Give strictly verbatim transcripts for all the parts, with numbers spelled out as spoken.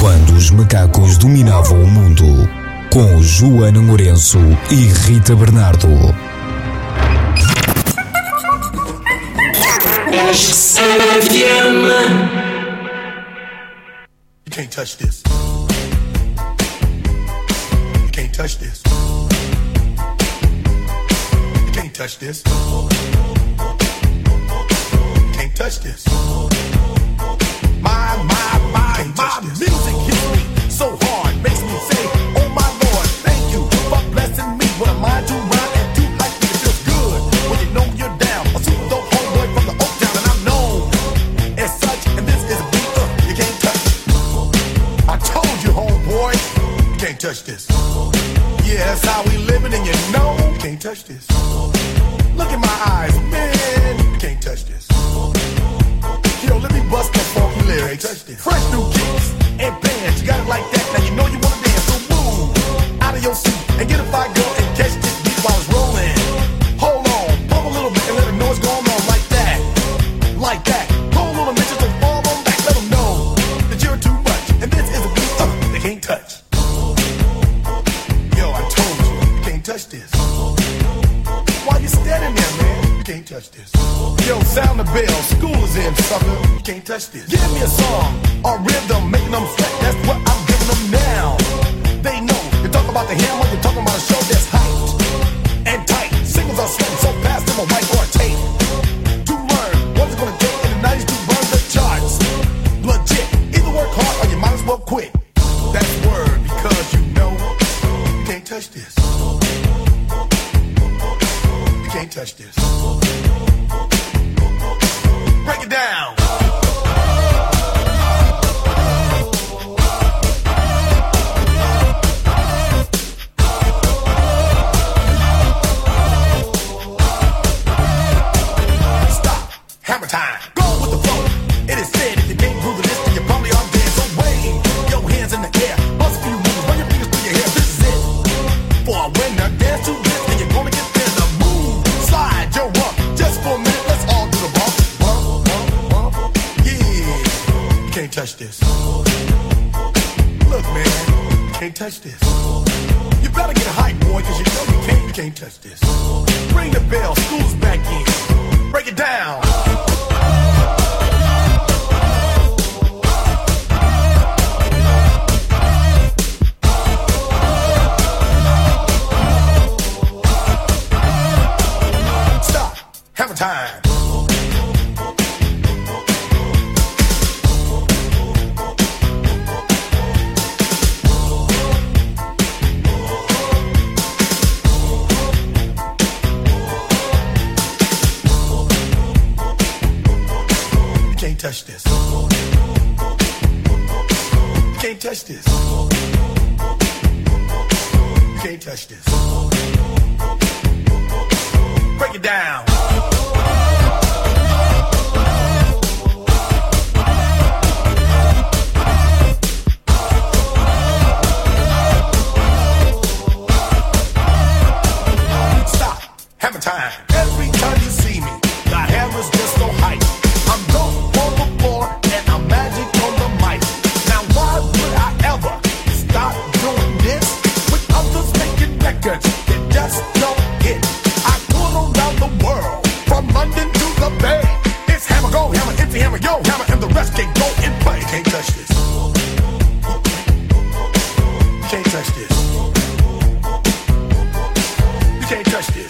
Quando os macacos dominavam o mundo, com Joana Lourenço e Rita Bernardo. You can't touch this. You can't touch this. You can't touch this. You can't touch this. My, my, my, my music hits me so hard, makes me say, oh my Lord, thank you for blessing me with a mind to rhyme and to like me. It feels good when you know you're down. A super dope homeboy from the Oak Town, and I'm known as such, and this is a beat uh, you can't touch. I told you, homeboy, you can't touch this. Yeah, that's how we living, and you know you can't touch this. Look in my eyes, man, you can't touch this. Yo, let me bust that funky lyrics. Fresh new kicks and bands, you got it like that. Now you know you wanna dance, so move out of your seat and get a fire girl and catch this beat while it's rolling. Hold on, pump a little bit and let them know what's going on like that, like that. Hold on a minute, just fall on back, let them know that you're too much and this is a beat uh, they can't touch. Yo, I told you, you can't touch this. Why you standing there, man? You can't touch this. Yo, sound the bell, school is in, sucker. You can't touch this. Give me a song or rhythm, making them sweat. That's what I'm giving them now. They know you talk about the hammer, you're talking about a show that's hyped and tight. Singles are sweating so fast, them a white or a tape. To learn what's it gonna take in the nineties to burn the charts. Legit, either work hard or you might as well quit. That's word because you know you can't touch this. You can't touch this. Break it down. Stop. Hammer time. Go with the flow. It is said if you can't groove the list, then you probably are dead. So wave your hands in the air. Bust a few moves. Run your fingers through your hair. This is it. For a winner, dance to this, and you're gonna get there. The move. Slide your rump. Just for a minute, let's all do the bump. Can't touch this. Look, man, you can't touch this. You better get hype, boy, cause you know you can't, you can't touch this. Ring the bell, school's back in. Break it down. Stop. Hammer time. Touch this. You can't touch this. You can't touch this. Break it down. Stop. Hammer time. Every time you see me, the hammer's just so hype. I'm dope. And I'm magic on the mic. Now why would I ever stop doing this? With others making records that just don't hit. I tour around the world, from London to the Bay. It's hammer, go hammer, empty hammer, yo hammer, and the rest can go and play. You can't touch this. You can't touch this. You can't touch this.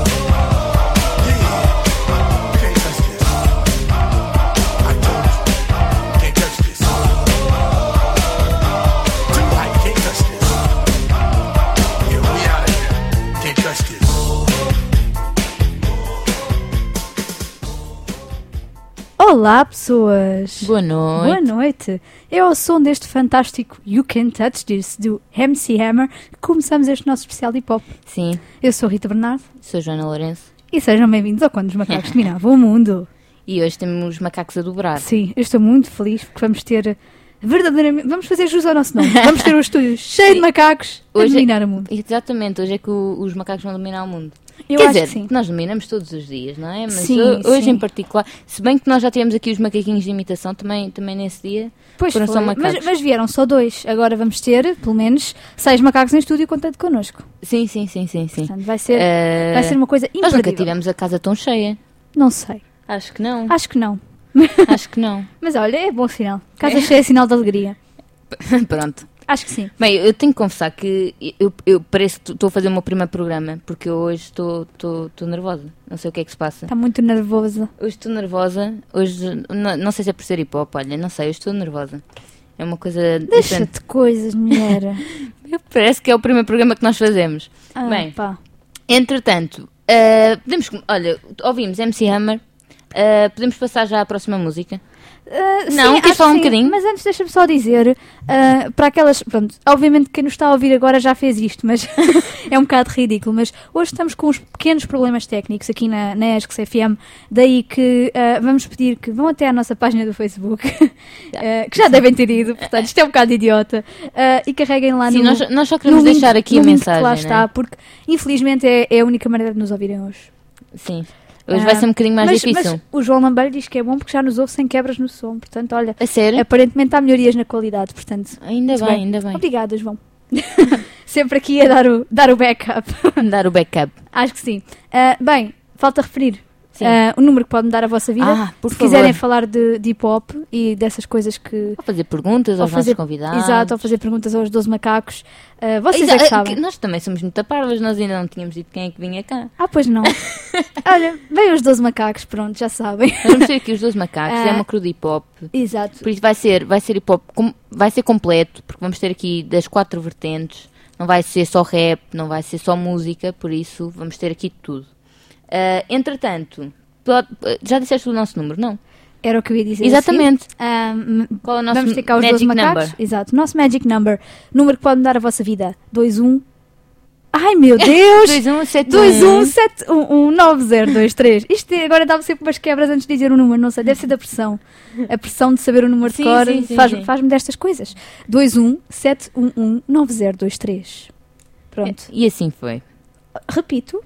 Olá pessoas! Boa noite! Boa noite! É ao som deste fantástico You Can Touch This do M C Hammer que começamos este nosso especial de hip-hop. Sim. Eu sou a Rita Bernardo. Sou a Joana Lourenço. E sejam bem-vindos ao Quando os Macacos Dominavam o Mundo. E hoje temos macacos a dobrar. Sim, eu estou muito feliz porque vamos ter verdadeiramente... Vamos fazer jus ao nosso nome. Vamos ter um estúdio cheio de macacos a hoje dominar é, o mundo. Exatamente, hoje é que o, os macacos vão dominar o mundo. Eu Quer acho dizer, que sim. nós dominamos todos os dias, não é? Mas Sim, ho- hoje sim. em particular, se bem que nós já tivemos aqui os macaquinhos de imitação, também, também nesse dia Pois foram foi, só mas, macacos. mas vieram só dois. Agora vamos ter, pelo menos, seis macacos em estúdio contando connosco. Sim, sim, sim, sim, sim. Portanto, vai ser, Eh, vai ser uma coisa Nós nunca imperdível. tivemos a casa tão cheia. Não sei. Acho que não. Acho que não. Acho que não. Mas olha, é bom sinal. Casa cheia é sinal de alegria. Pronto. Acho que sim. Bem, eu tenho que confessar que eu, eu pareço que estou a fazer o meu primeiro programa, porque eu hoje estou estou- estou nervosa. Não sei o que é que se passa. Está muito nervosa. Hoje estou nervosa. Hoje, não, não sei se é por ser hip hop, olha, não sei, hoje estou nervosa. É uma coisa diferente. Deixa-te coisas, mulher. Parece que é o primeiro programa que nós fazemos. Ah, Bem, pá. entretanto, ah, podemos. Olha, ouvimos M C Hammer. ah, podemos passar já à próxima música. Ah, Não, sim, queres acho falar um que sim. bocadinho? Mas antes deixa-me só dizer, ah, para aquelas, pronto, obviamente quem nos está a ouvir agora já fez isto, mas é um bocado ridículo, mas hoje estamos com uns pequenos problemas técnicos aqui na, na ESC F M, daí que ah, vamos pedir que vão até à nossa página do Facebook, ah, que já devem ter ido, portanto isto é um bocado idiota, ah, e carreguem lá Sim, no... nós, nós só queremos no link- deixar aqui no a link mensagem. que lá né? está, porque infelizmente é, é a única maneira de nos ouvirem hoje. Sim. Hoje Ah, vai ser um bocadinho mais mas, difícil. Mas o João Lambeiro diz que é bom porque já nos ouve sem quebras no som. Portanto, olha, A sério? aparentemente há melhorias na qualidade. Portanto, Ainda muito bem, ainda bem. Obrigada, João. Sempre aqui a dar o, dar o backup. Dar o backup. Acho que sim. Ah, bem, falta referir Sim. ah, o número que pode mudar a vossa vida. Ah, por Se favor. quiserem falar de, de hip hop e dessas coisas que. Ou fazer perguntas ou aos fazer- nossos convidados. Exato, ou fazer perguntas aos doze macacos. Ah, vocês Exa- é que sabem. Nós também somos muito parvas, nós ainda não tínhamos dito quem é que vinha cá. Ah, pois não. Olha, vem os doze macacos, pronto, já sabem. Nós vamos ter aqui os dois macacos, Ah. é uma crew de hip hop. Exato. Por isso vai ser, vai ser hip hop, com- vai ser completo, porque vamos ter aqui das quatro vertentes. Não vai ser só rap, não vai ser só música, por isso vamos ter aqui tudo. Ah, entretanto, pode- já disseste o nosso número, não? Era o que eu ia dizer. a Exatamente. seguir. Ah, Qual é o nosso Vamos ter cá os magic doze macacos. number? Exato. Nosso magic number. Número que pode mudar a vossa vida. dois um. Ai meu Deus! dois um sete dois um sete um um nove zero dois três. Isto é- agora dá-me sempre umas quebras antes de dizer o número, não sei, deve ser da pressão. A pressão de saber o número Sim, de cor sim, sim, faz-me sim. faz-me destas coisas. dois um sete um um nove zero dois três. Pronto. E assim foi. Repito.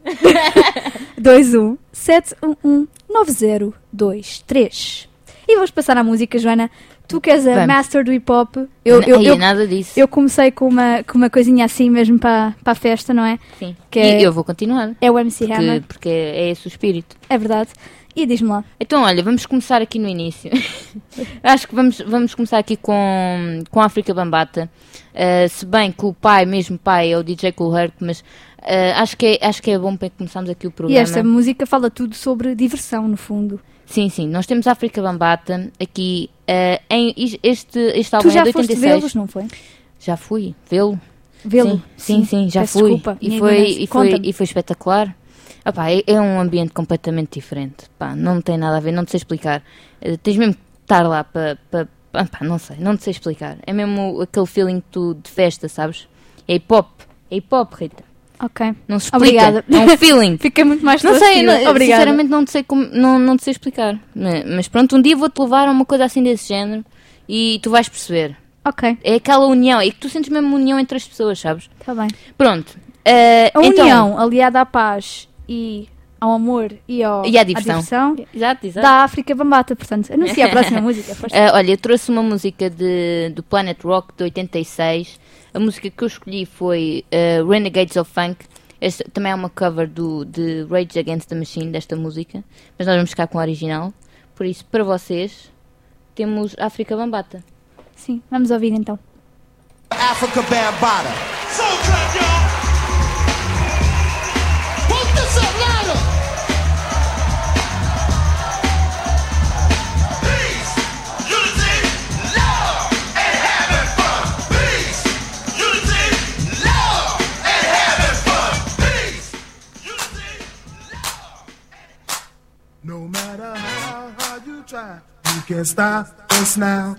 dois um sete um um nove zero dois três. E vamos passar à música, Joana. Tu que és a Vamos. master do hip hop. Eu, eu, Ai, eu, nada disso. eu comecei com uma, com uma coisinha assim mesmo para para a festa, não é? Sim. que é- E eu vou continuar. É o M C Porque, Hammer. porque é esse o espírito. É verdade. E diz-me lá. Então, olha, vamos começar aqui no início. Acho que vamos, vamos começar aqui com, com a África Bambata. Uh, se bem que o pai, mesmo pai, é o D J Kool Herc, mas uh, acho, que é, acho que é bom para começarmos aqui o E programa. esta música fala tudo sobre diversão, no fundo. Sim, sim, nós temos a África Bambata aqui uh, em este, este álbum Tu já é de foste oitenta e seis. vê-los, não foi? Já fui vê-lo. Vê-lo? Sim, sim, sim, já Peço fui. Desculpa, e, minha foi, ignorância. e, foi, Conta-me. e foi espetacular. Ah, pá, é, é um ambiente completamente diferente. Pá, não tem nada a ver, não te sei explicar. Eh, tens mesmo que estar lá para. Pa, pa, pá, não sei, não te sei explicar. É mesmo aquele feeling que tu, de festa, sabes? É hip hop. É hip hop, Rita. Ok. Não se explica. Obrigada. É um feeling. Fiquei muito mais Não sei, esclarecida. não, Obrigada. sinceramente não te, sei como, não, não te sei explicar. Mas, mas pronto, um dia vou-te levar a uma coisa assim desse género e tu vais perceber. Ok, É aquela união, é que tu sentes mesmo união entre as pessoas, sabes? está bem. Pronto. eh, A então, união aliada à paz e ao amor e, ao, E à diversão. diversão Exato, exato. da África Bambata, portanto. Anuncia a próxima música. força. Ah, olha, eu trouxe uma música de, do Planet Rock de oitenta e seis. A música que eu escolhi foi ah, Renegades of Funk. Esta também é uma cover do, de Rage Against the Machine, desta música. Mas nós vamos ficar com a original. Por isso, para vocês, temos África Bambata. Sim, vamos ouvir então. Africa Bambata. Soul clap, y'all. Pump this up louder. Peace, unity, love, and having fun. Peace, unity, love, and having fun. Peace, unity, love. No matter how hard you try, you can't stop us now.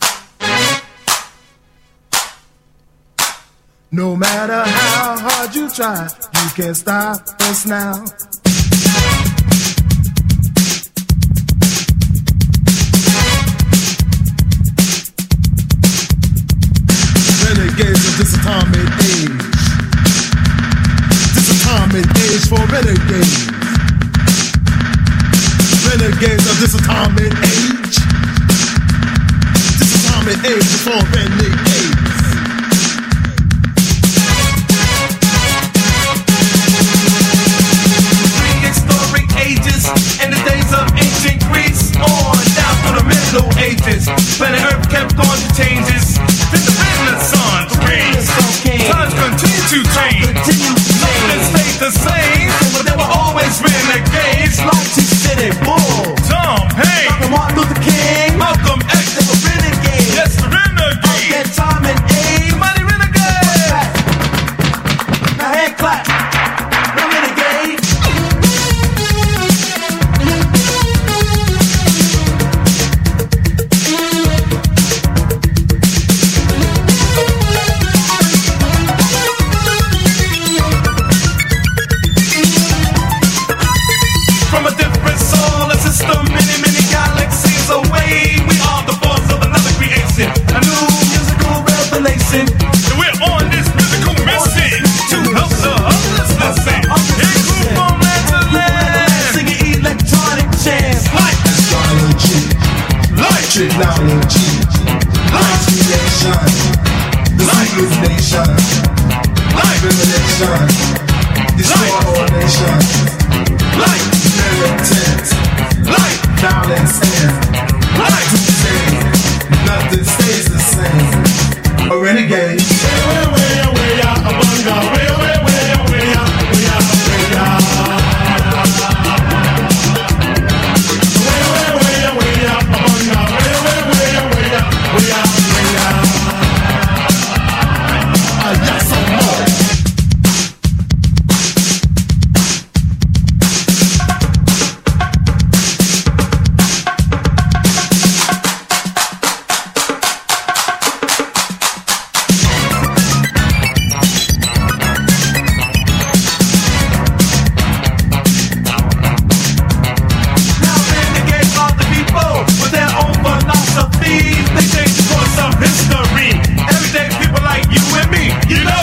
No matter how hard you try, you can't stop us now. Renegades of this atomic age. This atomic age for renegades. time and age. This is time and age before renegades. Prehistoric ages and the days of ancient Greece, on down through the Middle Ages. Planet Earth kept on to changes. Then the Renaissance reigns. Times continue to change. Nothing stayed the same, but there were always renegades. Like T-City Bull, Tom Paine, Doctor Martin Luther King, Malcolm X. They were renegades. Yes, the renegades. Of their time and age. Somebody renegade. Now hand clap. Now renegade. From a different solar system, many, many galaxies away, we are the force of another creation, a new musical revelation. And we're on this musical mission to help the others listen. In group from land to land, singing electronic jams like astrology, like technology, like creation, the Zulu nation, like revelation, destroy all nations, like militant, like violence and like to say nothing stays the same. A renegade. Yes, I'm more. Now renegades are the people with their own philosophies. They change the course of history. Everyday people like you and me, you know.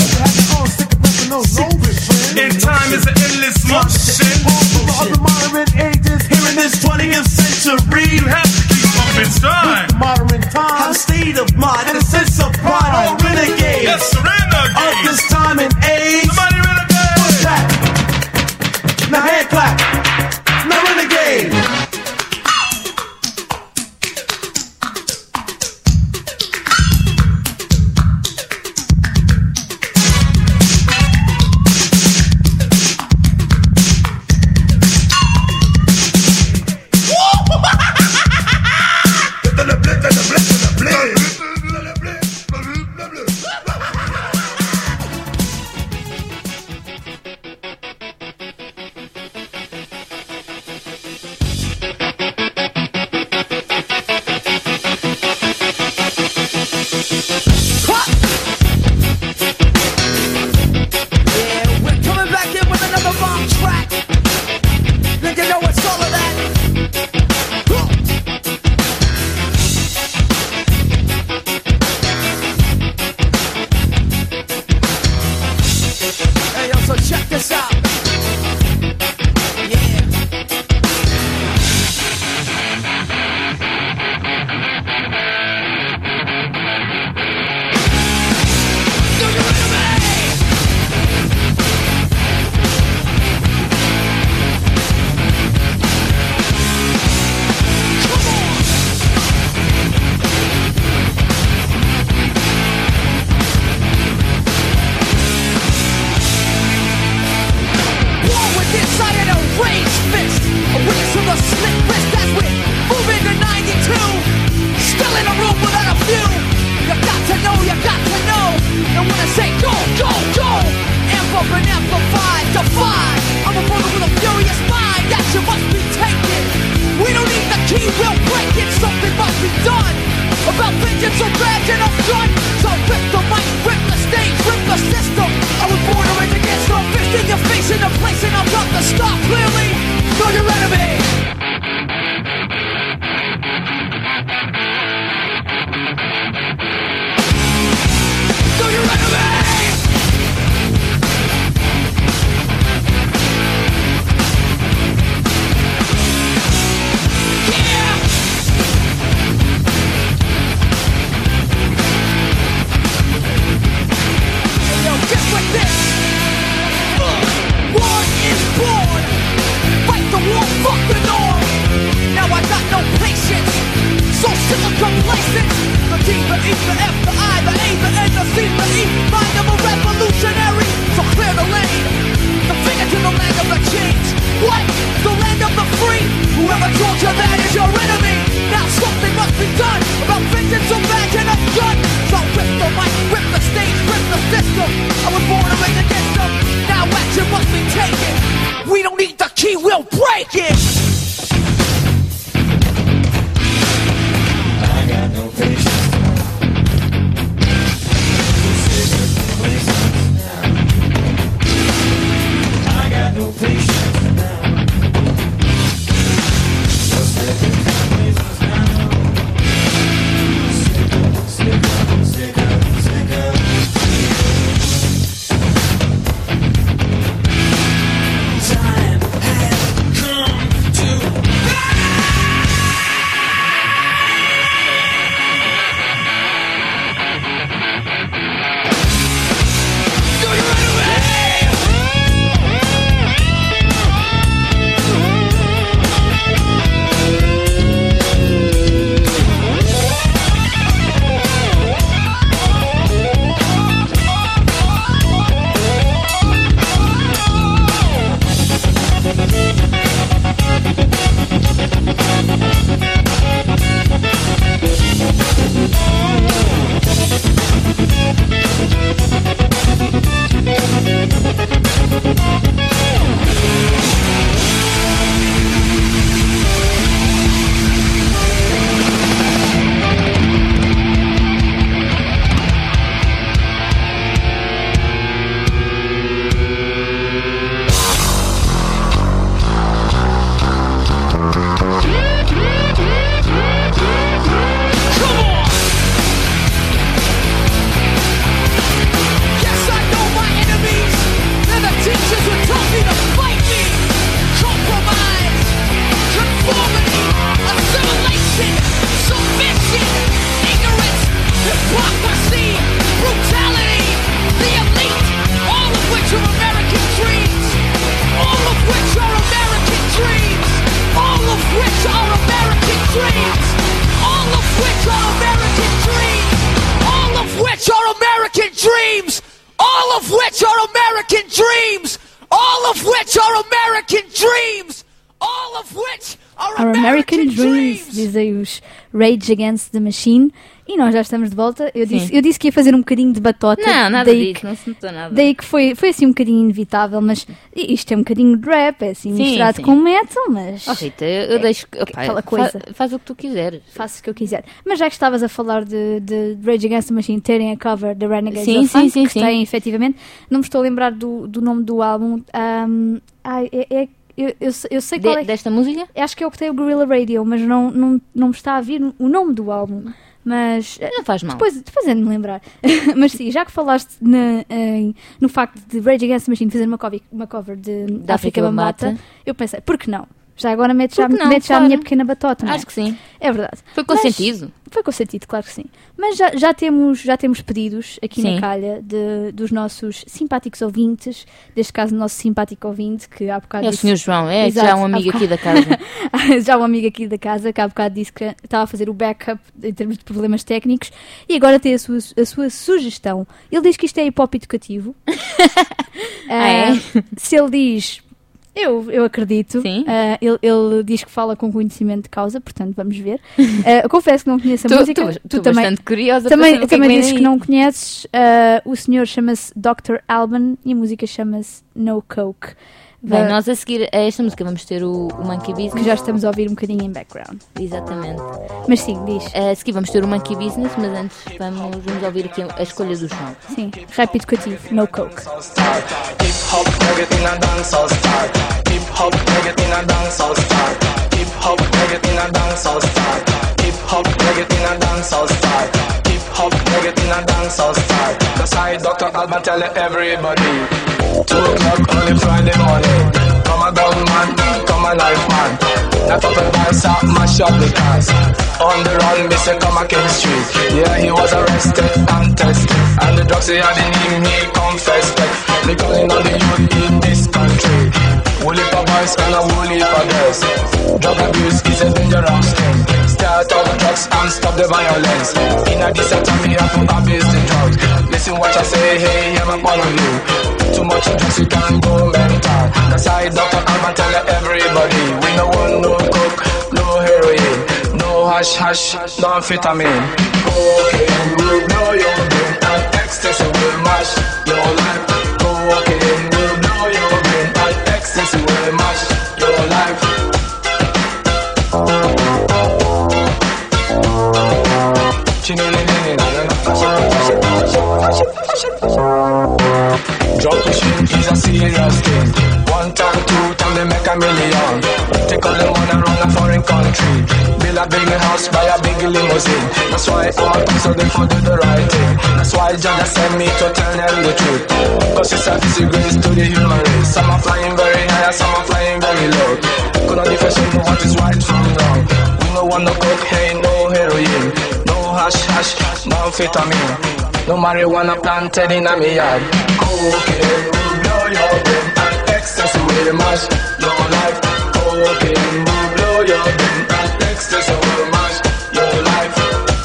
In time is an endless motion. Of the modern ages, here in this twentieth century, you have to keep up in stride. Modern time, have a state of mind and a sense of pride. All renegades, yes, renegades of this time and age. Somebody renegade. What's that? Now hand clap. Now renegade. Yeah, we're coming back in with another bomb track. Think you know what's all of that? Huh. Hey, yo, so check this out. Yeah. Do you hear me? Come on. War with inside and a raised fist. A witness from the slit wrist. That's with moving to ninety-two. Still in a room without a view. You got to know, you got to know. And when I say go, go, go, amp up and amplify, defy. I'm a brother with a furious mind. Action must be taken. We don't need the key, we'll break it. Something must be done. About vengeance or rage and upfront. So rip the mic, rip the stage, rip the system. I was born to rage against your fist in your face in a place, and I'm about to stop clearly. Know your enemy. Know your enemy. F, the I, the A, the N, the C, the E. Mind of a revolutionary, so clear the lane. The finger to the land of the change. What? The land of the free? Whoever told you that is your enemy. Now something must be done about vengeance so bad and a gun. So rip the mic, rip the stage, rip the system. I was born to raise against them. Now action must be taken. We don't need the key, we'll break it. I got no patience. I got no patience. Our American Dreams, dizem os Rage Against the Machine. E nós já estamos de volta. Eu disse, eu disse que ia fazer um bocadinho de batota. Não, nada daí disso, que, não se notou nada. Daí que foi, foi assim um bocadinho inevitável, mas isto é um bocadinho de rap, é assim Sim, misturado sim. com metal, mas Oh, Rita, eu, eu é deixo. Opa, aquela fa- coisa. Faz o que tu quiseres. faço o que eu quiser. Mas já que estavas a falar de, de Rage Against the Machine terem a cover de Renegades Sim, of sim, Funk, sim, que sim. têm efetivamente, não me estou a lembrar do, do nome do álbum. Um, ai, é, é- eu, eu, sei- eu sei qual De- é. desta música? Acho que é o que tem o Guerrilla Radio, mas não, não, não me está a vir o nome do álbum. Mas eh, Não faz mal. depois, depois é de me lembrar. Mas sim, já que falaste na, em- no facto de Rage Against the Machine fazer uma cover, uma cover de Da África África Bambata, Bambata. eu pensei, por que não? Já agora metes já, Por que não? metes já a Claro. minha pequena batota, não é? Acho que sim. É verdade. Foi com Mas- sentido. Foi com sentido, claro que sim. Mas já, já, temos, já temos pedidos aqui Sim. na calha de, dos nossos simpáticos ouvintes, neste caso o nosso simpático ouvinte, que há bocado É o disse- senhor João, é Exato, já um amigo há aqui da casa. já um amigo aqui da casa que há bocado disse que estava a fazer o backup em termos de problemas técnicos e agora tem a sua, a sua sugestão. Ele diz que isto é hip-hop educativo. Ah, é? Ah, se ele diz, eu, eu acredito. Sim. Ah, ele, ele diz que fala com conhecimento de causa, portanto vamos ver. Ah, confesso que não conheço a Estou música. estou Tu também, bastante curiosa para também, saber o que é também que vem dizes que daí. não conheces. Ah, o senhor chama-se doutor Alban e a música chama-se No Coke. Bem, Va- nós a seguir a esta música vamos ter o, o Monkey que Business. já estamos a ouvir um bocadinho em background. Exatamente. Mas sim, diz. A seguir vamos ter o Monkey Business, mas antes vamos, vamos ouvir aqui a escolha do João. Sim, rap educativo, No Coke. Start. Hip hop, everything a dancehall start. Hip hop, everything a dancehall start. Hip hop, everything a dancehall start. Hip hop, everything a dancehall start. Hip hop, everything a dancehall start. That's why doctor Alban tell everybody. Two o'clock only Friday morning. Come a gun man, come a knife man. That up and dance up, mash up the cars. On the run, me say come a King Street. Yeah, he was arrested and tested. And the drugs he had in him, he confessed it. Me calling on the youth in this country. Whole heap of boys and a whole heap of girls. Drug abuse is a dangerous thing. Start off drugs and stop the violence. In a decent time, you have to abuse the drugs. Listen what I say, hey, I'm a one of you. Too much drugs, you can go mental. That's why Doctor Alban tell everybody, we no want no coke, no heroin, no hash hash, no amphetamine. Cocaine will blow your brain and ecstasy will mash your life. Cocaine will blow your brain and ecstasy will mash your life. Drug pushing is a serious thing. One time, two time, they make a million. Take all the money around a foreign country. Build a big house, buy a big limousine. That's why all time so they for do the right thing. That's why Jah sent me to tell them the truth. Cause it's a disgrace to the human race. Some are flying very high, some are flying very low. Couldn't differentiate what is right from wrong. We no want no cocaine, no heroin, no hash hash, no amphetamine. No marijuana planted in a me yard. Cocaine will blow your brain and ecstasy will mash your life. Cocaine will blow your brain and ecstasy will mash your life.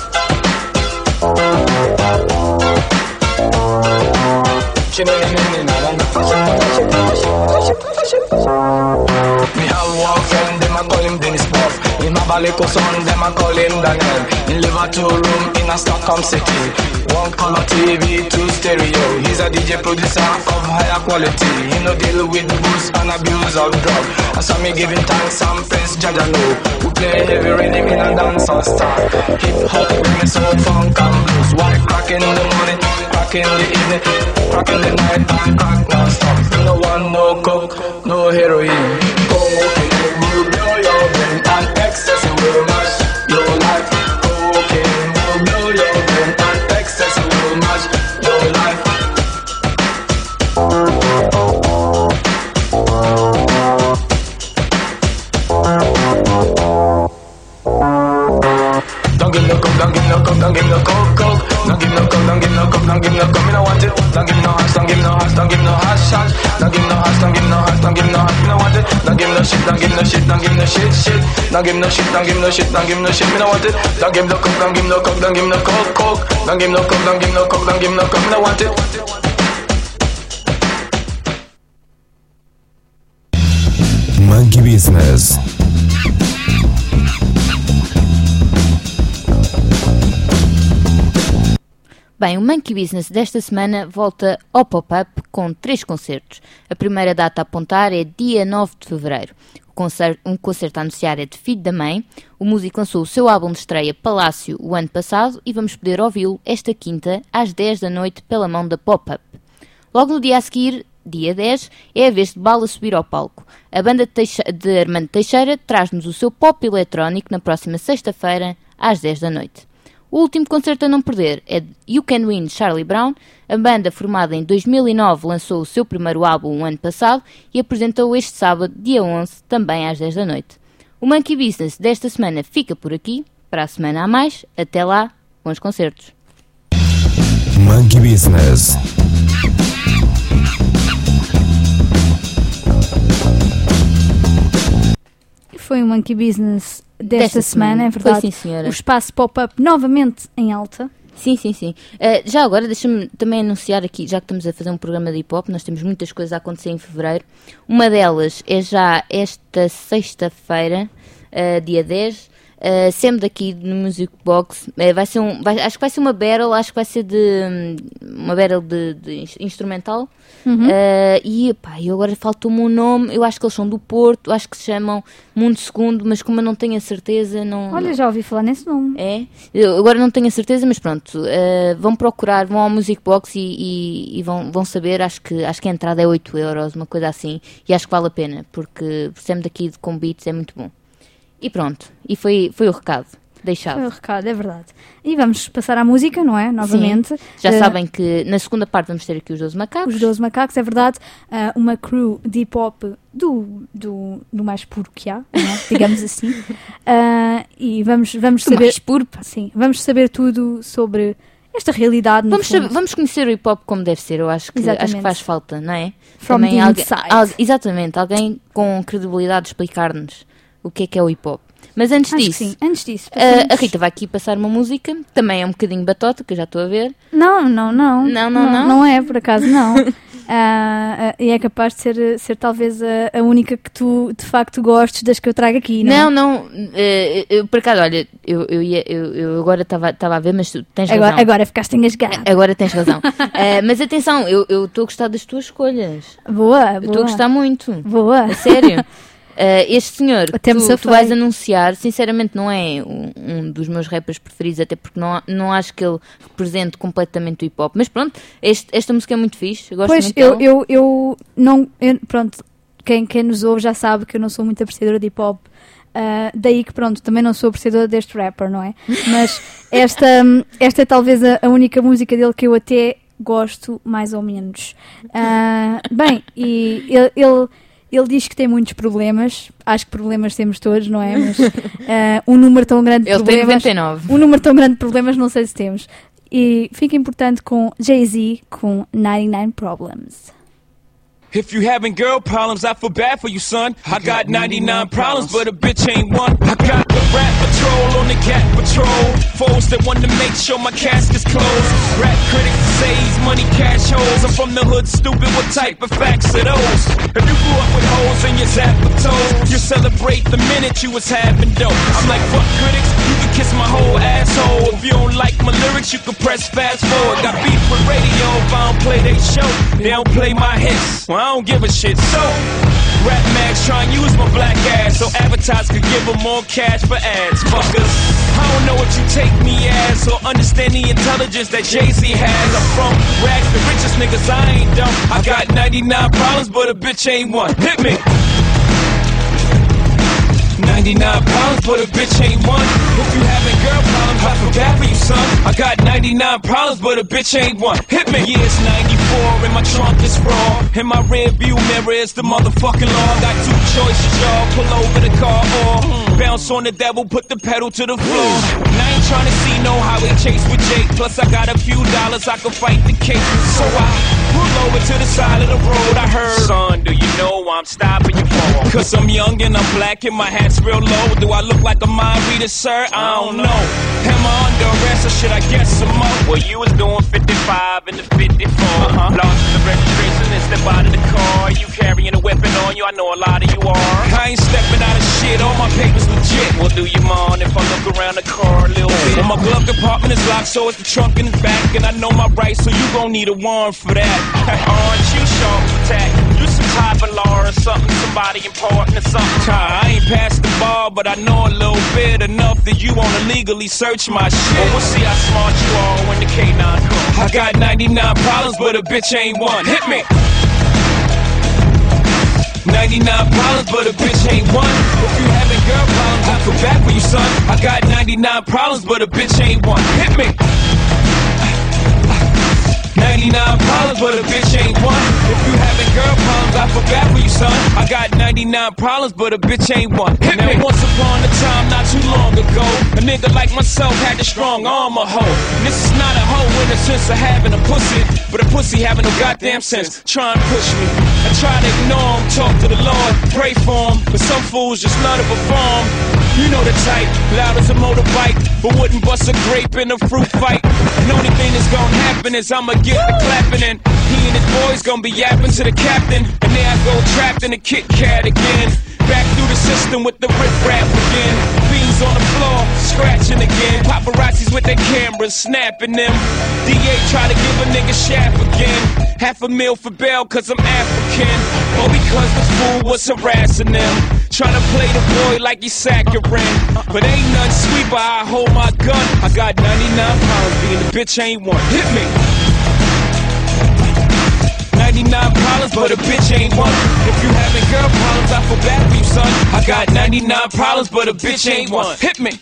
Me have one friend, them a call him Dennis Buff. In my Balico son, them a call him Daniel. He live a two room in a Stockholm city. One color T V, two stereo. He's a D J producer of higher quality. He no deal with booze and abuse of drug. I saw me giving thanks and praise Jaja know. We play heavy rhythm in a dancehall style. Hip hop, reggae, soul, funk and blues. Why crack in the morning, crack in the evening, crack in the night and crack non-stop. No one, no coke, no heroin. Cocaine will blow your brain and ecstasy will mash your life. Cocaine will blow your brain and ecstasy will mash your life. Don't give no coke, don't give no coke, don't give no coke, coke. Don't give no coke, don't give no coke, don't give no coke. Me no want it. Don't give no hash, don't give no hash, don't give no hash, hash. Don't give no hash, don't give no hash, don't give no hash. Me no want it. Don't give no shit, don't give no shit, don't give no shit, shit. Don't give no shit, don't give no shit, don't give no shit. Me no want it. Don't give no coke, don't give no coke, don't give no coke, coke. Don't give no coke, don't give no coke, don't give no coke. Me no want it. Monkey Business. Bem, o Monkey Business desta semana volta ao pop-up com três concertos. A primeira data a apontar é dia nove de fevereiro. O concerto, um concerto a anunciar é de Filho da Mãe. O músico lançou o seu álbum de estreia Palácio o ano passado e vamos poder ouvi-lo esta quinta às dez da noite pela mão da Pop-Up. Logo no dia a seguir, dia dez, é a vez de Bala subir ao palco. A banda de, Teixe- de Armando Teixeira traz-nos o seu pop eletrónico na próxima sexta-feira às dez da noite. O último concerto a não perder é de You Can Win Charlie Brown. A banda, formada em dois mil e nove, lançou o seu primeiro álbum o ano passado e apresentou este sábado, dia onze, também às dez da noite. O Monkey Business desta semana fica por aqui. Para a semana a mais, até lá, bons concertos. Monkey Business. Foi o Monkey Business desta, Desta semana, semana. é verdade. Foi, sim, senhora. O espaço pop-up novamente em alta. Sim, sim, sim. Uh, já agora, deixa-me também anunciar aqui, já que estamos a fazer um programa de hip-hop, nós temos muitas coisas a acontecer em fevereiro. Uma delas é já esta sexta-feira, uh, dia dez, uh, sempre daqui no Music Box. Uh, vai ser um, vai, acho que vai ser uma battle, acho que vai ser de um, uma battle de, de instrumental. Uhum. Uh, e pá, eu agora faltou-me um nome, eu acho que eles são do Porto, acho que se chamam Mundo Segundo, mas como eu não tenho a certeza, não... Olha, já ouvi falar nesse nome. É, eu agora não tenho a certeza, mas pronto, uh, vão procurar, vão ao Music Box e, e, e vão, vão saber, acho que, acho que a entrada é oito euros, uma coisa assim, e acho que vale a pena, porque sempre daqui de com beats é muito bom. E pronto, e foi, foi o recado, deixado. Foi o recado, é verdade. E vamos passar à música, não é? Novamente. Sim. Já Uh, sabem que na segunda parte vamos ter aqui os doze macacos. Os doze macacos, é verdade. Uh, uma crew de hip-hop do, do, do mais puro que há, não é? Digamos assim. Uh, e vamos, vamos Do saber... mais puro, pá. Sim, vamos saber tudo sobre esta realidade no Vamos, fundo. saber- vamos conhecer o hip hop como deve ser, eu acho que, Exatamente. acho que faz falta, não é? From the alguém, inside. al- exatamente, alguém com credibilidade explicar-nos o que é que é o hip hop. Mas antes Acho que disso, sim. Antes disso, a, passamos- a Rita vai aqui passar uma música, também é um bocadinho batota, que eu já estou a ver. Não, não, não. Não, não, não? Não é, por acaso, não. Ah, ah, e é capaz de ser, ser talvez a, a única que tu, de facto, gostes das que eu trago aqui, não? Não, não, eh, eu, por acaso, olha, eu, eu, ia- eu, eu agora estava a ver, mas tu tens Agora, razão. agora ficaste engasgado. Agora tens razão. Eh, mas atenção, eu estou a gostar das tuas escolhas. Boa, Eu estou a boa. gostar muito. Boa. A sério. Eh, este senhor Até me que tu, safei. tu vais anunciar, sinceramente não é um, um dos meus rappers preferidos, até porque não, não acho que ele represente completamente o hip hop. Mas pronto, este- esta música é muito fixe. Eu gosto Pois, muito eu, dela. eu, eu não... eu- pronto, quem, quem nos ouve já sabe que eu não sou muito apreciadora de hip-hop. Ah, daí que, pronto, também não sou apreciadora deste rapper, não é? Mas esta, esta é talvez a, a única música dele que eu até gosto, mais ou menos. Ah, bem, e ele... ele Ele diz que tem muitos problemas, acho que problemas temos todos, não é? Mas ah, um número tão grande de Ele tem problemas. noventa e nove. Um número tão grande de problemas, não sei se temos. E fica importante com Jay-Z com ninety-nine Problems. If you having girl problems, I feel bad for you, son. I got ninety-nine problems, but a bitch ain't one. I got the rap patrol on the cat patrol. Foes that want to make sure my casket's closed. Rap critics say he's money cash holes. I'm from the hood, stupid. What type of facts are those? If you grew up with holes in your zap of toes, you celebrate the minute you was having dope. I'm like, fuck critics, you can kiss my whole asshole. If you don't like my lyrics, you can press fast forward. Got beef with radio if I don't play they show. They don't play my hits. Well, I don't give a shit. So, rap mags try and use my black ass so advertisers could give them more cash for ads. Fuckers, I don't know what you take me as or understand the intelligence that Jay-Z has. I'm from rags, the richest niggas, I ain't dumb. I got ninety-nine problems, but a bitch ain't one. Hit me. ninety-nine problems, but a bitch ain't one. If you having girl problems, I feel bad for you, son. I got ninety-nine problems, but a bitch ain't one. Hit me. Yeah, it's ninety-four and my trunk is raw. In my rear view mirror is the motherfucking law. Got two choices, y'all. Pull over the car or bounce on the devil, put the pedal to the floor. And I ain't tryna see no highway chase with Jake. Plus I got a few dollars, I can fight the case. So I pull over to the side of the road. I heard, son, do you know I'm stopping you for? Cause I'm young and I'm black and my hat's real low. Do I look like a mind reader, sir? I don't know. Am I under arrest or should I guess some more? Well, you was doing fifty-five and the fifty-four. Uh-huh. Lost the registration and step out of the car. You carrying a weapon on you, I know a lot of you are. I ain't stepping out of shit, all my papers legit. Well, do you mind if I look around the car a little bit? Well, my glove compartment is locked, so it's the trunk in the back. And I know my rights, so you gon' need a warrant for that. Aren't you sharp attack? You some type of law or something, somebody important or something. I ain't past the bar, but I know a little bit enough that you wanna legally search my shit. Well, we'll see how smart you are when the K nine comes. I got ninety-nine problems, but a bitch ain't one. Hit me. ninety-nine problems, but a bitch ain't one. If you having girl problems, I feel bad for you, son. I got ninety-nine problems, but a bitch ain't one. Hit me. ninety-nine problems, but a bitch ain't one. If you having girl problems, I feel bad for you, son. I got ninety-nine problems, but a bitch ain't one. Hit now, me. Once upon a time, not too long ago, a nigga like myself had a strong arm, a hoe. And this is not a hoe in the sense of having a pussy, but a pussy having no goddamn sense. Try and push me. I try to ignore him, talk to the Lord, pray for him, but some fools just love to perform. You know the type, loud as a motorbike, but wouldn't bust a grape in a fruit fight. And only thing that's gonna happen is I'ma get the clapping and he and his boys gonna be yapping to the captain. And there I go trapped in a Kit Kat again. Back through the system with the rip-rap again. Beans on the floor, scratching again. Paparazzis with their cameras, snapping them. D A try to give a nigga shaft again. Half a meal for bail cause I'm African. Or because the fool was harassing them. Trying to play the boy like he's saccharine. But ain't nothing sweet but I hold my gun. I got ninety-nine pounds being the bitch ain't one. Hit me. ninety-nine problems, but a bitch ain't one. If you having girl problems, I feel bad for you, son. I got ninety-nine problems, but a bitch ain't one. Hit me.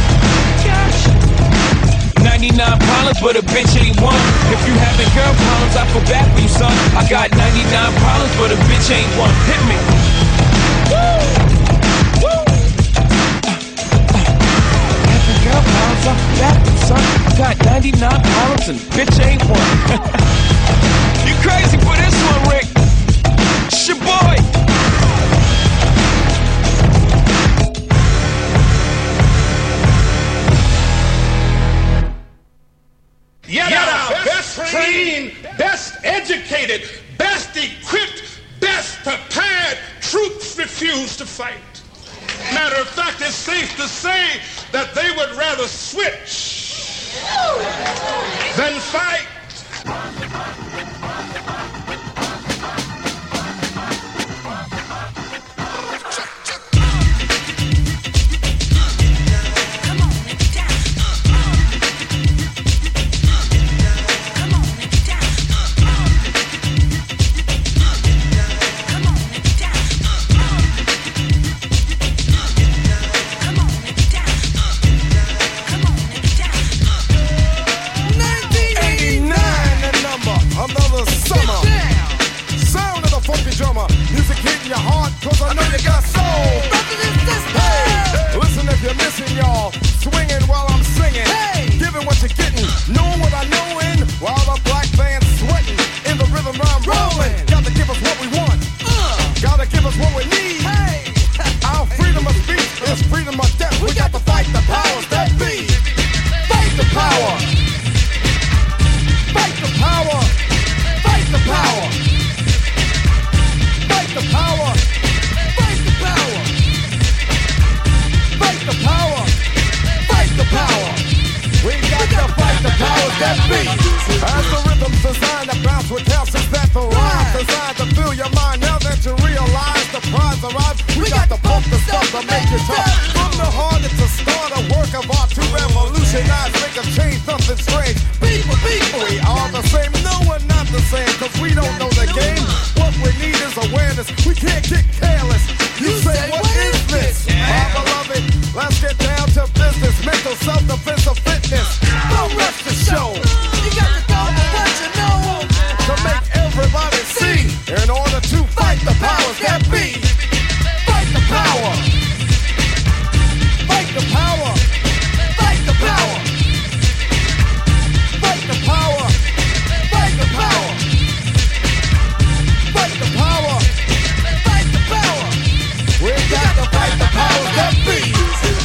ninety-nine problems, but a bitch ain't one. If you having girl problems, I feel bad for you, son. I got ninety-nine problems, but a bitch ain't one. Hit me. Woo! Woo! Having girl problems, I fat, son. I got ninety-nine pounds and bitch ain't one. You crazy for this one, Rick? It's your boy. Yet our best trained, best educated, best equipped, best prepared troops refuse to fight. Matter of fact, it's safe to say that they would rather switch than fight. Cause I know you got soul. Hey, listen if you're missing, y'all. Swinging while I'm singing. Hey, giving what you're getting. Knowing what I know in. While the black band's sweating. In the rhythm I'm rolling. Gotta give us what we want. Uh, gotta give us what we need. Hey, our freedom of speech is freedom of death. We got to fight the powers that be. Fight the power. Fight the power. Fight the power. Fight the power. Fight the power. Fight the power. Fight the power. We got to fight the powers that be. As the rhythm's designed to bounce with calcium that the rhyme designed to fill your mind. Now that you realize the prize arrives, we got to pump the stuff to make it tough. From the heart, it's a start, a work of art to revolutionize, make a change, something strange. People, people, we are the same. No, we're not the same, cause we don't know the game. What we need is awareness. We can't get careless. You say, what is this? My beloved, let's get down to business. Mental self-defense of fitness. Don't rest the show. You got to go with what you know. To make everybody see. In order to fight the powers that be. Fight the power. Fight the power. Fight the power. Fight the power. Fight the power. Fight the power. Fight the power. We got to fight the powers that be.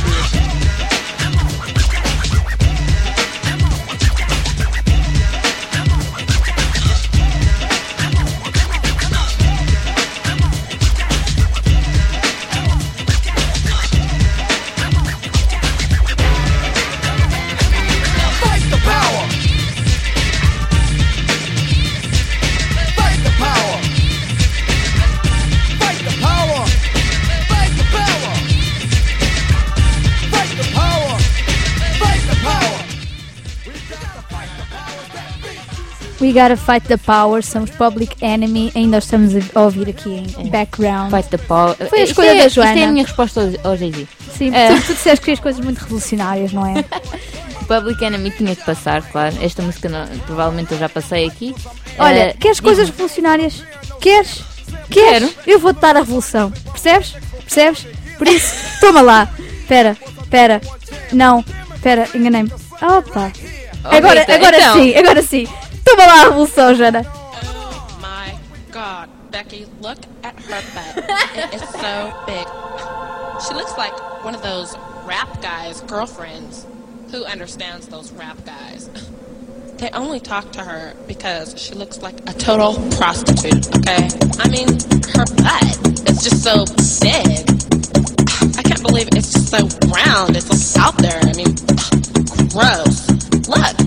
We Gotta Fight the Power, somos Public Enemy, ainda estamos a ouvir aqui em background. Fight the Power. Foi a Isto escolha é, da Joana. Isto é a minha resposta ao, ao Jay-Z. Sim, É. portanto, tu disseste que as coisas muito revolucionárias, não é? Public Enemy tinha de passar, claro. Esta música não- provavelmente eu já passei aqui. Olha, Eh, queres diz-me. coisas revolucionárias? Queres? Queres? Eu vou-te dar a revolução. Percebes? Percebes? Por isso, toma lá. Espera, espera. Não, espera, enganei-me. Opa. Oh, Agora, Rita, agora então. sim, agora sim. Toma lá a revolução, Jana. Oh my God, Becky, look at her butt. It is so big. She looks like one of those rap guys' girlfriends. Who understands those rap guys? They only talk to her because she looks like a total prostitute, okay? I mean, her butt is just so big. I can't believe it's just so round. It's like out there. I mean, gross. Look.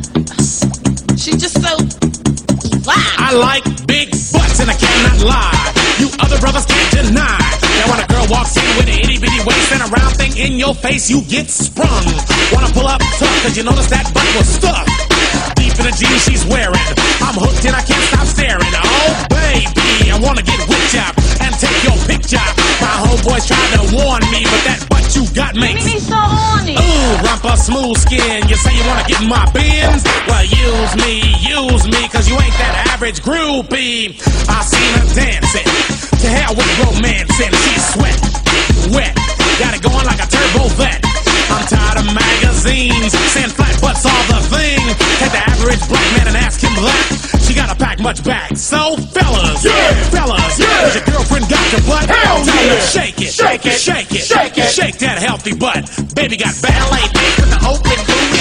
She's just so wow. I like big butts and I cannot lie. You other brothers can't deny. Now when a girl walks in with an itty bitty waist and a round thing in your face, you get sprung. Wanna pull up tough cause you notice that butt was stuck deep in the jeans she's wearing. I'm hooked and I can't stop staring. Oh baby, I wanna get whipped up and take your picture. My homeboys tried to warn me, but that butt you got makes me so horny. Ooh, rumpa smooth skin. You say you wanna get in my bins? Well, use me, use me, cause you ain't that average groupie. I seen her dancing. To hell with romance and she's sweat, wet. Got it going like a turbo vet. I'm tired of magazines saying flat butts are the thing. Take the average black man and ask him that. She gotta pack much back. So fellas, yeah, fellas, yeah. Is your girlfriend got your butt? Hell Tell yeah. her shake it, Shake it. shake it, Shake it. shake that healthy butt. Baby got ballet feet with the open booty.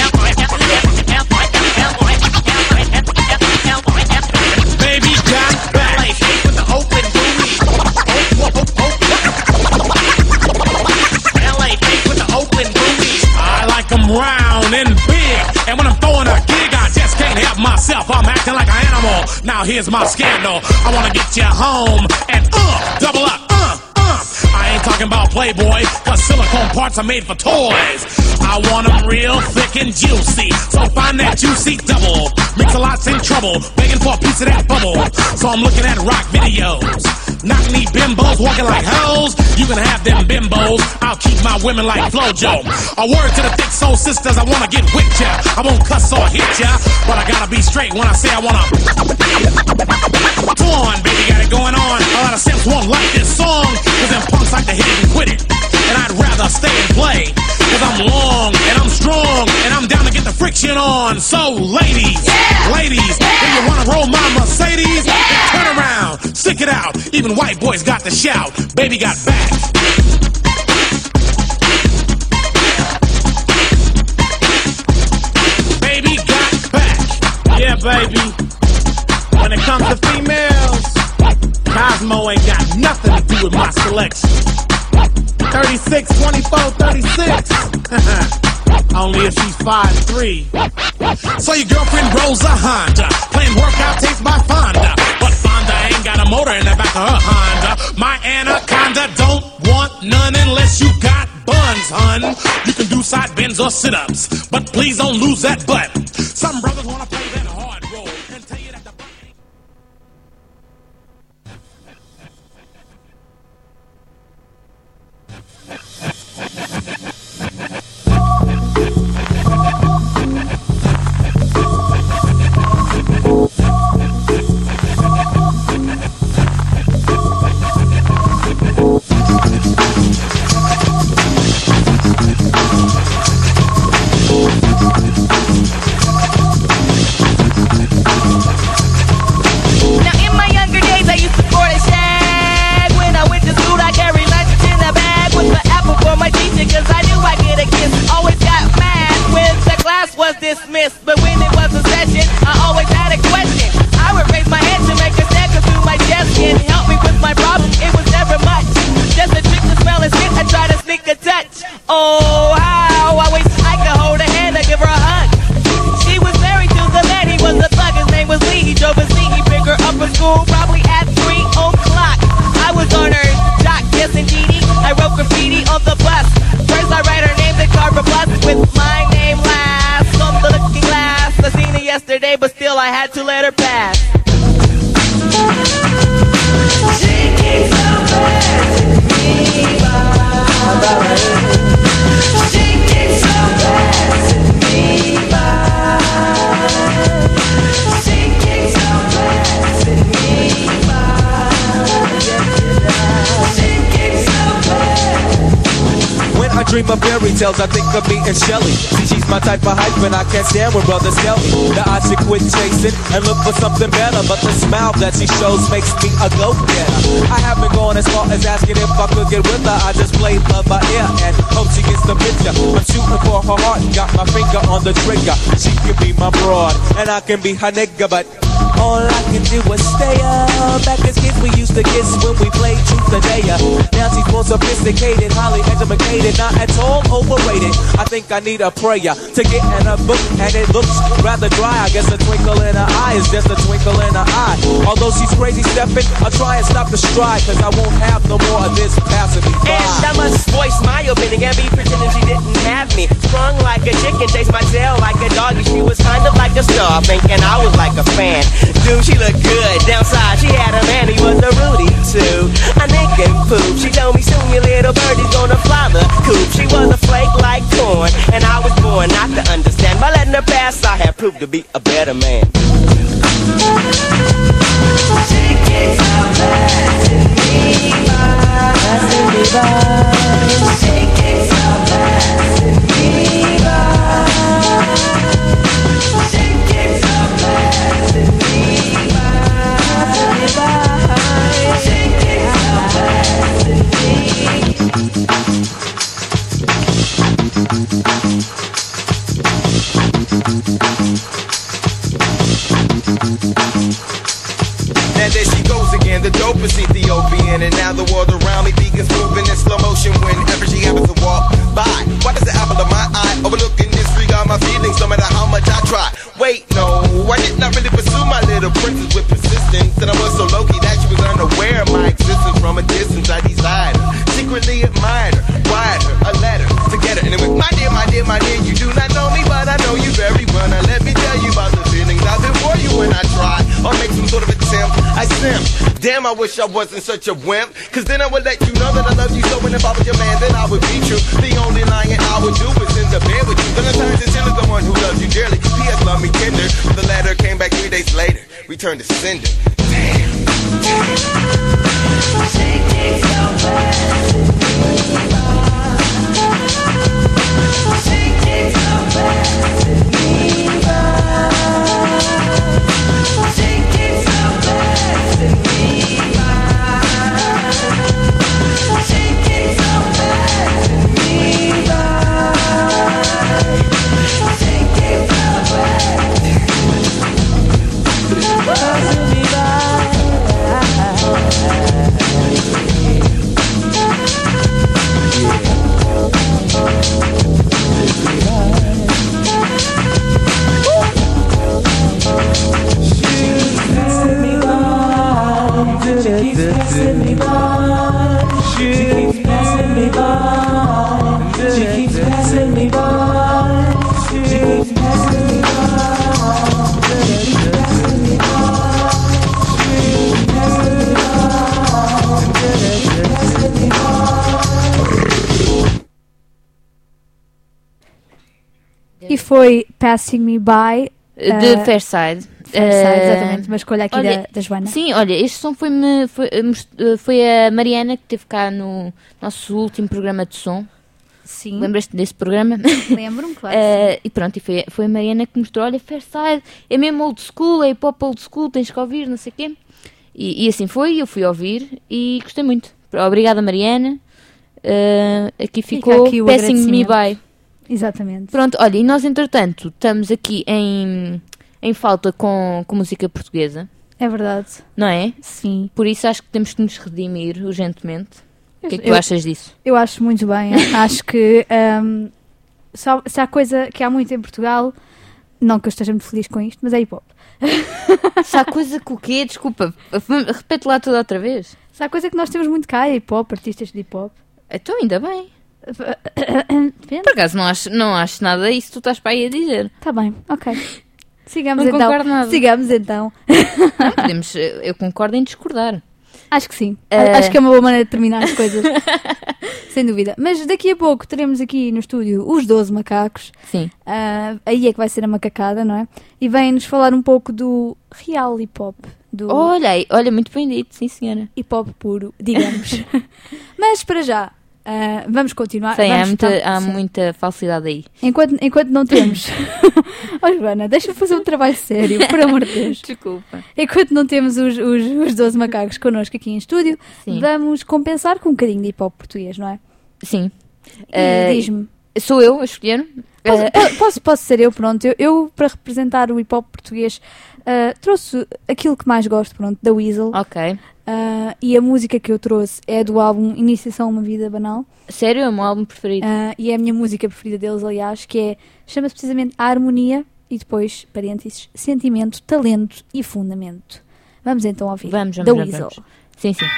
Baby got ballet feet with the open booty. Ballet feet with the open booty. I like them round and big, and when I'm throwing a gig, I just can't help myself. I'm acting like an animal. Now here's my scandal. I wanna get you home and uh, double up, uh, uh. I ain't talking about Playboy, cause silicone parts are made for toys. I want them real thick and juicy, so find that juicy double. Mix a lot's in trouble, begging for a piece of that bubble. So I'm looking at rock videos. Knock me bimbos walking like hoes. You can have them bimbos. I'll keep my women like Flojo. A word to the thick soul sisters, I wanna get with ya. I won't cuss or hit ya, but I gotta be straight when I say I wanna. Come on, baby, got it going on. A lot of simps won't like this song, cause them punks like to hit it and quit it. And I'd rather stay and play, cause I'm long and I'm strong and I'm down to get the friction on. So ladies, yeah. ladies, yeah. if you wanna roll my Mercedes, yeah. then turn around, stick it out. Even white boys got to shout, baby got back. Baby got back. Yeah, baby. When it comes to females, Cosmo ain't got nothing to do with my selection. thirty-six, twenty-four, thirty-six. Only if she's five three. So your girlfriend rolls a Honda, playing workout tapes by Fonda. But Fonda ain't got a motor in the back of her Honda. My Anaconda don't want none unless you got buns, hun. You can do side bends or sit-ups, but please don't lose that butt. Some brothers wanna play that hard role and tell you that the butt ain't... dismissed, but when it was a session, I always had a question. I would raise my hand to make a step, cause through my chest can help me with my problem. It was never much, just a trick to smell and shit. I try to sneak a touch. Oh, how I wish I could hold her hand or give her a hug. She was married to the man, he was a thug. His name was Lee. He drove a Z. He picked her up from school, probably at three o'clock. I was on her jock, yes indeedy. I wrote graffiti on the bus. First I write her name, then carve a bus with my name last on the looking glass. I seen her yesterday, but still I had to let her pass. She keeps on passing me by. She keeps on passing me by. She keeps on passing me by. She keeps on passing. When I dream of fairy tales, I think of me and Shelly. See, she's my type of hype, and I can't stand when brothers tell me that I should quit chasing and look for something better. But the smile that she shows makes me a go-getter. I haven't gone as far as asking if I could get with her. I just play love by ear and hope she gets the picture. I'm shooting for her heart and got my finger on the trigger. She can be my broad, and I can be her nigga, but all I can do is stay up. Back as kids we used to kiss when we played truth or dare. Now she's more sophisticated, highly educated, not at all overrated. I think I need a prayer to get in a book, and it looks rather dry. I guess a twinkle in her eye is just a twinkle in her eye. Although she's crazy stepping, I'll try and stop the stride, cause I won't have no more of this passing me by. And I must voice my opinion and be pretending she didn't have me. Sprung like a chicken, chased my tail like a doggy. She was kind of like a star, thinking I was like a fan. Dude, she looked good. Downside, she had a man, he was a Rudy too. A nigga poop. She told me soon your little birdie's gonna fly the coop. She was a flake like corn, and I was born not to understand. By letting her pass, I have proved to be a better man. She keeps on passing me by, passing me by. She keeps on passing me the dopest Ethiopian. And now the world around me begins moving in slow motion whenever she happens to walk by. Why does the apple of my eye overlooking disregard my feelings no matter how much I try? Wait, no, I did not really pursue my little princess with persistence. And I was so low-key that she was unaware of my existence. From a distance I desired her, secretly admired her, wired her a letter to get her. And it was, my dear, my dear, my dear, you do not know me, but I know you very well. Now let me tell you about the feelings I've been for you when I try or make some sort of attempt. I simp. Damn, I wish I wasn't such a wimp, cause then I would let you know that I love you so. And if I was your man, then I would be true. The only lying I would do is in the bed with you. Then I turned into the one who loves you dearly. P S love me tender. But the letter came back three days later. Returned to sender. Damn. E foi Passing Me By de uh, Fairside. Fairside, exatamente, uma escolha aqui olha, da, da Joana. Sim, olha, este som foi-me foi, foi a Mariana que teve cá no nosso último programa de som. Sim. Lembras-te desse programa? Lembro-me, claro. uh, e pronto, e foi, foi a Mariana que mostrou, olha, Fairside, é mesmo old school, é hip-hop old school, tens que ouvir, não sei o quê. E, e assim foi, eu fui ouvir e gostei muito. Obrigada, Mariana. Uh, aqui ficou aqui Passing Me By. Exatamente. Pronto, olha, e nós entretanto estamos aqui em, em falta com, com música portuguesa. É verdade. Não é? Sim. Por isso acho que temos que nos redimir urgentemente. O que é que tu eu, achas disso? Eu acho muito bem. Acho que um, só, se há coisa que há muito em Portugal, não que eu esteja muito feliz com isto, mas é hip hop. Se há coisa que o quê? Desculpa, repete lá tudo outra vez. Se há coisa que nós temos muito cá é hip hop, artistas de hip hop. Então ainda bem. Por acaso não acho, não acho nada isso que tu estás para aí a dizer. Está bem, ok. Sigamos não então. Concordo nada. Sigamos então. Não, podemos, eu concordo em discordar. Acho que sim. Uh... Acho que é uma boa maneira de terminar as coisas. Sem dúvida. Mas daqui a pouco teremos aqui no estúdio os doze macacos. Sim. Uh, aí é que vai ser a macacada, não é? E vem-nos falar um pouco do real hip hop. Do olha, olha, muito bem dito, sim senhora. Hip hop puro, digamos. Mas para já. Uh, vamos continuar. Sim, vamos há, muita, estar, há sim. muita falsidade aí. Enquanto, enquanto não temos. Oh, Joana, deixa-me fazer um trabalho sério, por amor de Deus. Desculpa. Enquanto não temos os, os, os doze macacos connosco aqui em estúdio, sim. Vamos compensar com um bocadinho de hip hop português, não é? Sim. Uh, Diz-me. Sou eu a escolher? Posso, uh, posso, posso ser eu, pronto. Eu, eu para representar o hip hop português, uh, trouxe aquilo que mais gosto, pronto, da Weasel. Ok. Uh, e a música que eu trouxe é do álbum Iniciação a uma Vida Banal. Sério? É o meu álbum preferido. Uh, e é a minha música preferida deles, aliás, que é, chama-se precisamente A Harmonia e depois, parênteses, Sentimento, Talento e Fundamento. Vamos então ouvir. Vamos, vamos, da vamos, Weasel. Vamos. Sim, sim.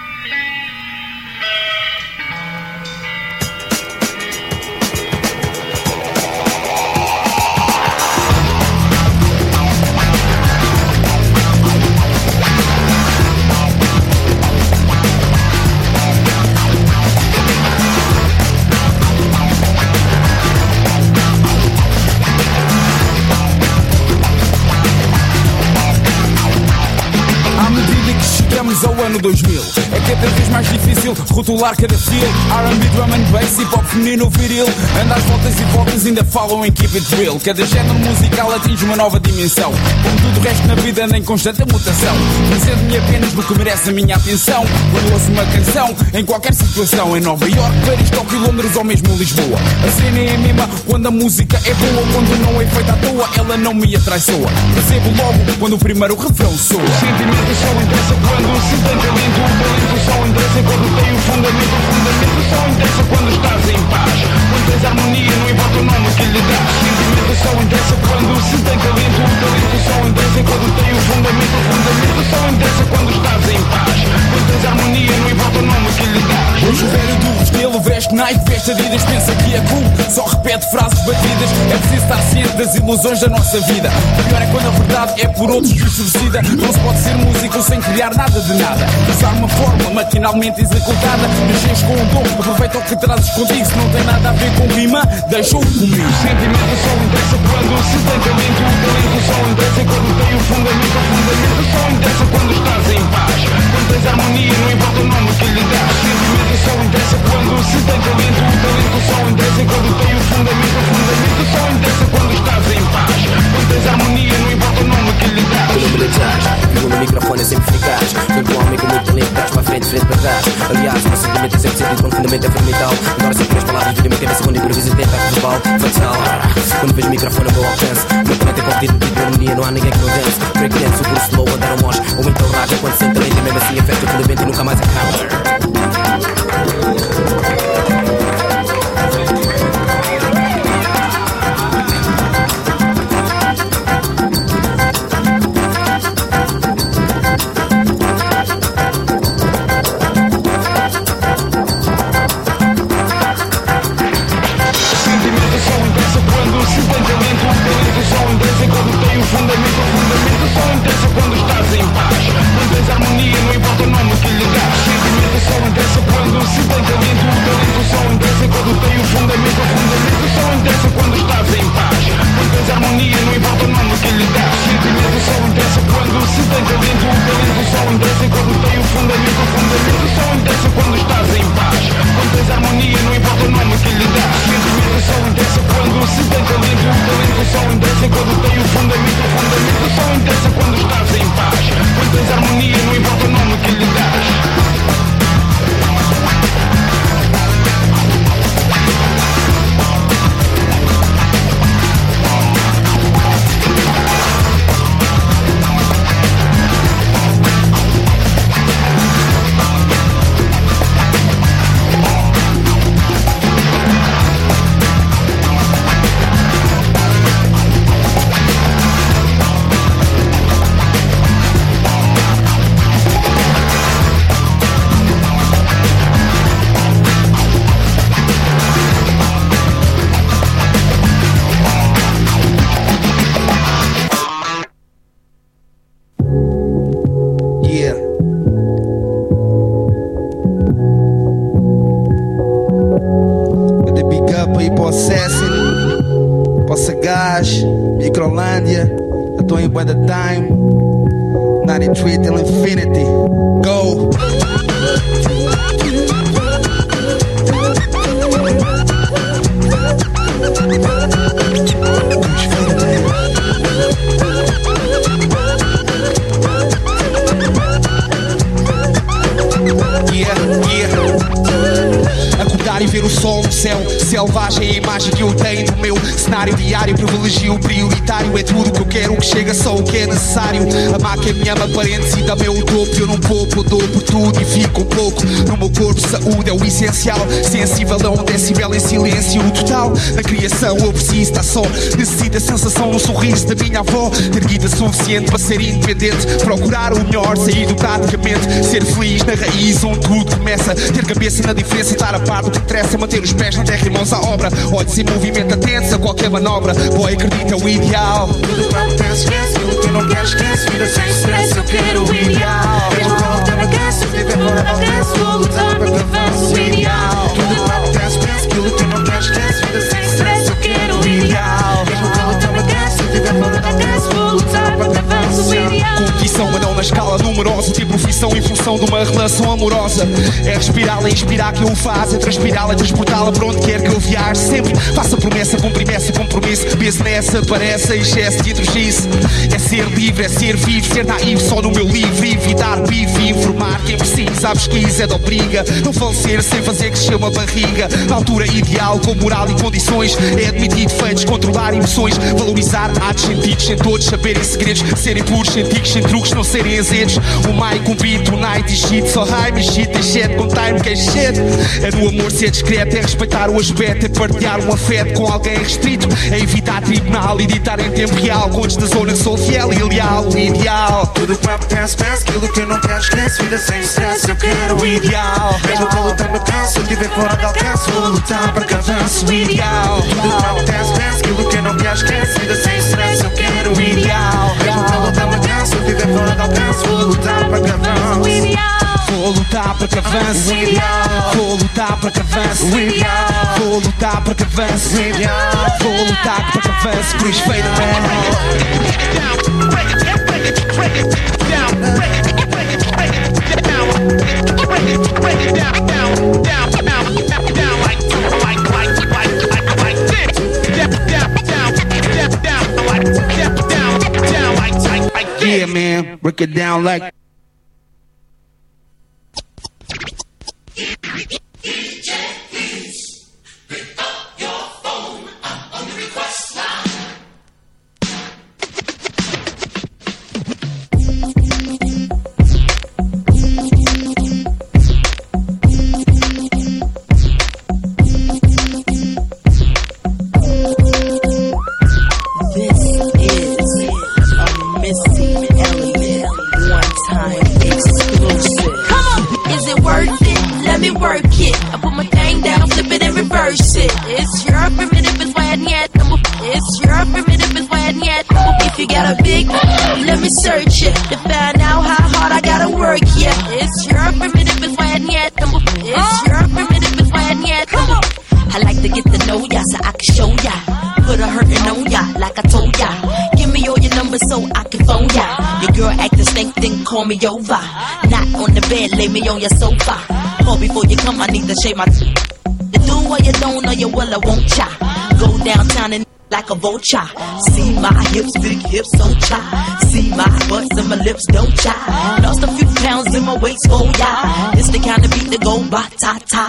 Ao ano dois mil é cada vez mais difícil rotular cada feel. R and B, drum and bass, hip hop feminino viril. Anda às voltas e voltas, ainda falam em keep it real. Cada género musical atinge uma nova dimensão. Como tudo o resto na vida anda em constante mutação. Fazendo-me apenas no que merece a minha atenção. Quando ouço uma canção, em qualquer situação, em Nova York, Paris, Tóquio, Londres ou mesmo Lisboa, a cena é a mesma quando a música é boa. Quando não é feita à toa, ela não me atraiçoa. Percebo logo quando o primeiro refrão soa. Sentimentos só interessa quando se dá. tem talento, o talento só interessa quando tem o fundamento. O fundamento só interessa quando estás em paz. Quando tens harmonia, não importa o nome que lhe dás. Sentimento só interessa quando se tem talento, o talento só interessa quando tem o fundamento. O fundamento só interessa quando estás em paz. Quando tens harmonia, não importa o nome que lhe dás. Hoje o velho do Restelo veste Nike, veste Adidas, pensa que é cool, só repete frases batidas. É preciso estar ciente das ilusões da nossa vida. O pior é quando a verdade é por outros distorcida. Não se pode ser músico sem criar nada de nada. Usar uma forma maquinalmente executada. Nasces com um dom, aproveita o que trazes contigo. Se não tem nada a ver com rima, deixa-o comigo. Sentimento só interessa quando se tem talento. O talento só interessa quando tem o fundamento. O fundamento só interessa quando estás em paz. Quando tens harmonia, não importa o nome que lhe dás. Sentimento só interessa quando se tem talento. O talento só interessa quando tem o fundamento. O fundamento só interessa quando estás em paz. Quando tens harmonia, não importa o nome que lhe dás. Quando me jazz, vivo no microfone é sempre eficaz. Sempre um homem com muito talento, traz para a frente, frente para trás. Aliás, o meu sentimento é sempre sentido quando o fundamento é fundamental. Agora só três palavras virem minha cabeça quando improviso e tento verbal, fatal. Quando vejo o microfone ao meu alcance, o meu talento é competido, tipo de harmonia, não há ninguém que não dance. Break dance, o curso slow, andar ao mosh, ou então raga quando sente talento e mesmo assim afeta o fundamento e nunca mais acaba. Selvagem é a imagem que eu tenho do meu cenário diário. Privilegio prioritário, é tudo que eu quero, o que chega só o que é necessário. Amar quem me ama, parentes e também o topo. Eu não poupo, eu dou por tudo e fico um pouco. No meu corpo, saúde é o essencial. Sensível a um decibel em silêncio total. Na criação eu preciso estar só. Necessito a sensação, um sorriso da minha avó. Ter guida suficiente para ser independente. Procurar o melhor, sair do praticamente. Ser feliz na raiz onde tudo começa. Ter cabeça na diferença e estar a par do que interessa. Manter os pés na terra e mãos à obra. Olhos em movimento, atentos a qualquer manobra. Boy, acredita, é o ideal. Tudo que acontece, esquece. Tudo que não quero, esquece. Vida sem stress, eu quero o ideal. Mesmo que não tenha guess, viver fora da dance. Vou lutar para que avance o ideal. Tudo que acontece, esquece. Tudo que não quero, esquece. Vida sem stress, eu quero o ideal. Mesmo que não tenha guess, viver fora da dance. Vou lutar para que avance o ideal. Competição, mas não na escala numerosa. Ter profissão em função de uma relação amorosa. É respirá-la e inspirar que eu o faço. É transpirá-la e transportá-la para onde quer que eu viaje. Sempre faça promessa, cumpre essa compromisso. Pense nessa, parece excesso de hidrogice. É ser livre, é ser vivo, ser naivo só no meu livro. Evitar bife e informar quem precisa. à pesquisa é de obriga. Não falecer sem fazer crescer uma barriga. Na altura ideal, com moral e condições, é admitir defeitos, controlar emoções, valorizar atos sentidos, sem todos saberem segredos, serem puros, sem tiques, sem truques, não serem azedos. O mic, um beat, o night e shit, só high e shit, é shit, com time que é shit. É no amor ser discreto, é respeitar o aspecto, é partilhar um afeto com alguém restrito, é evitar tribunal, editar em tempo real, contos da zona que sou fiel e leal, o ideal. Tudo que vai penso, penso, aquilo que eu não quero esqueço, vida sem stress, eu quero o ideal. Mesmo que eu lutar no canso, se eu estiver fora de alcance, vou lutar para que avance o ideal. Tudo que vai penso, penso, aquilo que eu não quero esqueço, vida sem stress, eu quero o ideal. Mesmo que eu lutar no canso, se eu estiver fora de alcance, vou lutar para que avance o ideal. Vou lutar para que avance o ideal. Vou lutar para que avance o ideal. Vou lutar para que avance o ideal. Vou lutar para que avance, Chris Fade Yeah, man, break it down like search it to find out how hard I gotta work. Yeah, it's your primitive is when yet. It's your primitive is when yet. I like to get to know ya so I can show ya. Put a hurtin' on ya like I told ya. Give me all your numbers so I can phone ya. Your girl acting stink, then call me over. Not on the bed, lay me on your sofa. Call before you come, I need to shave my. You do what you don't know, you will I won't ya. Go downtown and like a vulture. See my hips, big hips, don't try. See my butts and my lips, don't try. Lost a few pounds in my waist, oh yeah. It's the kind of beat that go ba-ta-ta.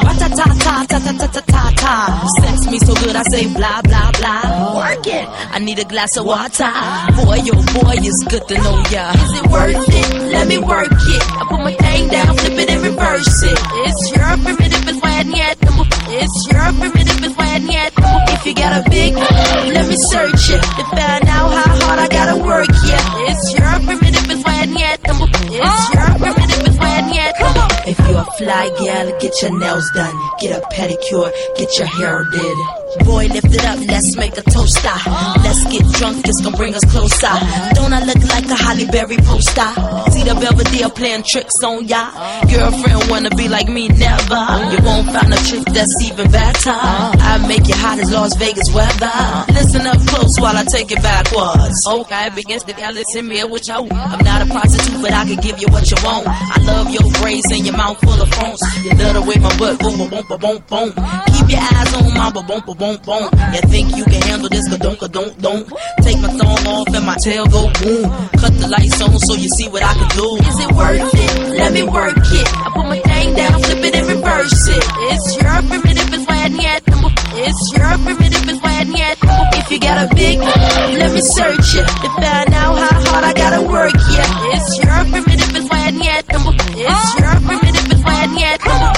Ba-ta-ta-ta-ta-ta-ta-ta-ta. Sex me so good I say blah, blah, blah. Work it, I need a glass of water. Boy, oh boy, it's good to know ya. Is it worth it? Let me work it. I put my thing down, flip it and reverse it. It's your primitive is when yet. It's your primitive is when yet. If you got a big, let me search it to find out how hard I gotta work. Yeah, it's your primitive is when yet. It's your primitive is when yet. If you're a fly gal, get your nails done, get a pedicure, get your hair did. Boy, lift it up, let's make a toaster. Let's get drunk, it's gonna bring us closer. Don't I look like a Holly Berry poster? See the Belvedere playing tricks on ya. Girlfriend wanna be like me, never. You won't find a trick that's even better. I make you hot as Las Vegas weather. Listen up close while I take it backwards. Okay, begins to listen me what you want. I'm not a prostitute, but I can give you what you want. I love your braids and your mouth full of phones. You love the way my butt boom, boom, boom, boom, boom. Keep your eyes on my boom, boom, boom. Boom, boom. You think you can handle this? Ka don't, ka don't, don't. Take my thumb off and my tail go boom. Cut the lights on so you see what I can do. Is it worth it? Let me work it. I put my thing down, flip it and reverse it. It's your primitive is when yet. It's your primitive is when yet. If you got a big, let me search it to find out how hard I gotta work. Yeah, it's your primitive is when yet. It's your primitive is when yet.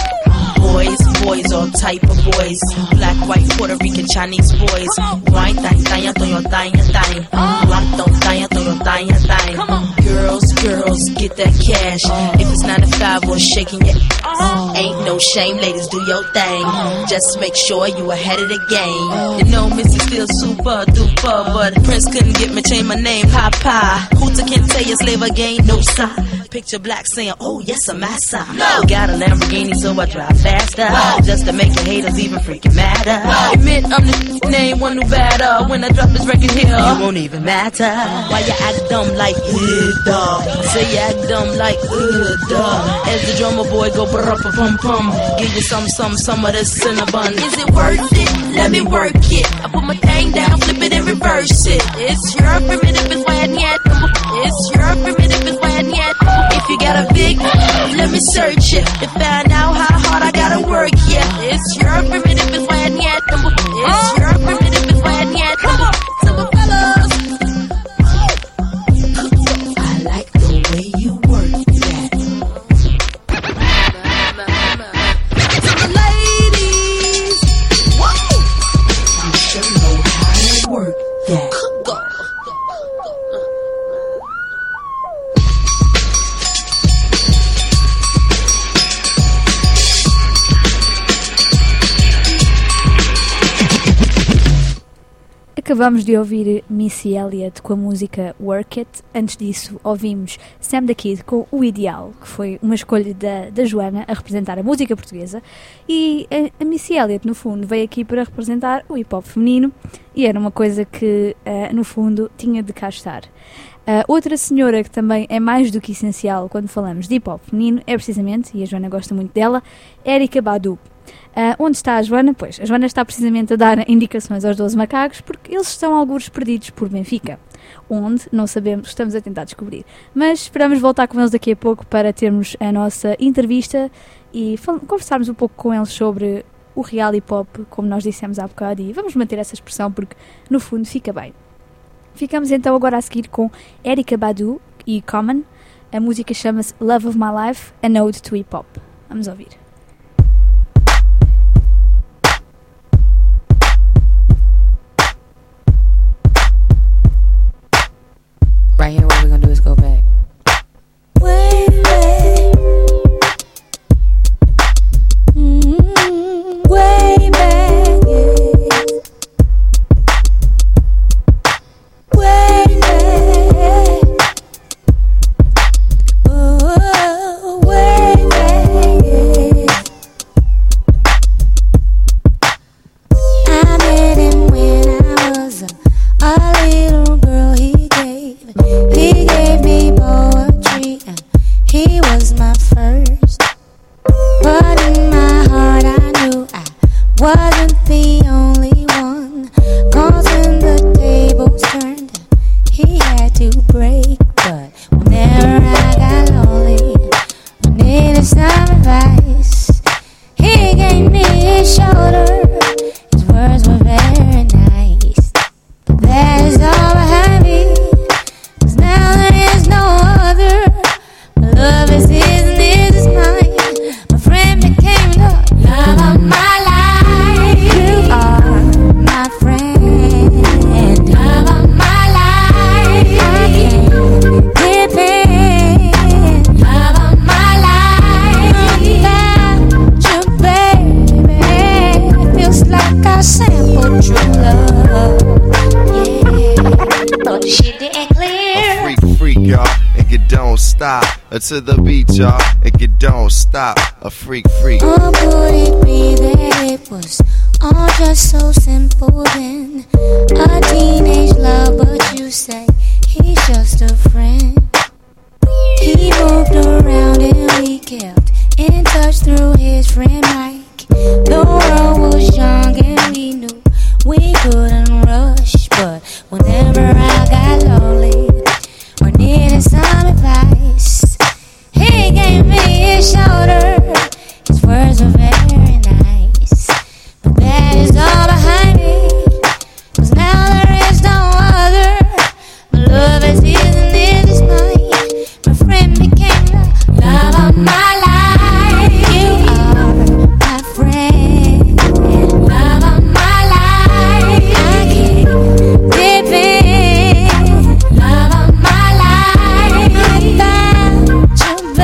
Boys, boys, all type of boys. Black, white, Puerto Rican, Chinese boys. White, thang, thang, thang, thang, thang. Black, don't thang, thang, thang, thang. Girls, girls, get that cash. If it's nine to five or shaking your ass, ain't no shame, ladies, do your thing. Just make sure you ahead of the game. You know, Missy still super duper, but Prince couldn't get me, change my name, Papa. Hooter can't tell you slave again, no sign. Picture black saying, oh yes, I'm massa. No. Got a Lamborghini, so I drive faster. No. Just to make your haters even freaking madder. No. Admit I'm the name, one who better. When I drop this record here, it won't even matter. Why you act dumb like, uh, duh. Say you act dumb like, uh, duh. As the drummer boy go brum pum. Give you some, some, some of this cinnamon. Is it worth it? Let me work it. I put my thing down, flip it and reverse it. It's your primitive is when yet. It's your primitive is when yet. If you got a big, let me search it to find out how hard I gotta work. Yeah, it's your primitive is why I need number. It's your primitive is why I need number. Super fellas, I like the way you work that. Super ladies, whoa, you sure know how to work that. Acabamos de ouvir Missy Elliott com a música Work It. Antes disso, ouvimos Sam the Kid com O Ideal, que foi uma escolha da, da Joana a representar a música portuguesa. E a, a Missy Elliott, no fundo, veio aqui para representar o hip-hop feminino e era uma coisa que, uh, no fundo, tinha de cá estar. Uh, outra senhora que também é mais do que essencial quando falamos de hip-hop feminino é precisamente, e a Joana gosta muito dela, Erykah Badu. Uh, onde está a Joana? Pois, a Joana está precisamente a dar indicações aos doze macacos porque eles estão alguns perdidos por Benfica. Onde? Não sabemos, estamos a tentar descobrir. Mas esperamos voltar com eles daqui a pouco para termos a nossa entrevista e conversarmos um pouco com eles sobre o real hip-hop, como nós dissemos há bocado, e vamos manter essa expressão porque, no fundo, fica bem. Ficamos então agora a seguir com Erykah Badu e Common. A música chama-se Love of My Life, An Ode to Hip Hop. Vamos ouvir. Right here, what we're gonna do is go back. Way back. Mm-hmm. Way back, yeah. Way back. Oh, way back, yeah. I met him when I was a, a little girl. He gave He gave me poetry and he was my first. But in my heart I knew I wasn't the only one. Cause when the tables turned he had to break. But whenever I got lonely, I needed some advice, he gave me his shoulder. His words were very nice. But that is all behind me. Now there is no other. My love is his and his is mine. My friend became the love of my life. You are my friend, love of my life. I can depend, love of my life. Without you, baby, it feels like I sampled true love. Yeah, thought the shit didn't clear. Freak, freak, y'all, and you don't stop. Uh, to the beat, y'all, and you don't stop. A freak, freak. Or could it be that it was all just so simple then? A teenage love, but you say he's just a friend. He moved around and we kept in touch through his friend Mike. The world was young and we knew we couldn't rush. But whenever I got lonely or needed some advice, he gave me his shoulder. His words were very nice. But that is all behind me. Cause now there is no other. My love is his and his is mine. My friend became the love of my life. You are my friend, love of my life. I can't depend, love of my life. Without you,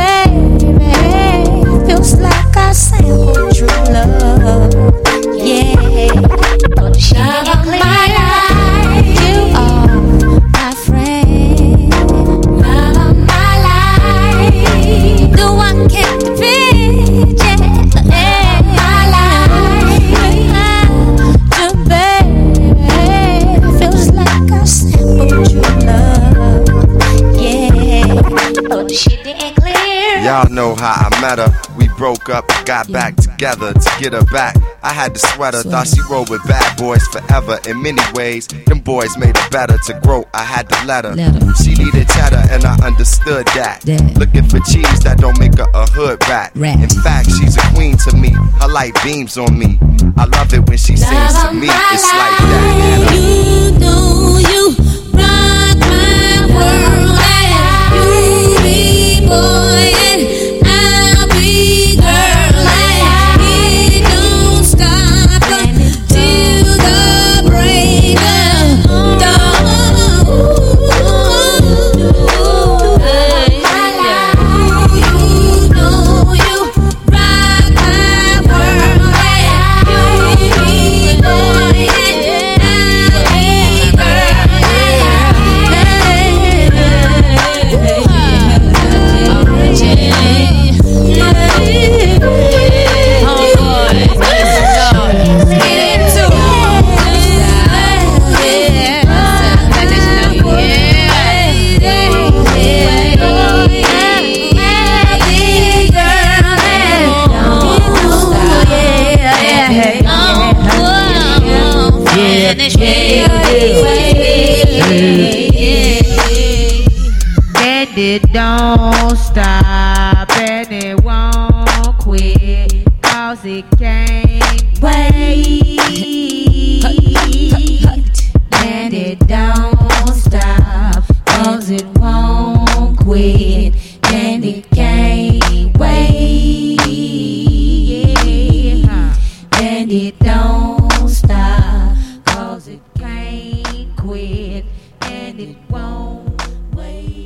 baby, feels like I sampled true love. Yeah, but the love of my life. You are my friend, love of my life. Do I can't depend, yeah, my life. Without you, baby, feels like I sampled true love. Yeah, but the shit didn't clear. Y'all know how I met her. We broke up, got back together to get her back. I had the sweater, thought she rolled with bad boys forever. In many ways, them boys made her better. To grow, I had to let her. She needed cheddar, and I understood that. Looking for cheese, that don't make her a hood rat. In fact, she's a queen to me. Her light beams on me. I love it when she sings to me. It's like that. You know you rock my world, and you be boy and I'll be girl, and it don't stop till the break of dawn. You know you rock my world, and you be boy and I'll be And it don't stop and it won't quit, cause it can't wait. And it don't stop cause it won't quit, and it can't wait. And it don't stop cause it can't quit, and it won't wait.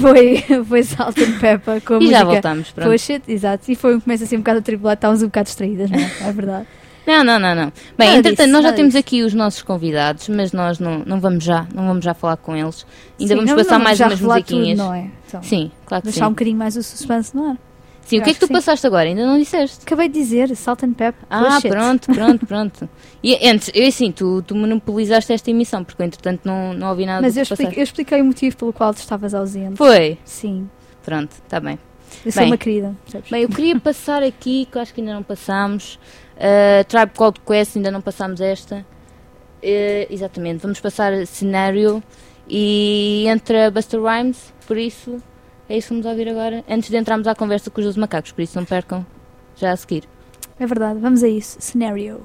foi, foi Salt and Pepper com a E música. já voltamos, pronto. Push It, exato. E foi um começo assim um bocado atribulado, estávamos um bocado distraídas, não é? É verdade. Não, não, não, não. Bem, Nada entretanto, disso, nós já nada temos disso. aqui os nossos convidados, mas nós não, não vamos já, não vamos já falar com eles. Ainda Sim, vamos não- passar não mais vamos já umas revelar musiquinhas. tudo, não é? Então, Sim, claro que Deixar sim. um bocadinho mais o suspense no ar. Sim, Eu o que é acho que tu sim. passaste agora? Ainda não disseste? Acabei de dizer, Salt and Pepper. Ah, Push It. pronto, pronto, pronto. E antes, eu assim, tu, tu monopolizaste esta emissão, porque eu, entretanto não, não ouvi nada Mas do eu que expliquei, passaste. eu expliquei o motivo pelo qual tu estavas ausente. Foi? Sim. Pronto, está bem. Eu sou Bem, uma querida, percebes? Bem, eu queria passar aqui, que eu acho que ainda não passámos. Uh, Tribe Called Quest, ainda não passámos esta. Uh, exatamente, vamos passar Scenario e entra Busta Rhymes, por isso é isso que vamos ouvir agora, antes de entrarmos à conversa com os dois macacos, por isso não percam já a seguir. É verdade, vamos a isso. Scenario.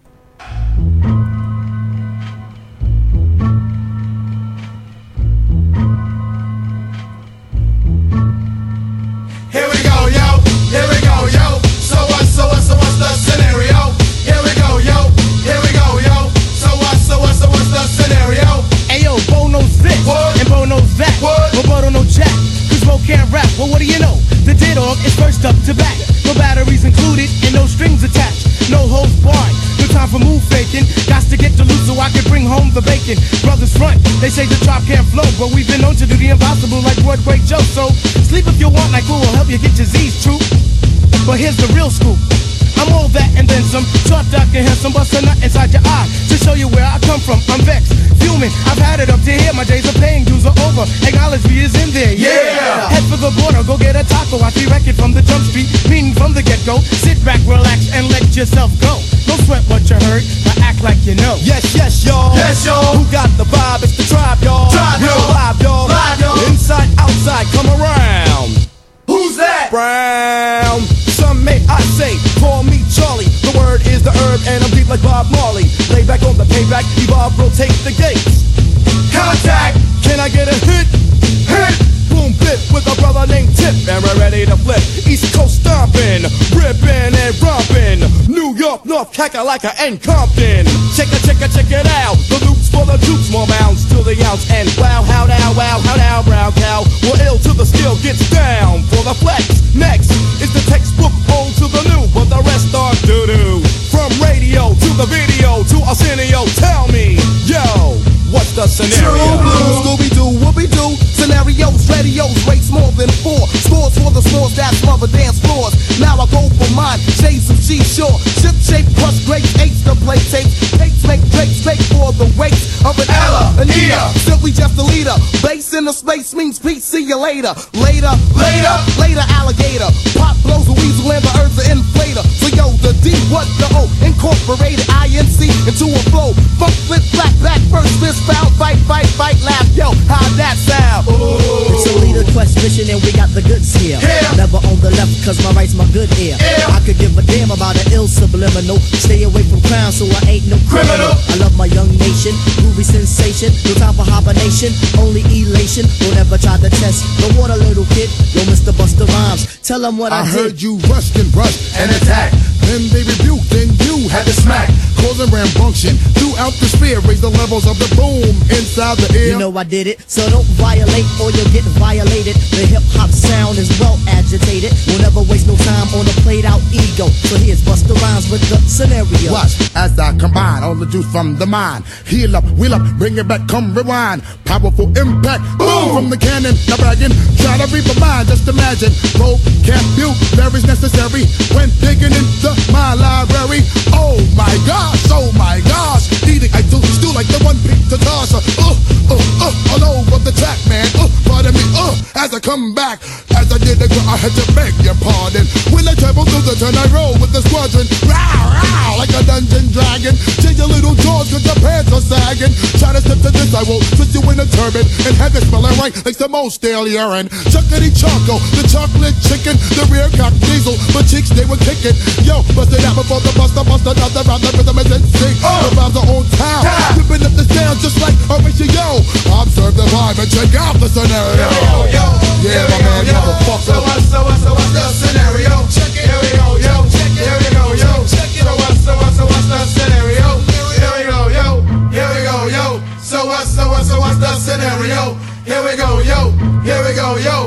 Here we go, yo. Here we go, yo. So what, so what, so what's the scenario? Here we go, yo. Here we go, yo. So what, so what, so what's the scenario? Ayo, Bo knows this, and Bo knows that. But Bo don't know jack, cause Bo can't rap. Well, what do you know? The D-Dog is first up to bat. No batteries included and no strings attached. No holds barred. No time for move faking. Got to get the loot so I can bring home the bacon. Brothers front, they say the drop can't flow, but we've been known to do the impossible like Broadway Joe. So sleep if you want, like who will help you get your Z's true. But here's the real scoop. I'm all that and then some. Short, dark, and handsome, bust a nut inside your eye to show you where I come from. I'm vexed, fuming. I've had it up to here. My days of paying dues are over. Acknowledge me is in there. Yeah. Head for the border, go get a taco. I see record from the jump street, meaning from the get go. Sit back, relax, and let yourself go. Don't sweat what you heard, but act like you know. Yes, yes, y'all. Yes, y'all. Who got the vibe? It's the tribe, y'all. Tribe, We're y'all. live, y'all. Live, y'all. Inside, outside, come around. Who's that? Brown. Some may I say, call me Charlie. The word is the herb, and I'm deep like Bob Marley. Lay back on the payback, evolve, rotate the gates. Contact. Can I get a hit? Hit. Boom, blip with a brother named Tip, and we're ready to flip. East Coast stomping, ripping and romping. New York, North, Kakalaka, and Compton. Check it, check it, check it out. The loops for the dukes, more mounds to the ounce. And wow, how now, wow, how now, brown cow. We're ill till the skill gets down for the flex. Next is the textbook old to the new, but the rest are doo-doo. From radio to the video to Arsenio, tell me, yo, what's the scenario? True blue. Scooby-Doo, whoopie-doo. Scenarios, radios, rates more than four. Scores for the scores that smother dance floors. Now I go for mine, shades of G-Shore. Ship shape, crush grapes, eights to play tapes. Tapes make Drake straight for the weights of an Ella, an Ea. Simply just a leader. Bass in the space means peace, see you later. Later, later, later alligator. Pop blows a weasel and the earth's an inflator. So yo, the D, what the O? Incorporated I N C into a flow. Funk, flip, flat, back, first, fist, foul, fight, fight, fight, laugh. Yo, how'd that sound? It's a leader quest mission and we got the goods here. Yeah. Never on the left cause my right's my good ear. Yeah. I could give a damn about an ill subliminal. Stay away from crime so I ain't no criminal. I love my young nation, groovy sensation. No time for hibernation, only elation. Don't ever try to test the water, little kid. Yo, Mister Busta Rhymes, tell them what I, I did. heard you rushed and brushed and attacked. Then they rebuked, then you had to smack. Causing rambunction throughout the sphere. Raise the levels of the boom inside the ear. You know I did it, so don't violate or you'll get violated. The hip hop sound is well agitated. We'll never waste no time on a played out ego. So here's Busta Rhymes with the scenario. Watch as I combine all the juice from the mind. Heal up, wheel up, bring it back, come rewind. Powerful impact, boom from the cannon. Now bragging, try to read my mind, just imagine. Vocabulary is necessary when digging into my library. Oh my gosh, oh my gosh. Eating, I do still like the one picked to toss. Uh, uh, uh, all over the track, man. Uh, pardon me, uh, as I come back. As I did, I had to beg your pardon. When I travel through the turn, I roll with the squadron. Row, row, like a dungeon dragon. Change your little jaws cause your pants are sagging. Try to step to this, I will put you in a turban and have it smelling right like the most stale urine. Chuckity choco, the chocolate chicken, the rear cock diesel, but cheeks they were kicking. Yo, bust it out before the buster, bust another round, the rhythm is in sync. The rhymes are on town, whipping up the sound just like a ratio. Observe the vibe and check out the scenario. Yo, yo, yeah, here my we go, man, yo. motherfucker. So what, so what, so what's the scenario? Check it. Here we go, yo. Check it. Here we go, yo. Check it. So what, so what, so what's the scenario? Here we go, yo. Here we go, yo. So what, so what, so what's the scenario? Here we go, yo. Here we go, yo.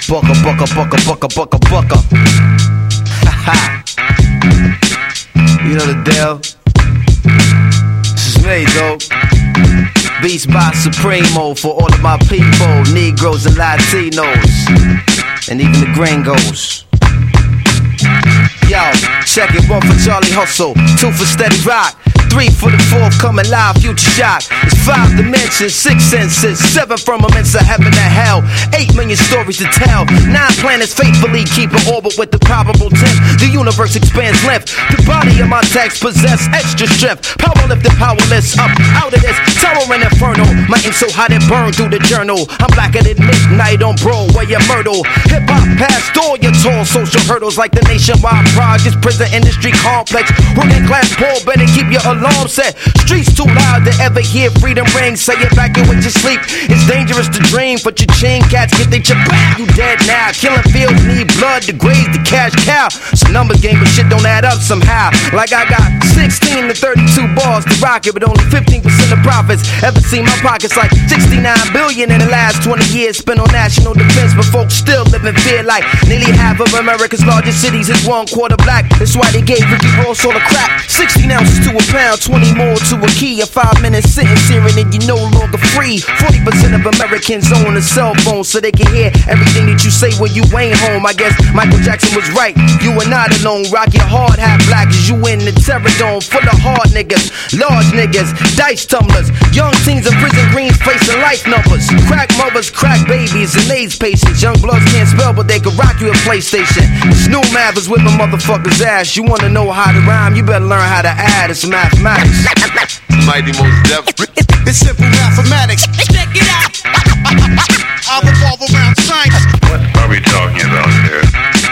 Bucka, bucka, bucka, bucka, bucka, bucka. Haha. You know the deal. This is me, dog. Beats by Supremo for all of my people, Negroes and Latinos, and even the gringos. Yo, check it, one for Charlie Hustle, two for Steady Rock, three for the fourth coming live, Future Shock. It's five dimensions, six senses, seven firmaments of heaven and hell, eight million stories to tell, nine planets faithfully keep an orbit with the probable tenth. The universe expands length, the body of my text possess extra strength. Power lifted, powerless, up out of this tower and inferno. My ink so hot it burned through the journal. I'm blacker than midnight on Broadway and Myrtle. Hip hop past all your tall social hurdles like the nationwide projects, prison industry complex. Working class poor, better keep your alarm set. Streets too loud to ever hear freedom ring. Say evacuate your sleep. It's dangerous to dream, but your chain cats get they chabang. You dead now. Killing fields need blood to graze the cash cow. It's a number game, but shit don't add up somehow. Like I got sixteen to thirty-two bars to rock it, but only fifteen percent of profits. Ever seen my pockets like sixty-nine billion in the last twenty years spent on national defense, but folks still live in fear like nearly half of America's largest cities is one quarter black. That's why they gave Ricky Ross all the crap. sixteen ounces to a pound, twenty more to a key. A five minute sentence here and then you're no longer free. forty percent of Americans own a cell phone so they can hear everything that you say when you ain't home. I guess Michael Jackson was right. You are not alone. Rock your hard hat black as you in the terror dome full of hard niggas, large niggas, dice tumblers, young teens in prison greens facing life numbers, crack mothers, crack babies, and AIDS patients. Young bloods can't spell, but they can rock you a PlayStation. This new math is whipping motherfuckers' ass. You wanna know how to rhyme? You better learn how to add. It's mathematics. Mighty Most Def. It's simple mathematics. Check it out. I revolve around science. What are we talking about here?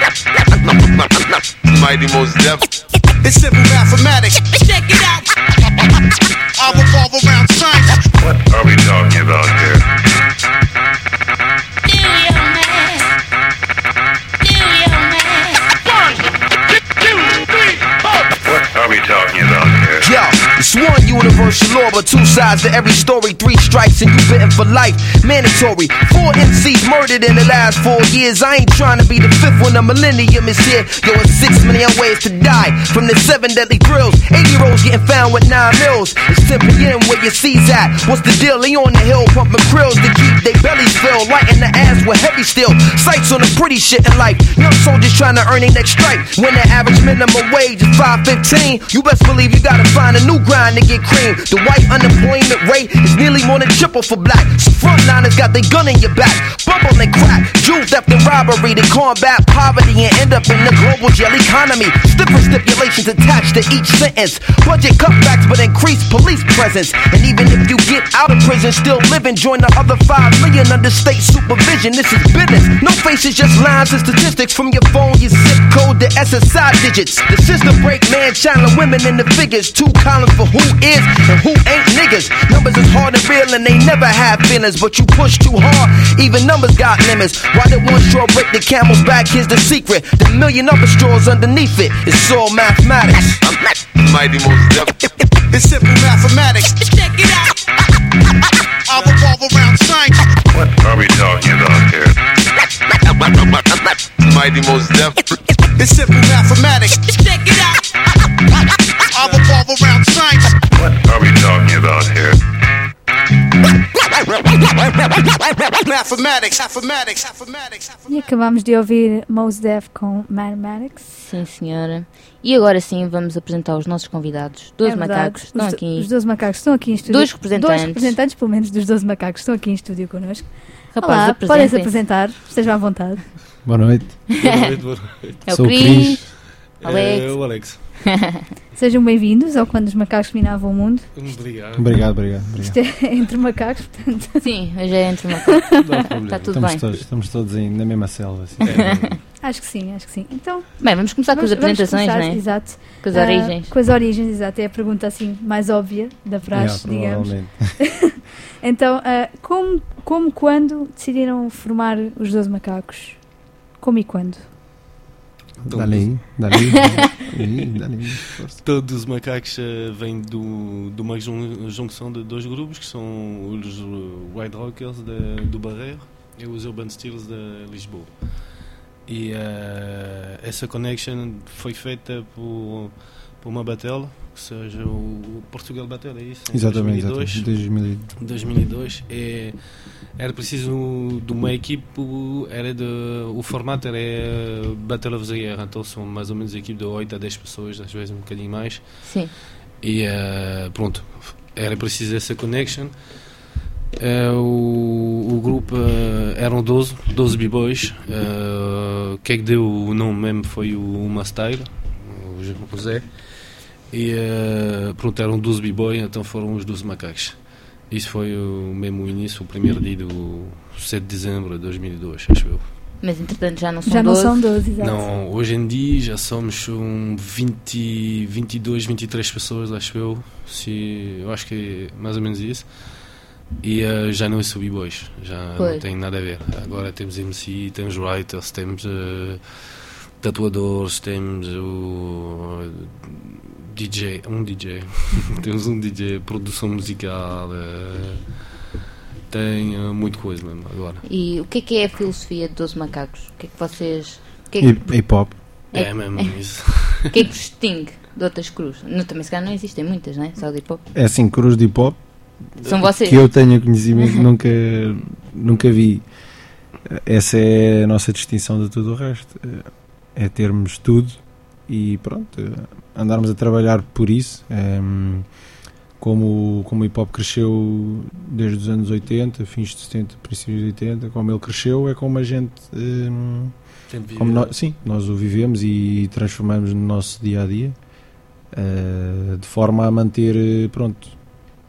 Mighty Most Def. It's simple mathematics. Check it out. I revolve around science. What are we talking about here? Do your math. Do your math. One, two, three, four. What are we talking about here? Yo, it's one universal law, but two sides to every story. Three strikes and you bitten for life. Mandatory. Four M Cs murdered in the last four years. I ain't trying to be the fifth when the millennium is here. Yo, it's six million ways to die from the seven deadly grills. Eight-year-olds getting found with nine mils. It's ten p.m. where your C's at. What's the deal? They on the hill pumping krills to keep they bellies filled. Lighting the ass with heavy steel. Sights on the pretty shit in life. Young soldiers trying to earn their next stripe. When the average minimum wage is five fifteen, you best believe you gotta find a new grind to get cream. The white unemployment rate is nearly more than triple for black. So frontliners got their gun in your back. Bubble and crack, jewel theft and robbery to combat poverty and end up in the global jail economy. Stiffer stipulations attached to each sentence. Budget cutbacks but increased police presence. And even if you get out of prison, still living, join the other five million under state supervision. This is business. No faces, just lines and statistics from your phone, your zip code, the S S I digits. The system break man, channeling women in the figures. Two columns for who is and who ain't niggas. Numbers is hard and real and they never have feelings, but you push too hard, even numbers got limits. Why did one straw break the camel's back? Here's the secret. The million other straws underneath it. It's all mathematics. Mighty Most Def. It's simple mathematics. Check it out. I revolve around science. What are we talking about here? Mighty Most Def. It's simple mathematics. Check it out. I revolve around science. What are we talking about here? Mathematics, mathematics, mathematics. E acabamos de ouvir Mos Def com Mathematics. Sim, senhora. E agora sim vamos apresentar os nossos convidados. Doze É verdade. macacos estão os, aqui. Os doze macacos estão aqui em estúdio. Dois representantes. Dois representantes, pelo menos, dos doze macacos estão aqui em estúdio connosco. Rapazes, Olá, apresentem-se. podem se apresentar. Estejam à vontade. Boa noite. Boa noite, boa noite. É o Sou o Cris. Cris. Alex. É o Alex. Sejam bem-vindos ao Quando os Macacos Dominavam o Mundo. Obrigado. Obrigado, obrigado. Isto obrigado. é entre macacos, portanto. Sim, hoje é entre macacos. Está tudo estamos bem. Todos, estamos todos em, na mesma selva. Assim. Acho que sim, acho que sim. Então, Bem, vamos começar com as vamos- vamos apresentações, começar, não é? Exato. Com as Ah, origens. com as origens, exato. É a pergunta assim mais óbvia da praxe, Yeah, digamos. provavelmente. Então, ah, como, como, quando decidiram formar os doze macacos? Como e quando? Dá-lhe aí, dá-lhe aí, dá-lhe aí, dá-lhe aí, força. Todos os macacos uh, vêm do, de uma jun- junção de dois grupos, que são os uh, White Rockers de, do Barreiro é os Urban Styles de Lisboa. E uh, essa connection foi feita por, por uma battle, ou seja, o Portugal Battle, é isso? Em Exatamente, dois mil e dois. dois mil e dois. E era preciso de uma equipe, era de, o formato era Battle of the Year, então são mais ou menos a equipe de oito a dez pessoas, às vezes um bocadinho mais. Sim. E uh, pronto, era preciso essa connection. Uh, o, o grupo uh, eram doze b-boys. Uh, o que é que deu o nome mesmo foi o Uma Style, o Zé. E uh, pronto, eram doze b-boys, então foram os doze macacos. Isso foi o mesmo início, o primeiro dia do sete de dezembro de dois mil e dois, acho eu. Mas entretanto já não são Já doze. não são doze, exato. Não, hoje em dia já somos um vinte, vinte e dois, vinte e três pessoas, acho eu. Se, eu acho que é mais ou menos isso. E uh, já não é sub b-boys, já Pois. não tem nada a ver. Agora temos M C, temos writers, temos uh, tatuadores, temos o uh, D J, um D J, temos um D J, produção musical, uh, tem uh, muita coisa mesmo agora. E o que é que é a filosofia de doze macacos? O que é que vocês... o que é que- Hip, hip hop. É, é mesmo isso. O que é que vos distingue de outras cruzes? Não, também se calhar não existem muitas, não é? Só de hip hop. É assim, cruz de hip hop. São vocês? Que eu tenha conhecimento, nunca, nunca vi. Essa é a nossa distinção de tudo o resto. É termos tudo e pronto, andarmos a trabalhar por isso. É, como, como o hip hop cresceu desde os anos oitenta, fins de setenta, princípios de oitenta, como ele cresceu, é como a gente. hum, Tem de viver. como nós, sim, nós o vivemos e transformamos no nosso dia a dia, uh, de forma a manter, eh, pronto,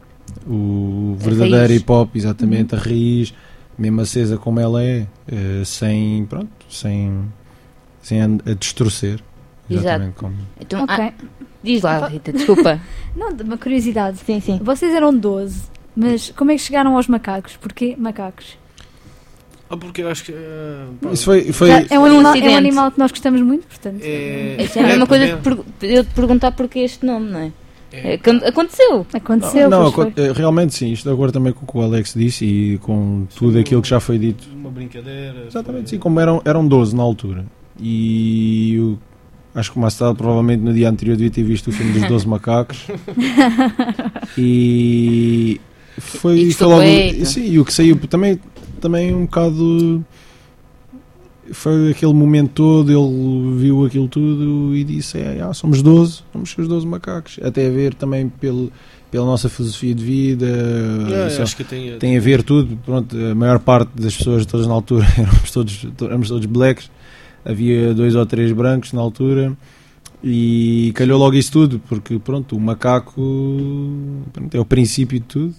o A verdadeiro raiz. hip hop, exatamente, a raiz, mesmo acesa como ela é, uh, sem, pronto, sem, sem a, a distorcer. Exatamente Exato. como. Então, Ok. ah, diz lá, Rita, desculpa. Não, de uma curiosidade. Sim, sim. Vocês eram doze, mas como é que chegaram aos macacos? Porquê macacos? Ah, porque eu acho que. Uh, pá, Isso foi, foi Já- é, um animal, é um acidente. animal que nós gostamos muito, portanto. é, Isso é a mesma coisa de também. per- eu te perguntar porque este nome, não é? É, acon- aconteceu. Aconteceu, não, pois foi. acon- realmente sim, isto agora também com o que o Alex disse e com tudo aquilo que já foi dito. Uma brincadeira. Exatamente, sim, como eram, eram doze na altura. E eu acho que o Mastado provavelmente no dia anterior devia ter visto o filme dos doze macacos. E foi, E foi logo. feito. Sim, e o que saiu também, também um bocado. Foi aquele momento todo, ele viu aquilo tudo e disse: é, ah, somos doze, vamos ser os doze macacos. Até a ver também pelo, pela nossa filosofia de vida. É, isso acho que tem, tem a ver tudo. Pronto, a maior parte das pessoas, todas na altura, éramos todos, éramos todos blacks. Havia dois ou três brancos na altura. E calhou logo isso tudo, porque pronto, o macaco, pronto, é o princípio de tudo.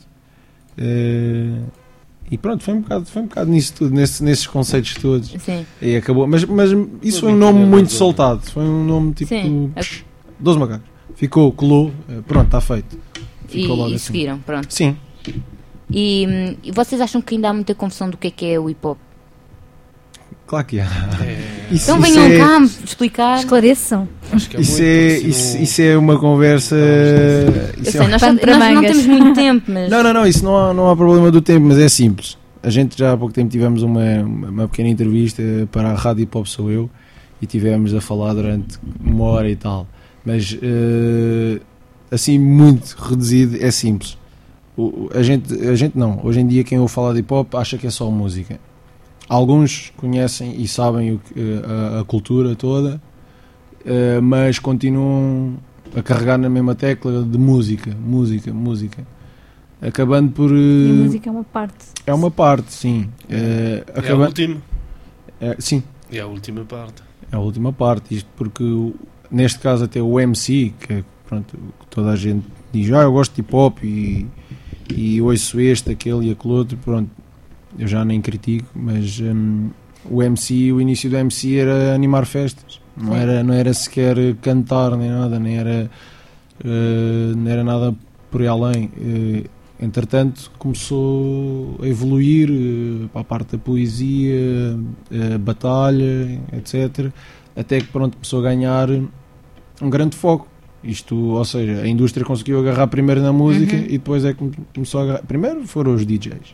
Eh, e pronto, foi um bocado, foi um bocado nisso tudo, nesse, nesses conceitos todos. Sim. E acabou. Mas, mas isso foi um nome muito soltado. Foi um nome tipo Sim. psh, doze macacos. Ficou, colou, eh, pronto, está feito. E, Ficou logo e assim. seguiram, pronto. Sim. E, hum, e vocês acham que ainda há muita confusão do que é que é o hip hop? Claro que há. Então Isso- venham isso é- cá explicar. Esclareçam. Acho que é Isso muito, é, porque isso, senão- isso é uma conversa. Eu isso sei, é- nós, só- Pano para nós não mangas. temos muito tempo, mas. Não, não, não, isso não há, não há problema do tempo, mas é simples. A gente já há pouco tempo tivemos uma, uma pequena entrevista para a Rádio Hip Hop Sou Eu e tivemos a falar durante uma hora e tal. Mas eh, assim, muito reduzido, é simples. O, o- a, gente, a gente não. Hoje em dia, quem ouve falar de hip hop acha que é só música. Alguns conhecem e sabem o que- a, a cultura toda, eh, mas continuam a carregar na mesma tecla de música, música, música. Acabando por. E a eh, música é uma parte. É uma parte, sim. Eh, É a acaba- última. é, sim, É a última parte. é a última parte. Isto porque, o- neste caso, até o M C, que é, pronto, toda a gente diz: ah, eu gosto de hip hop e, e ouço este, aquele e aquele outro. Pronto, eu já nem critico, mas hum, o M C, o início do M C era animar festas, não Sim. era, não era sequer cantar nem nada, nem era, eh, não era nada por aí além. Eh, entretanto, começou a evoluir eh, para a parte da poesia, eh, batalha, etcétera. Até que pronto, começou a ganhar um grande foco. Isto, ou seja, a indústria conseguiu agarrar primeiro na música Uhum. e depois é que começou a agarrar. Primeiro foram os D Js.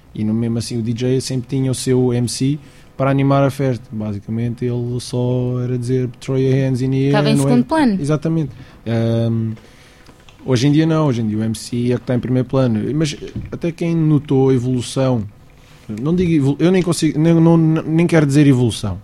E no mesmo assim o D J sempre tinha o seu M C para animar a festa. Basicamente ele só era dizer throw your hands in the air. Estava em não segundo é? plano. Exatamente. Um, hoje em dia não, hoje em dia o M C é que está em primeiro plano. Mas até quem notou a evolução, não digo evolu- eu nem consigo, nem, não, nem quero dizer evolução,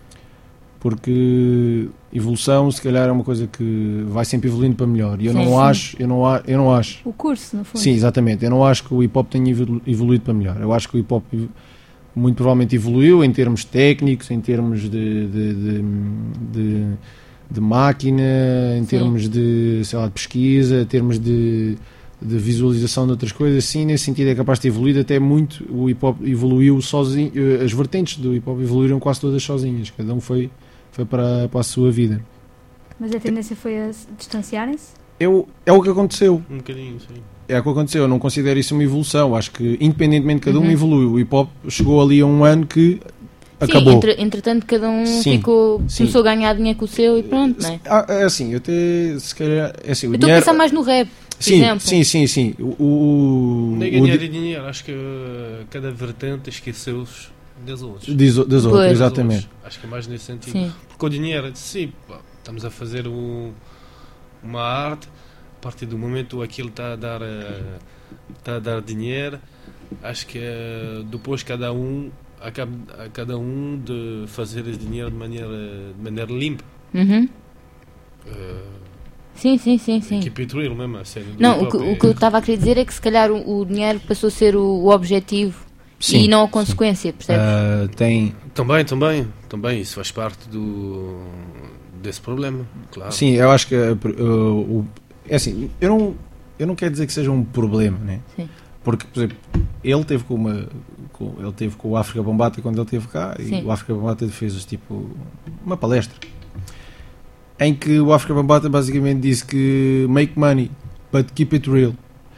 porque evolução se calhar é uma coisa que vai sempre evoluindo para melhor. E eu Sim, não sim. acho, eu não, a- eu não acho. O curso, no fundo. Sim, exatamente. Eu não acho que o hip hop tenha evolu- evoluído para melhor. Eu acho que o hip hop ev- muito provavelmente evoluiu em termos técnicos, em termos de, de, de, de, de máquina, em Sim. termos de, sei lá, de pesquisa, em termos de, de visualização de outras coisas. Sim, nesse sentido é capaz de ter evoluído até muito. O hip hop evoluiu sozinho, as vertentes do hip hop evoluíram quase todas sozinhas. Cada um foi, foi para, para a sua vida. Mas a tendência foi a se distanciarem-se? Eu, é o que aconteceu. Um bocadinho, sim. É o que aconteceu, eu não considero isso uma evolução. Acho que, independentemente de cada um, Uhum. evoluiu. O hip hop chegou ali a um ano que acabou. Sim, entre- entretanto cada um Sim, ficou, sim. começou a ganhar dinheiro com o seu e pronto, não é? Ah, é assim, eu até se calhar. É assim, o Eu estou a dinheiro, pensar mais no rap, por sim, exemplo. sim, sim, sim. O, o, Nem o ganhar di- dinheiro, acho que uh, cada vertente esqueceu-se das outras. Diz- das outras, Das exatamente. outras. Acho que é mais nesse sentido. Sim. Porque o dinheiro, sim, pá, estamos a fazer um- uma arte, a partir do momento que aquilo está a dar, uh, está a dar dinheiro, acho que uh, depois cada um acaba, a cada um de fazer esse dinheiro de maneira, de maneira limpa. Uhum. Uh, Sim, sim, sim, sim. Keep it real mesmo, a sério. do Não, hip o que, hop o que eu estava a querer dizer é que se calhar o, o dinheiro passou a ser o, o objetivo Sim, e não a consequência, percebes? Ah, tem. Também, também, também, isso faz parte do, desse problema, claro. Sim, eu acho que uh, uh, o, é assim, eu não, eu não quero dizer que seja um problema, né? Sim. Porque, por exemplo, ele teve com uma. Com, ele teve com o África Bambata quando ele esteve cá. Sim. E o África Bambata fez tipo uma palestra em que o África Bambata basicamente disse que make money, but keep it real.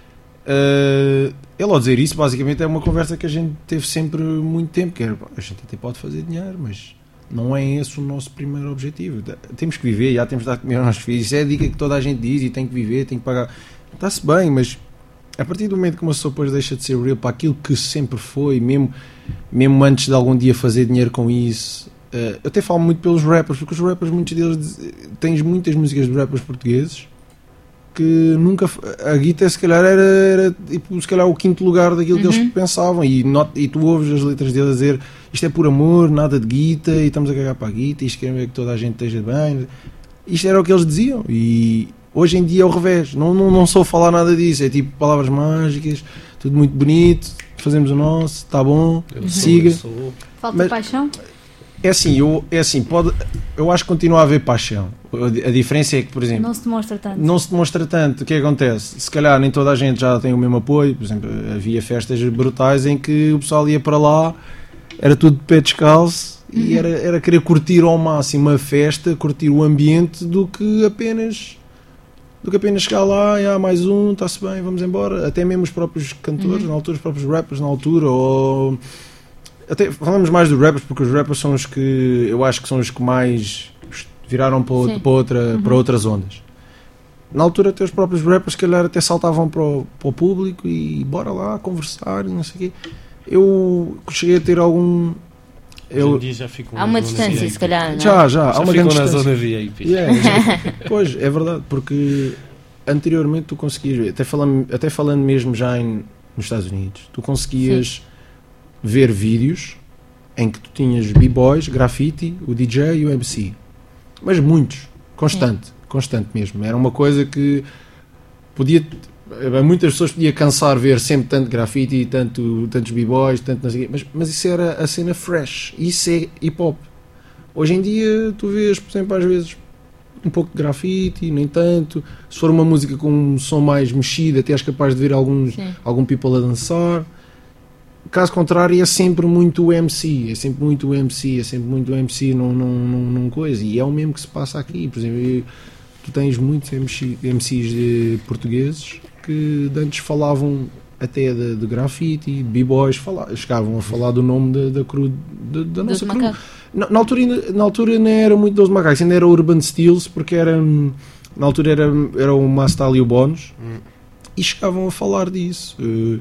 Uh, ele ao dizer isso, basicamente é uma conversa que a gente teve sempre muito tempo, que era, a gente até pode fazer dinheiro, mas não é esse o nosso primeiro objetivo. Temos que viver, já temos de dar comida aos nossos filhos, isso é a dica que toda a gente diz, e tem que viver, tem que pagar. Está-se bem, mas a partir do momento que uma pessoa depois deixa de ser real para aquilo que sempre foi, mesmo, mesmo antes de algum dia fazer dinheiro com isso, uh, eu até falo muito pelos rappers, porque os rappers, muitos deles, tens muitas músicas de rappers portugueses que nunca, a guita se calhar era, era tipo, se calhar o quinto lugar daquilo que Uhum. eles pensavam, e, not, e tu ouves as letras dele a dizer isto é por amor, nada de guita, e estamos a cagar para a guita, isto quer ver que toda a gente esteja bem. Isto era o que eles diziam, e hoje em dia é o revés, não, não, não sou falar nada disso, é tipo palavras mágicas, tudo muito bonito, fazemos o nosso, está bom, Eu sou, siga. eu sou. Falta Mas- paixão? É assim, eu, é assim pode, eu acho que continua a haver paixão. A, a diferença é que, por exemplo, Não se demonstra tanto. não se demonstra tanto. O que acontece? Se calhar nem toda a gente já tem o mesmo apoio. Por exemplo, havia festas brutais em que o pessoal ia para lá, era tudo de pé descalço, e era, era querer curtir ao máximo a festa, curtir o ambiente, do que apenas do que apenas chegar lá e há mais um, está-se bem, vamos embora. Até mesmo os próprios cantores, Uhum. na altura, os próprios rappers na altura, ou até falamos mais dos rappers, porque os rappers são os que eu acho que são os que mais viraram para, outro- Sim. para, outra, Uhum. para outras ondas. Na altura até os próprios rappers se calhar até saltavam para o, para o público e bora lá conversar e não sei o quê. Eu cheguei a ter algum... Hoje Eu, em dia já ficam Há uma na zona distância, V I P. se calhar, não é? já, já, há Já uma ficam grande na distância. zona V I P. Yeah, já. Pois, é verdade, porque anteriormente tu conseguias ver, até falando, até falando mesmo já em, nos Estados Unidos, tu conseguias ver vídeos em que tu tinhas b-boys, graffiti, o D J e o M C. Mas muitos, constante, constante mesmo. Era uma coisa que podia, muitas pessoas podia cansar ver sempre tanto graffiti, tanto, tantos b-boys, tanto não sei o quê, mas, mas isso era a cena fresh, isso é hip hop. Hoje em dia tu vês, por exemplo, às vezes um pouco de grafite, nem tanto. Se for uma música com um som mais mexido, até és capaz de ver alguns, Sim. algum people a dançar. Caso contrário, é sempre muito o M C, é sempre muito o M C, é sempre muito o M C num, num, num, num coisa, e é o mesmo que se passa aqui. Por exemplo, eu- tu tens muitos M C, M Cs de portugueses que de antes falavam até de, de grafite, de b-boys, fala- chegavam a falar do nome da, da cru, da, da Dos nossa cru. macacos. Na, na altura, ainda- na altura não era muito dos macacos, ainda era Urban Styles, porque era, hum, na altura era, era o Mastal e o Bónus, Hum. e chegavam a falar disso. Eh,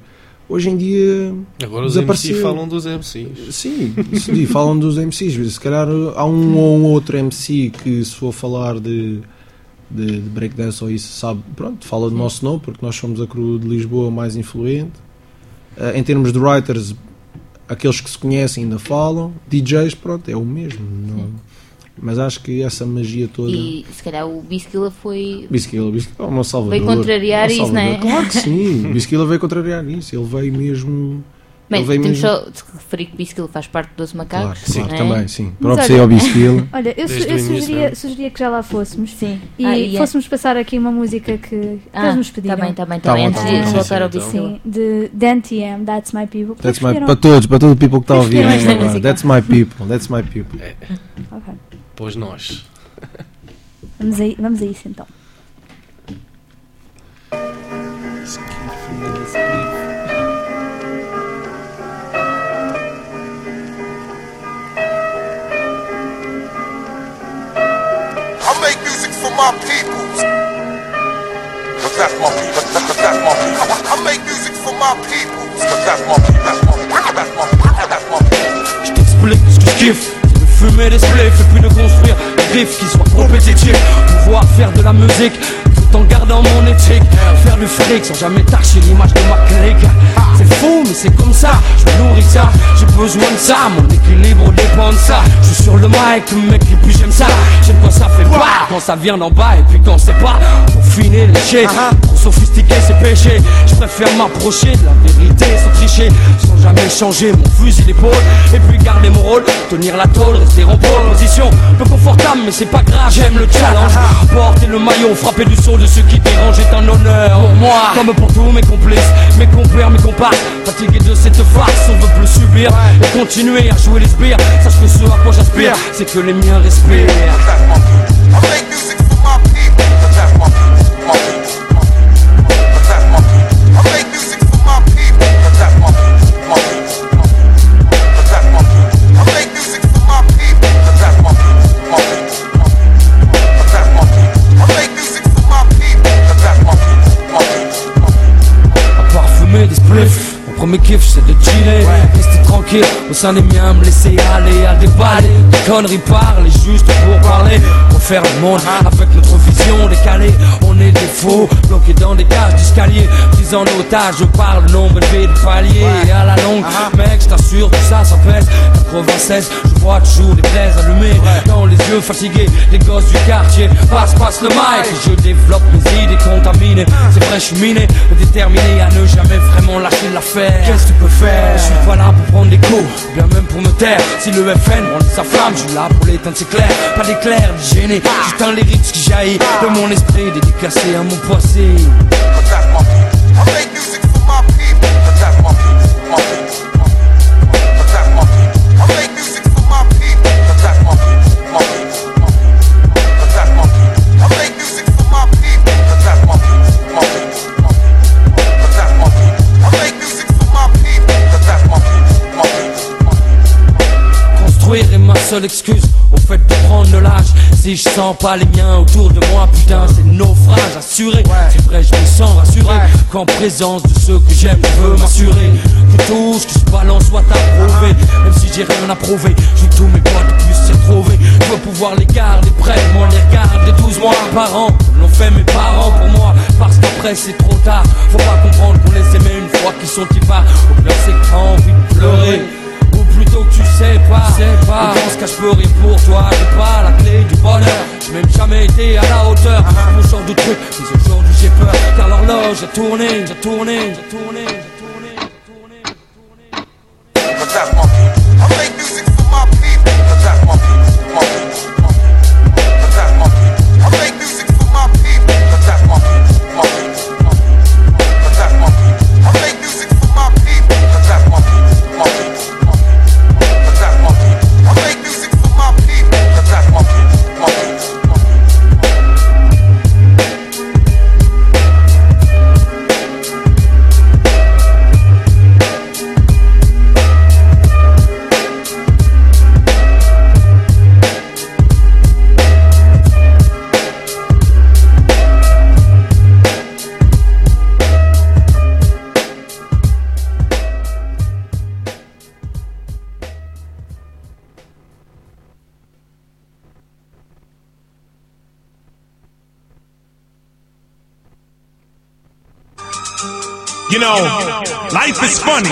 hoje em dia Agora os desapareceu. M Cs falam dos M Cs. Sim, sim, falam dos M Cs. Se calhar há um ou um outro M C que, se for falar de, de, de breakdance ou isso, sabe, pronto, fala do nosso nome, porque nós somos a crew de Lisboa mais influente. Uh, em termos de writers, aqueles que se conhecem ainda falam. D Js, pronto, é o mesmo. Não? Mas acho que essa magia toda. E se calhar o Bizkilla foi. Bizkilla, Bizkilla é um Salvador. Veio contrariar um isso, não é? Claro que sim. Bizkilla veio contrariar isso. Ele veio mesmo. Bem, ele veio temos mesmo... só de referir que Bizkilla faz parte dos Macacos. Claro, sim, não é? também, sim. Mas Próprio ao Bizkilla. Olha, eu, su- eu sugeria, sugeria que já lá fôssemos. Sim. E Ah, e é. fôssemos passar aqui uma música que, que Ah, eles nos pediram. tá bem, tá bem, tá bem. Antes de voltar ao Bizkilla. Sim, de Dante M, That's My People. That's my, Preferiram- para todos, para todo o people que está a ouvir. Preferiram esta agora. música. That's my people, that's my people. É. Ok. Pois nós. Vamos a, vamos a isso então. I make music for my peoples. But that's my people. That's, that's, that's my people. I, I make music for my peoples. But that's my people. That's my people. That's my people. That's my people. Je t'explique ce que je kiffe, c'est de fumer des spliffs et puis de construire des riffs qui soient compétitifs. Pouvoir faire de la musique tout en gardant mon éthique. Faire du fric sans jamais tâcher l'image de ma clique. C'est fou mais c'est comme ça, je nourris ça. J'ai besoin de ça, mon équilibre dépend de ça. Je suis sur le mic, mec et puis j'aime ça. J'aime quand ça fait pas, quand ça vient d'en bas et puis quand c'est pas. Pour finir léché, trop sophistiqué c'est péché. Je préfère m'approcher de la vérité sans tricher. Sans jamais changer mon fusil d'épaule. Et puis garder mon rôle, tenir la tôle, rester en pole position. Peu confortable mais c'est pas grave, j'aime le challenge. Porter le maillot, frapper du saut de ceux qui dérangent est un honneur pour moi. Comme pour tous mes complices, mes compères, mes comparses. Fatigué de cette farce, on veut plus subir et continuer à jouer les sbires. Sache que ce à quoi j'aspire, c'est que les miens respirent. I make music for my people. But that's my people. My people. But that's my people. I make music for my people. But that's my people. My people. But that's my people. I make music for my people. But that's my people. My people. But that's my people. I make music for my people. But that's my people. My people. À part fumer des spliffs, mon premier kiff c'est de chiller, rester tranquille au sein des miens, me laisser aller à déballer. Des conneries parler juste pour parler, refaire le monde avec notre vision décalée. On est des faux, bloqués dans des cages d'escalier, pris en otage par le nombre élevé de paliers. Et à la longue, mec, je t'assure tout ça, ça pèse. quatre-vingt-seize, je vois toujours des plaies allumées dans les yeux fatigués, les gosses du quartier. Passe, passe le mic et je développe mes idées contaminées. C'est vrai, je suis miné, déterminé à ne jamais vraiment lâcher l'affaire. Qu'est-ce que tu peux faire? Je suis pas là pour prendre des coups, bien même pour me taire. Si le F N brûle sa flamme, je suis là pour l'éteindre, c'est clair. Pas d'éclair, ni gêné, juste un lyrics qui jaillit de mon esprit, dédicacé à mon passé. But that's my people. I make music for my people. But that's my people. My people. But that's my people. I make music for my people. But that's my people. My people. But that's my people. I make music for my people. But that's my people. My people. But that's my people. I make music for my people. But that's my people. My people. Construire est ma seule excuse au fait de prendre de l'âge. Si je sens pas les miens autour de moi, putain c'est naufrage assuré. C'est vrai, je me sens rassuré qu'en présence de ceux que j'aime, je veux m'assurer que tout ce que je balance soit approuvé. Même si j'ai rien à prouver, j'ai tous mes potes puissent s'y retrouver. Je veux pouvoir les garder près, moi les regarder douze mois par an, comme l'ont fait mes parents pour moi. Parce qu'après c'est trop tard, faut pas comprendre qu'on les aimait une fois qu'ils sont épars. Au pleur c'est que t'as envie de pleurer. Ou plutôt que tu sais pas, sais pas. Et dans ce cas je peux rire pour toi, j'ai pas la clé du bonheur. J'ai même jamais été à la hauteur, mon genre de truc, mais aujourd'hui j'ai peur. Car l'horloge a tourné, j'ai tourné, j'ai tourné, j'ai tourné, j'ai tourné, j'ai tourné. But that's my people. I make music for my people. But that's my people. My people. But that's my people. I make music for my people. But that's my people. My people. But that's my people. I make music for my people. But that's my people. My people. But that's my people. I make music for my people. But that's my people. My people. You know, life is funny.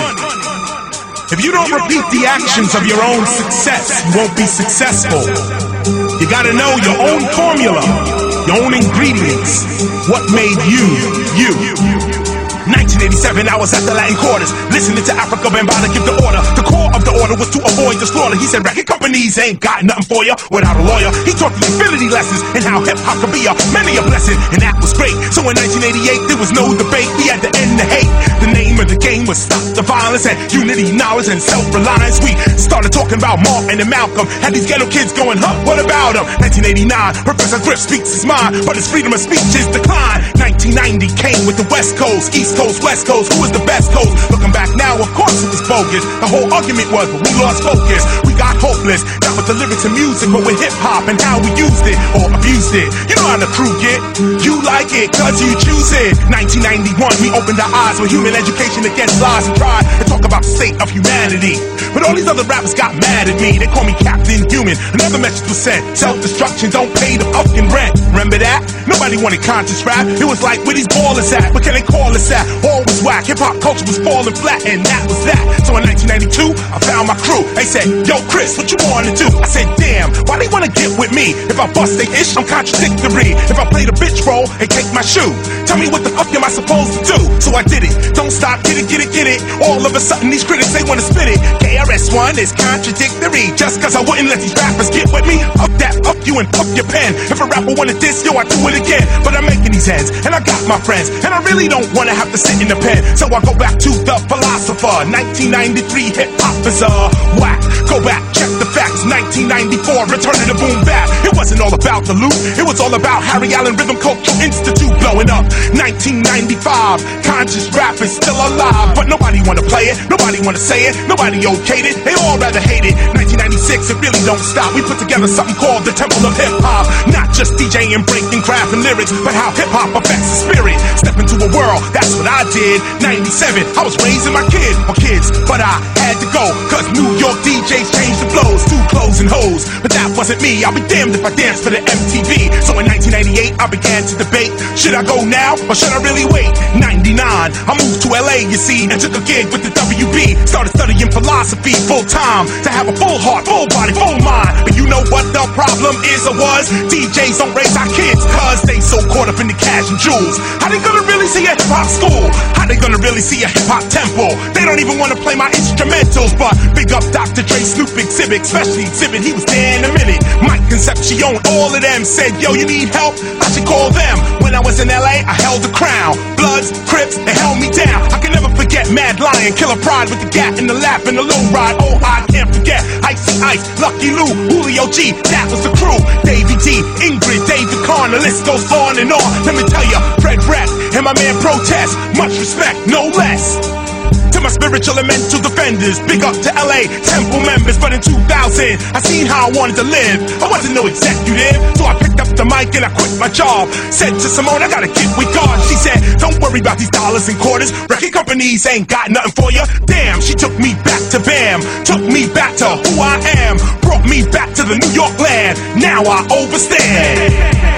If you don't repeat the actions of your own success, you won't be successful. You gotta know your own formula, your own ingredients, what made you, you. nineteen eighty-seven, I was at the Latin Quarters, listening to Africa Bambaataa give the order. The core of the order was to avoid the slaughter. He said, record companies ain't got nothing for you without a lawyer. He taught the infinity lessons and how hip-hop could be a many a blessing, and that was great. So in nineteen eighty-eight, there was no debate. We had to end the hate. The name of the game was stop the violence and unity, knowledge, and self-reliance. We started talking about Martin and Malcolm. Had these ghetto kids going, huh, what about them? nineteen eighty-nine, Professor Griff speaks his mind, but his freedom of speech is declined. nineteen ninety came with the West Coast, East Coast, West Coast, who was the best coast? Looking back now, of course it was bogus. The whole argument was, but we lost focus. We got hopeless, not with the lyrics and music, but with hip-hop and how we used it, or abused it. You know how the crew get. You like it, cause you choose it. nineteen ninety-one, we opened our eyes with human education against lies and pride, and talk about the state of humanity. But all these other rappers got mad at me. They call me Captain Human. Another message was sent. Self-destruction don't pay the fucking rent. Remember that? Nobody wanted conscious rap. It was like, where these ballers at? What can they call us at? All was whack. Hip-hop culture was falling flat, and that was that. So in nineteen ninety-two, I found my crew. They said, yo, Chris, what you wanna do? I said, damn, why they wanna get with me? If I bust they ish, I'm contradictory. If I play the bitch role and take my shoe, tell me what the fuck am I supposed to do? So I did it. Don't stop, get it, get it, get it. All of a sudden, these critics, they wanna spit it. K R S One is contradictory. Just cause I wouldn't let these rappers get with me, up that, up you, and up your pen. If a rapper wanted this, yo, I do it again. But I'm making these ends, and I got my friends, and I really don't wanna have to sit in the pen. So I go back to the philosopher. nineteen ninety-three hip-hop is a whack. Go back, check the facts. nineteen ninety-four, return to the boom bap. It wasn't all about the loot, it was all about Harry Allen Rhythm Culture Institute blowing up. nineteen ninety-five, conscious rap is still alive, but nobody wanna play it, nobody wanna say it, nobody okayed it, they all rather hate it. nineteen ninety-six, it really don't stop. We put together something called the Temple of Hip Hop. Not just DJing, breaking, craft, and lyrics, but how hip hop affects the spirit. Step into a world, that's what I did. ninety-seven, I was raising my kid, or kids, but I had to go, cause New York D Js changed the flows, two clothes and hoes. But that wasn't me, I'll be damned if I danced for the M T V. So in nineteen ninety-eight, I began to debate, should I go now, or should I really wait? ninety-nine, I moved to L A, you see, and took a gig with the W B. Started studying philosophy full time, to have a full heart, full body, full mind. But you know what the problem is or was? D Js don't raise our kids, cause they so caught up in the cash and jewels. How they gonna really see a hip-hop school? How they gonna really see a hip-hop temple? They don't even wanna play my instrumentals. But big up Doctor Dre, Snoop, Exhibit, especially Exhibit, he was there in a minute. Mike Concepcion, all of them said, yo, you need help? I should call them. When I was in L A, I held the crown. Bloods, Crips, they held me down. I can never forget Mad Lion, Killer Pride with the gat in the lap and the low ride. Oh, I can't forget Icy Ice, Lucky Lou, Julio G, that was the crew. Davey D, Ingrid, David Kahn, the list goes on and on. Let me tell ya, Fred Rep and my man Protest, much respect, no less. To my spiritual and mental defenders, big up to L A Temple members. But in two thousand, I seen how I wanted to live. I wasn't no executive, so I picked up the mic and I quit my job. Said to Simone, I gotta get with God. She said, don't worry about these dollars and quarters. Record companies ain't got nothing for you. Damn, she took me back to BAM, took me back to who I am, brought me back to the New York land. Now I overstand.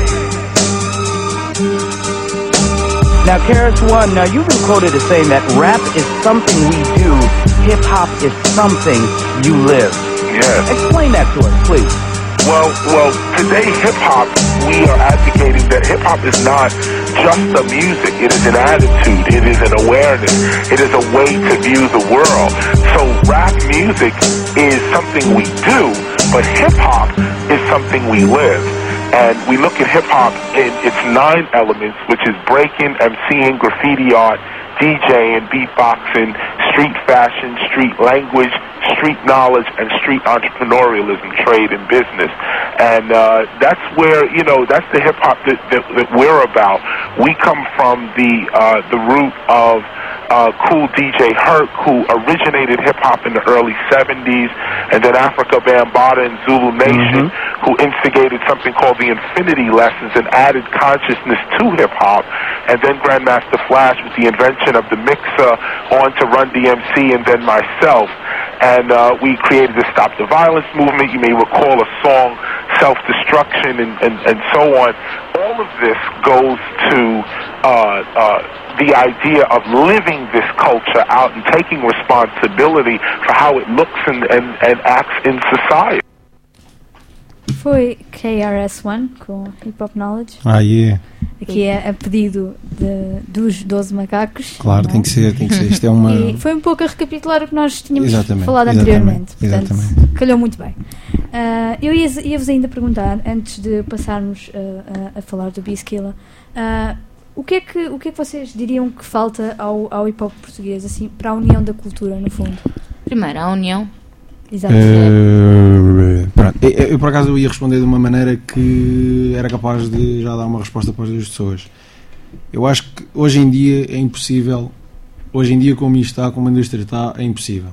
Now, K R S One, now you've been quoted as saying that rap is something we do, hip-hop is something you live. Yes. Explain that to us, please. Well, well, today hip-hop, we are advocating that hip-hop is not just a music. It is an attitude. It is an awareness. It is a way to view the world. So rap music is something we do, but hip-hop is something we live. And we look at hip-hop in its nine elements, which is breaking, MCing, graffiti art, DJing, beatboxing, street fashion, street language, street knowledge, and street entrepreneurialism, trade, and business. And uh, that's where, you know, that's the hip-hop that, that, that we're about. We come from the, uh, the root of Uh, cool D J Herc, who originated hip-hop in the early seventies, and then Africa Bambaataa and Zulu Nation, mm-hmm. who instigated something called the Infinity Lessons and added consciousness to hip-hop, and then Grandmaster Flash with the invention of the mixer, on to Run D M C, and then myself. And uh, we created the Stop the Violence movement. You may recall a song self-destruction and, and, and so on. All of this goes to uh, uh, the idea of living this culture out and taking responsibility for how it looks and, and, and acts in society. Foi K R S One com Hip Hop Knowledge. Ah, yeah. Aqui é a pedido de, dos doze macacos. Claro, não é? tem que ser, tem que ser. Isto é uma... E foi um pouco a recapitular o que nós tínhamos Exatamente, falado exatamente, anteriormente. Portanto, exatamente. calhou muito bem. Uh, eu ia- ia-vos ainda perguntar, antes de passarmos uh, a, a falar do B-Skilla, uh, o, que é que, o que é que vocês diriam que falta ao, ao hip-hop português, assim, para a união da cultura, no fundo? Primeiro, a união. Exato. Eh, pronto. Eu, eu, por acaso eu ia responder de uma maneira que era capaz de já dar uma resposta para as duas pessoas. Eu acho que hoje em dia é impossível, hoje em dia como isto está, como a indústria está, é impossível.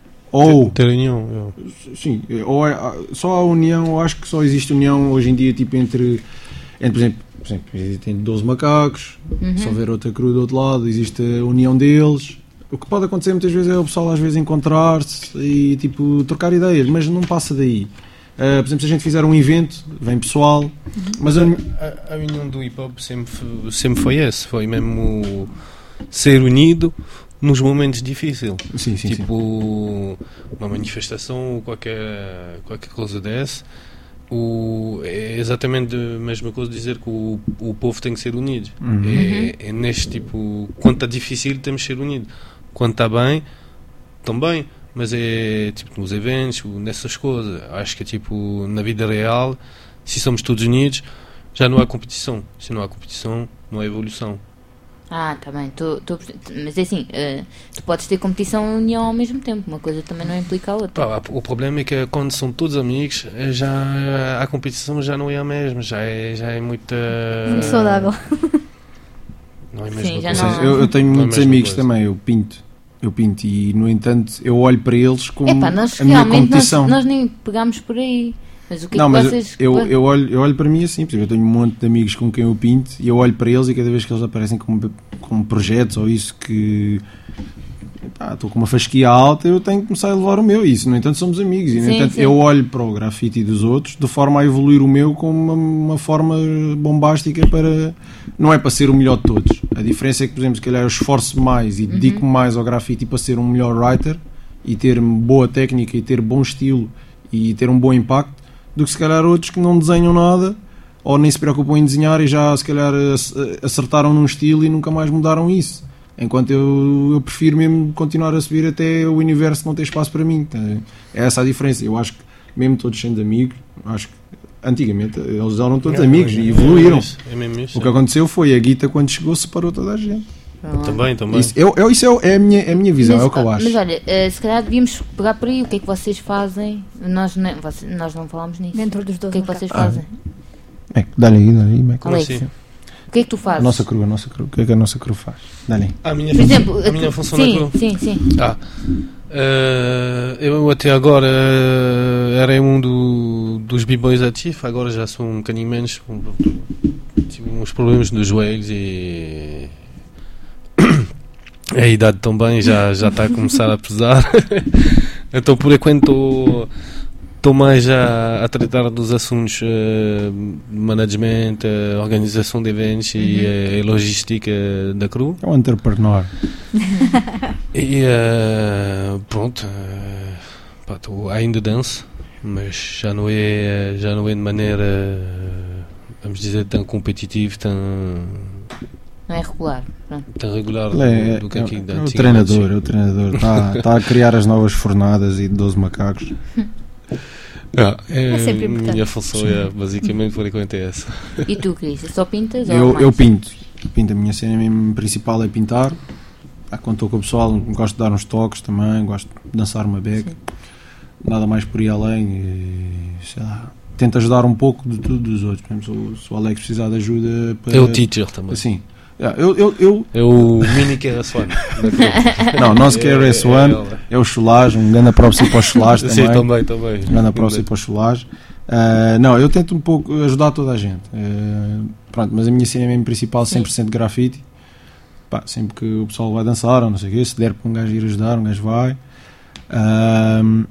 Ou ter união, sim, ou é, só a união, eu acho que só existe união hoje em dia, tipo entre, entre por exemplo, por exemplo existem doze macacos, Uhum. se houver outra crew do outro lado, existe a união deles. O que pode acontecer muitas vezes é o pessoal às vezes encontrar-se e tipo trocar ideias, mas não passa daí. Uh, por exemplo, se a gente fizer um evento, vem pessoal, mas a, a, a união do hip hop sempre, f- sempre foi esse, foi mesmo ser unido nos momentos difíceis. Sim, sim, tipo uma manifestação ou qualquer, qualquer coisa dessa. O, é exatamente a mesma coisa dizer que o, o povo tem que ser unido. Uhum. É, é neste tipo, quando está difícil temos que ser unidos. Quando está bem, também. Mas é tipo nos eventos, nessas coisas. Acho que é tipo na vida real, se somos todos unidos, já não há competição. Se não há competição, não há evolução. Ah, tá bem. Tô, tô, mas é assim, uh, tu podes ter competição e união ao mesmo tempo. Uma coisa também não implica a outra. Pá, o problema é que quando são todos amigos, já a competição já não é a mesma, já é, já é muita. Muito saudável. Não é a mesma Sim, já coisa. Ou seja, eu, eu tenho Não é a muitos mesma amigos coisa. também, eu pinto. Eu pinto e, no entanto, eu olho para eles como Epá, nós a minha realmente nós, competição. nós nem pegámos por aí. Mas o que não, é que mas vocês. eu, eu, olho, eu olho para mim assim, por exemplo, eu tenho um monte de amigos com quem eu pinto e eu olho para eles e cada vez que eles aparecem como, como projetos ou isso que epá, estou com uma fasquia alta, eu tenho que começar a levar o meu. E isso, no entanto, somos amigos. E, no Sim, entanto, sim. eu olho para o grafite dos outros de forma a evoluir o meu com uma, uma forma bombástica para. Não é para ser o melhor de todos. A diferença é que, por exemplo, se calhar eu esforço mais e dedico-me mais ao grafite para ser um melhor writer e ter boa técnica e ter bom estilo e ter um bom impacto do que se calhar outros que não desenham nada ou nem se preocupam em desenhar e já se calhar acertaram num estilo e nunca mais mudaram isso. Enquanto eu, eu prefiro mesmo continuar a subir até o universo não ter espaço para mim. É essa a diferença. Eu acho que mesmo todos sendo amigos, acho que antigamente eles eram todos É, amigos é, e é evoluíram. mesmo isso, é mesmo isso, O que é. aconteceu foi a Guita quando chegou separou toda a gente. Também, também. Isso, eu, eu, isso é, é, a minha, é a minha visão, mas, é o que eu acho. Mas olha, uh, se calhar devíamos pegar por aí. O que é que vocês fazem? Nós não, vocês, nós não falámos nisso. Dentro dos doze O que é que vocês macacos. fazem? É, dá-lhe aí, dá-lhe aí. Mac. Alex, assim? o que é que tu fazes? A nossa cru, a nossa cru. O que é que a nossa cru faz? Dá-lhe aí. A minha Por função, exemplo, a minha tu- função sim, na cru. sim, sim. Ah, eh, eu até agora eh, era um do, dos b-boys ativos, agora já sou um bocadinho menos. com- Tive uns problemas nos joelhos e a idade também já, já está a começar a pesar. Então por enquanto estou. Estou mais a, a tratar dos assuntos uh, de management, uh, organização de eventos e uh, logística da crew. É um entrepreneur. E uh, pronto, uh, pá, tô, ainda danço, mas já não é, já não é de maneira, uh, vamos dizer, tão competitivo, tão, Não é regular. Pronto. tão regular Ele é, do que é, aqui. é da o antigamente. treinador, é o treinador. Está está a criar as novas fornadas e doze macacos. Ah, é, É sempre importante. a minha função é, basicamente por enquanto é essa. E tu, Cris, só pintas ou Eu, mais? eu pinto. pinto. A minha cena mesmo principal é pintar. Ah, quando estou com o pessoal, gosto de dar uns toques também, gosto de dançar uma beca. Nada mais por aí além. E, sei lá, tento ajudar um pouco de tudo dos outros. Por exemplo, se o Alex precisar de ajuda para. É o teacher também. Sim. Yeah, eu, eu, eu... É o mini K R S One. Não, o nosso K R S One é o Cholage, um grande próximo para o Cholage também. Sim, também, também. Um grande próximo para o Cholage. Uh, não, eu tento um pouco ajudar toda a gente. Uh, pronto, mas a minha cena mesmo principal cem por cento grafite. Pá, sempre que o pessoal vai dançar ou não sei o quê, se der para um gajo ir ajudar, um gajo vai. Uh,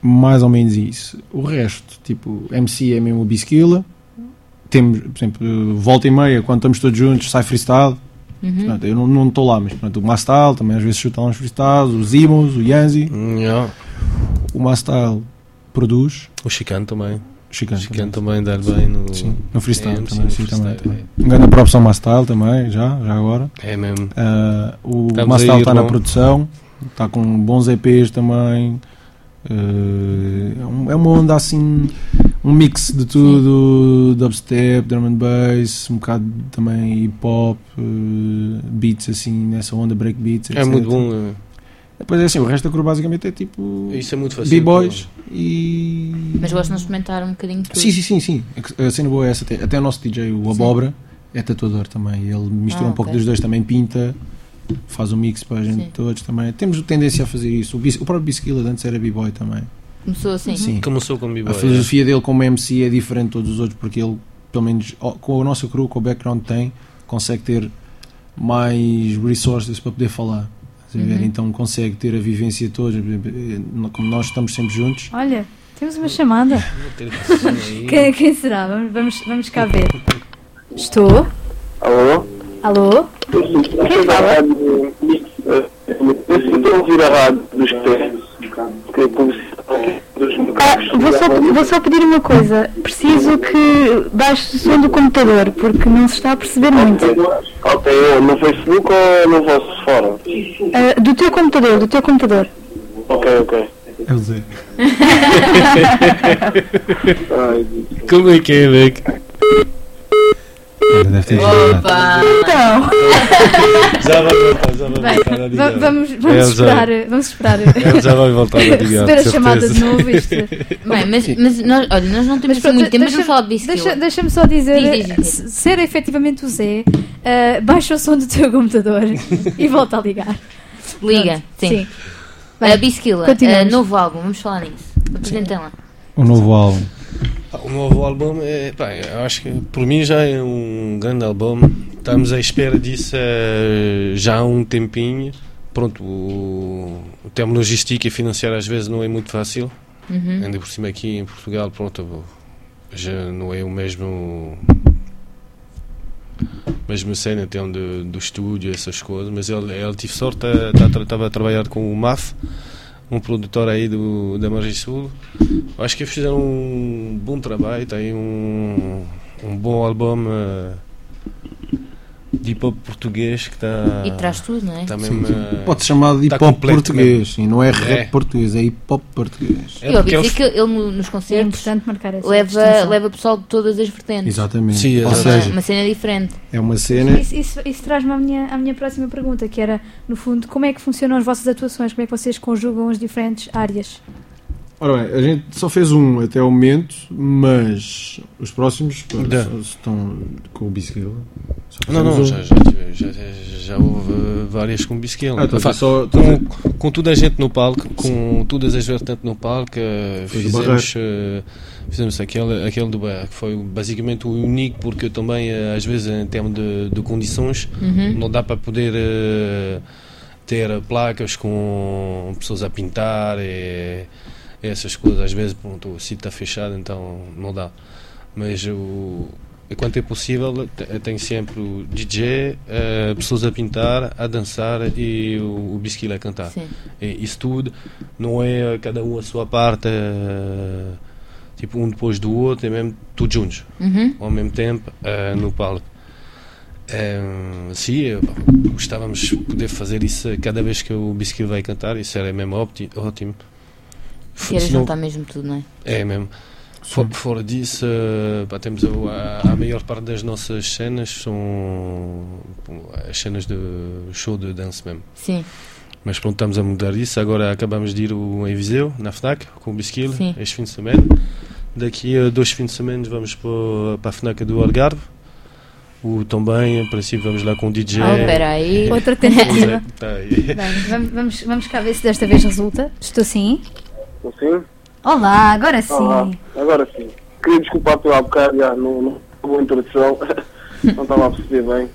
mais ou menos isso. O resto, tipo, M C é mesmo o Bisquila. Temos, por exemplo, volta e meia, quando estamos todos juntos, sai freestyle. Uhum. Portanto, eu não estou lá, mas pronto, o Mastal também às vezes chuta lá uns freestyles, os Imos, o Yanzi. Yeah. O Mastal produz. O Chicano também. O Chicano, Chicano também dá bem no, sim, no freestyle. é, M C, também, no sim, freestyle, também, é. também. Um grande próprio Mastal também, já, já agora. É mesmo. Uh, o Estamos Mastal aí, está na irmão. produção, está com bons E Ps também. Uh, é um- é uma onda assim, um mix de tudo, dubstep, drum and bass, um bocado também hip hop, uh, beats assim, nessa onda, break beats, É etcétera. muito bom. é. Depois é assim, o resto da cor basicamente é tipo Isso é muito fácil. B-boys e... Mas gostam de experimentar um bocadinho de tudo. Sim, sim, sim, sim. A cena boa é essa. Até, até o nosso D J, o Abóbora, é tatuador também. Ele mistura Ah, um pouco ok. dos dois, também pinta, faz um mix para a gente Sim. todos também. Temos tendência a fazer isso. O, bis, o próprio Bisquila antes era B-boy também. Começou assim. Sim. Começou com B-boy. A filosofia dele como M C é diferente de todos os outros, porque ele, pelo menos ó, com a nossa crew, com o background que tem, consegue ter mais resources para poder falar. Estás a ver? Uhum. Então consegue ter a vivência toda. Como nós estamos sempre juntos. Olha, temos uma chamada. Quem, quem será? Vamos, vamos, vamos cá ver. Estou? Alô? Alô? Quem fala? Eu estou a ouvir a rádio dos pés. Que é publicidade dos Ah, vou, só, vou só pedir uma coisa. Preciso que baixe o som do computador, porque não se está a perceber muito. Ok, eu no Facebook ou no vosso fórum? Ah, do teu computador, do teu computador. Ok, ok. É o Zé. Como é que é, Beck? Deve ter Opa! Então. Já vai voltar, já vai Bem, voltar a va- ligar. vamos, vamos Ele já- esperar. Vamos esperar. Ele já vai voltar a ligar, Receber a de chamada de certeza. novo. Isto. Bem, mas, mas nós, olha, nós não temos assim pronto, muito tempo, mas deixa- vamos falar de Bisquila. deixa- Deixa-me só dizer, Diz, diz, diz. se- ser efetivamente o Zé, ah, baixa o som do teu computador e volta a ligar. Liga, Pronto, sim. sim. A Bem, Bisquila, continuamos. uh, novo álbum, vamos falar nisso. Apresentem lá. O novo álbum. Ah, O novo álbum, é, pá, eu acho que por mim já é um grande álbum. Estamos à espera disso eh, já há um tempinho. Pronto, o, o termo logística e financeiro às vezes não é muito fácil. Uhum. Ainda por cima aqui em Portugal, pronto, já não é o mesmo mesmo cena em termos de, do estúdio, essas coisas, mas ele, ele tive sorte, estava a trabalhar com o M A F, um produtor aí do, da Margem Sul. Acho que eles fizeram um bom trabalho, tem um, um bom álbum uh, de hip hop português que está. E traz tudo, não é? Tá Sim, mesmo, sim. uh, Pode-se chamar de hip tá hop completo português, mesmo. sim, não é rap É. português, é hip hop português. É Eu ouvi porque dizer eles- que ele no- nos É concertos importante marcar essa leva, distinção. leva pessoal de todas as vertentes. Exatamente. Sim, Ou exato. seja, Uma cena diferente. é uma cena. Isso, isso, isso traz-me à minha, à minha próxima pergunta, que era, no fundo, como é que funcionam as vossas atuações? Como é que vocês conjugam as diferentes áreas? Ora bem, a gente só fez um até ao momento, mas os próximos pá, Da. só- estão com o Bisquila. Só Não, não, fizemos já, um. já, tive- já, já, já houve várias com Bisquila. Ah, então Enfin, só- com, com toda a gente no palco, com todas as vertentes no palco, eh, Foi do fizemos, eh, fizemos aquele, aquele do Barra, que foi basicamente o único, porque também, eh, às vezes, em termos de, de condições, Uhum. não dá para poder eh, ter placas com pessoas a pintar e essas coisas. Às vezes, pronto, o sítio está fechado, então não dá. Mas o. Enquanto é possível, te- tem sempre o D J, eh, pessoas a pintar, a dançar e o, o Bisquila a cantar. Sim. E isso tudo não é cada um a sua parte, eh, tipo um depois do outro, é mesmo tudo juntos, Uhum. ao mesmo tempo, eh, no palco. Eh, sim, eu- gostávamos de poder fazer isso cada vez que o Bisquila vai cantar, isso era mesmo ópti- ótimo. Que era Senão- juntar mesmo tudo, não é? é mesmo. For- Fora disso, eh, pá, temos a, a maior parte das nossas cenas são pô, as cenas de show de dança mesmo. Sim. Mas pronto, estamos a mudar isso. Agora acabamos de ir o- em Viseu, na FNAC, com o Bisquil, Sim. este fim de semana. Daqui a dois fins de semana vamos para, para a FNAC do Algarve. O, também, em princípio, vamos lá com o D J. Oh, espera aí. Outra tentativa. Tá aí. Bem, vamos, vamos, vamos cá ver se desta vez resulta. Estou sim. Estou sim? Olá, agora sim. Olá, agora sim. Queria desculpar pelo há bocado, já, não, não, boa introdução. Não estava a perceber bem.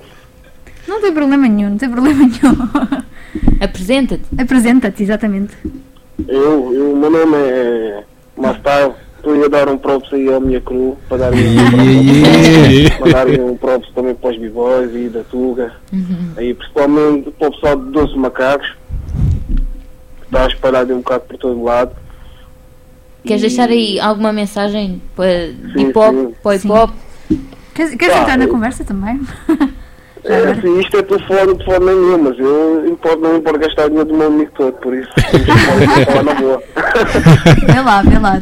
Não tem problema nenhum, não tem problema nenhum. Apresenta-te. Apresenta-te, exatamente. Eu, eu, o meu nome é Mastyle. Estou a dar um props aí à minha crew para dar um mandarem um props também para os B-Boys e da Tuga. Uhum. Aí principalmente para o pessoal de Doce Macacos, que está espalhado um bocado por todo lado. Queres E- deixar aí alguma mensagem para Sim, hip hop, sim. para o hip hop? Queres, queres Pá, entrar na eu- conversa também? É, assim, isto é por fora, de forma nenhuma, mas eu importo, não importo gastar o dinheiro do meu amigo todo, por isso vamos falar na boa. Vê lá, vê lá.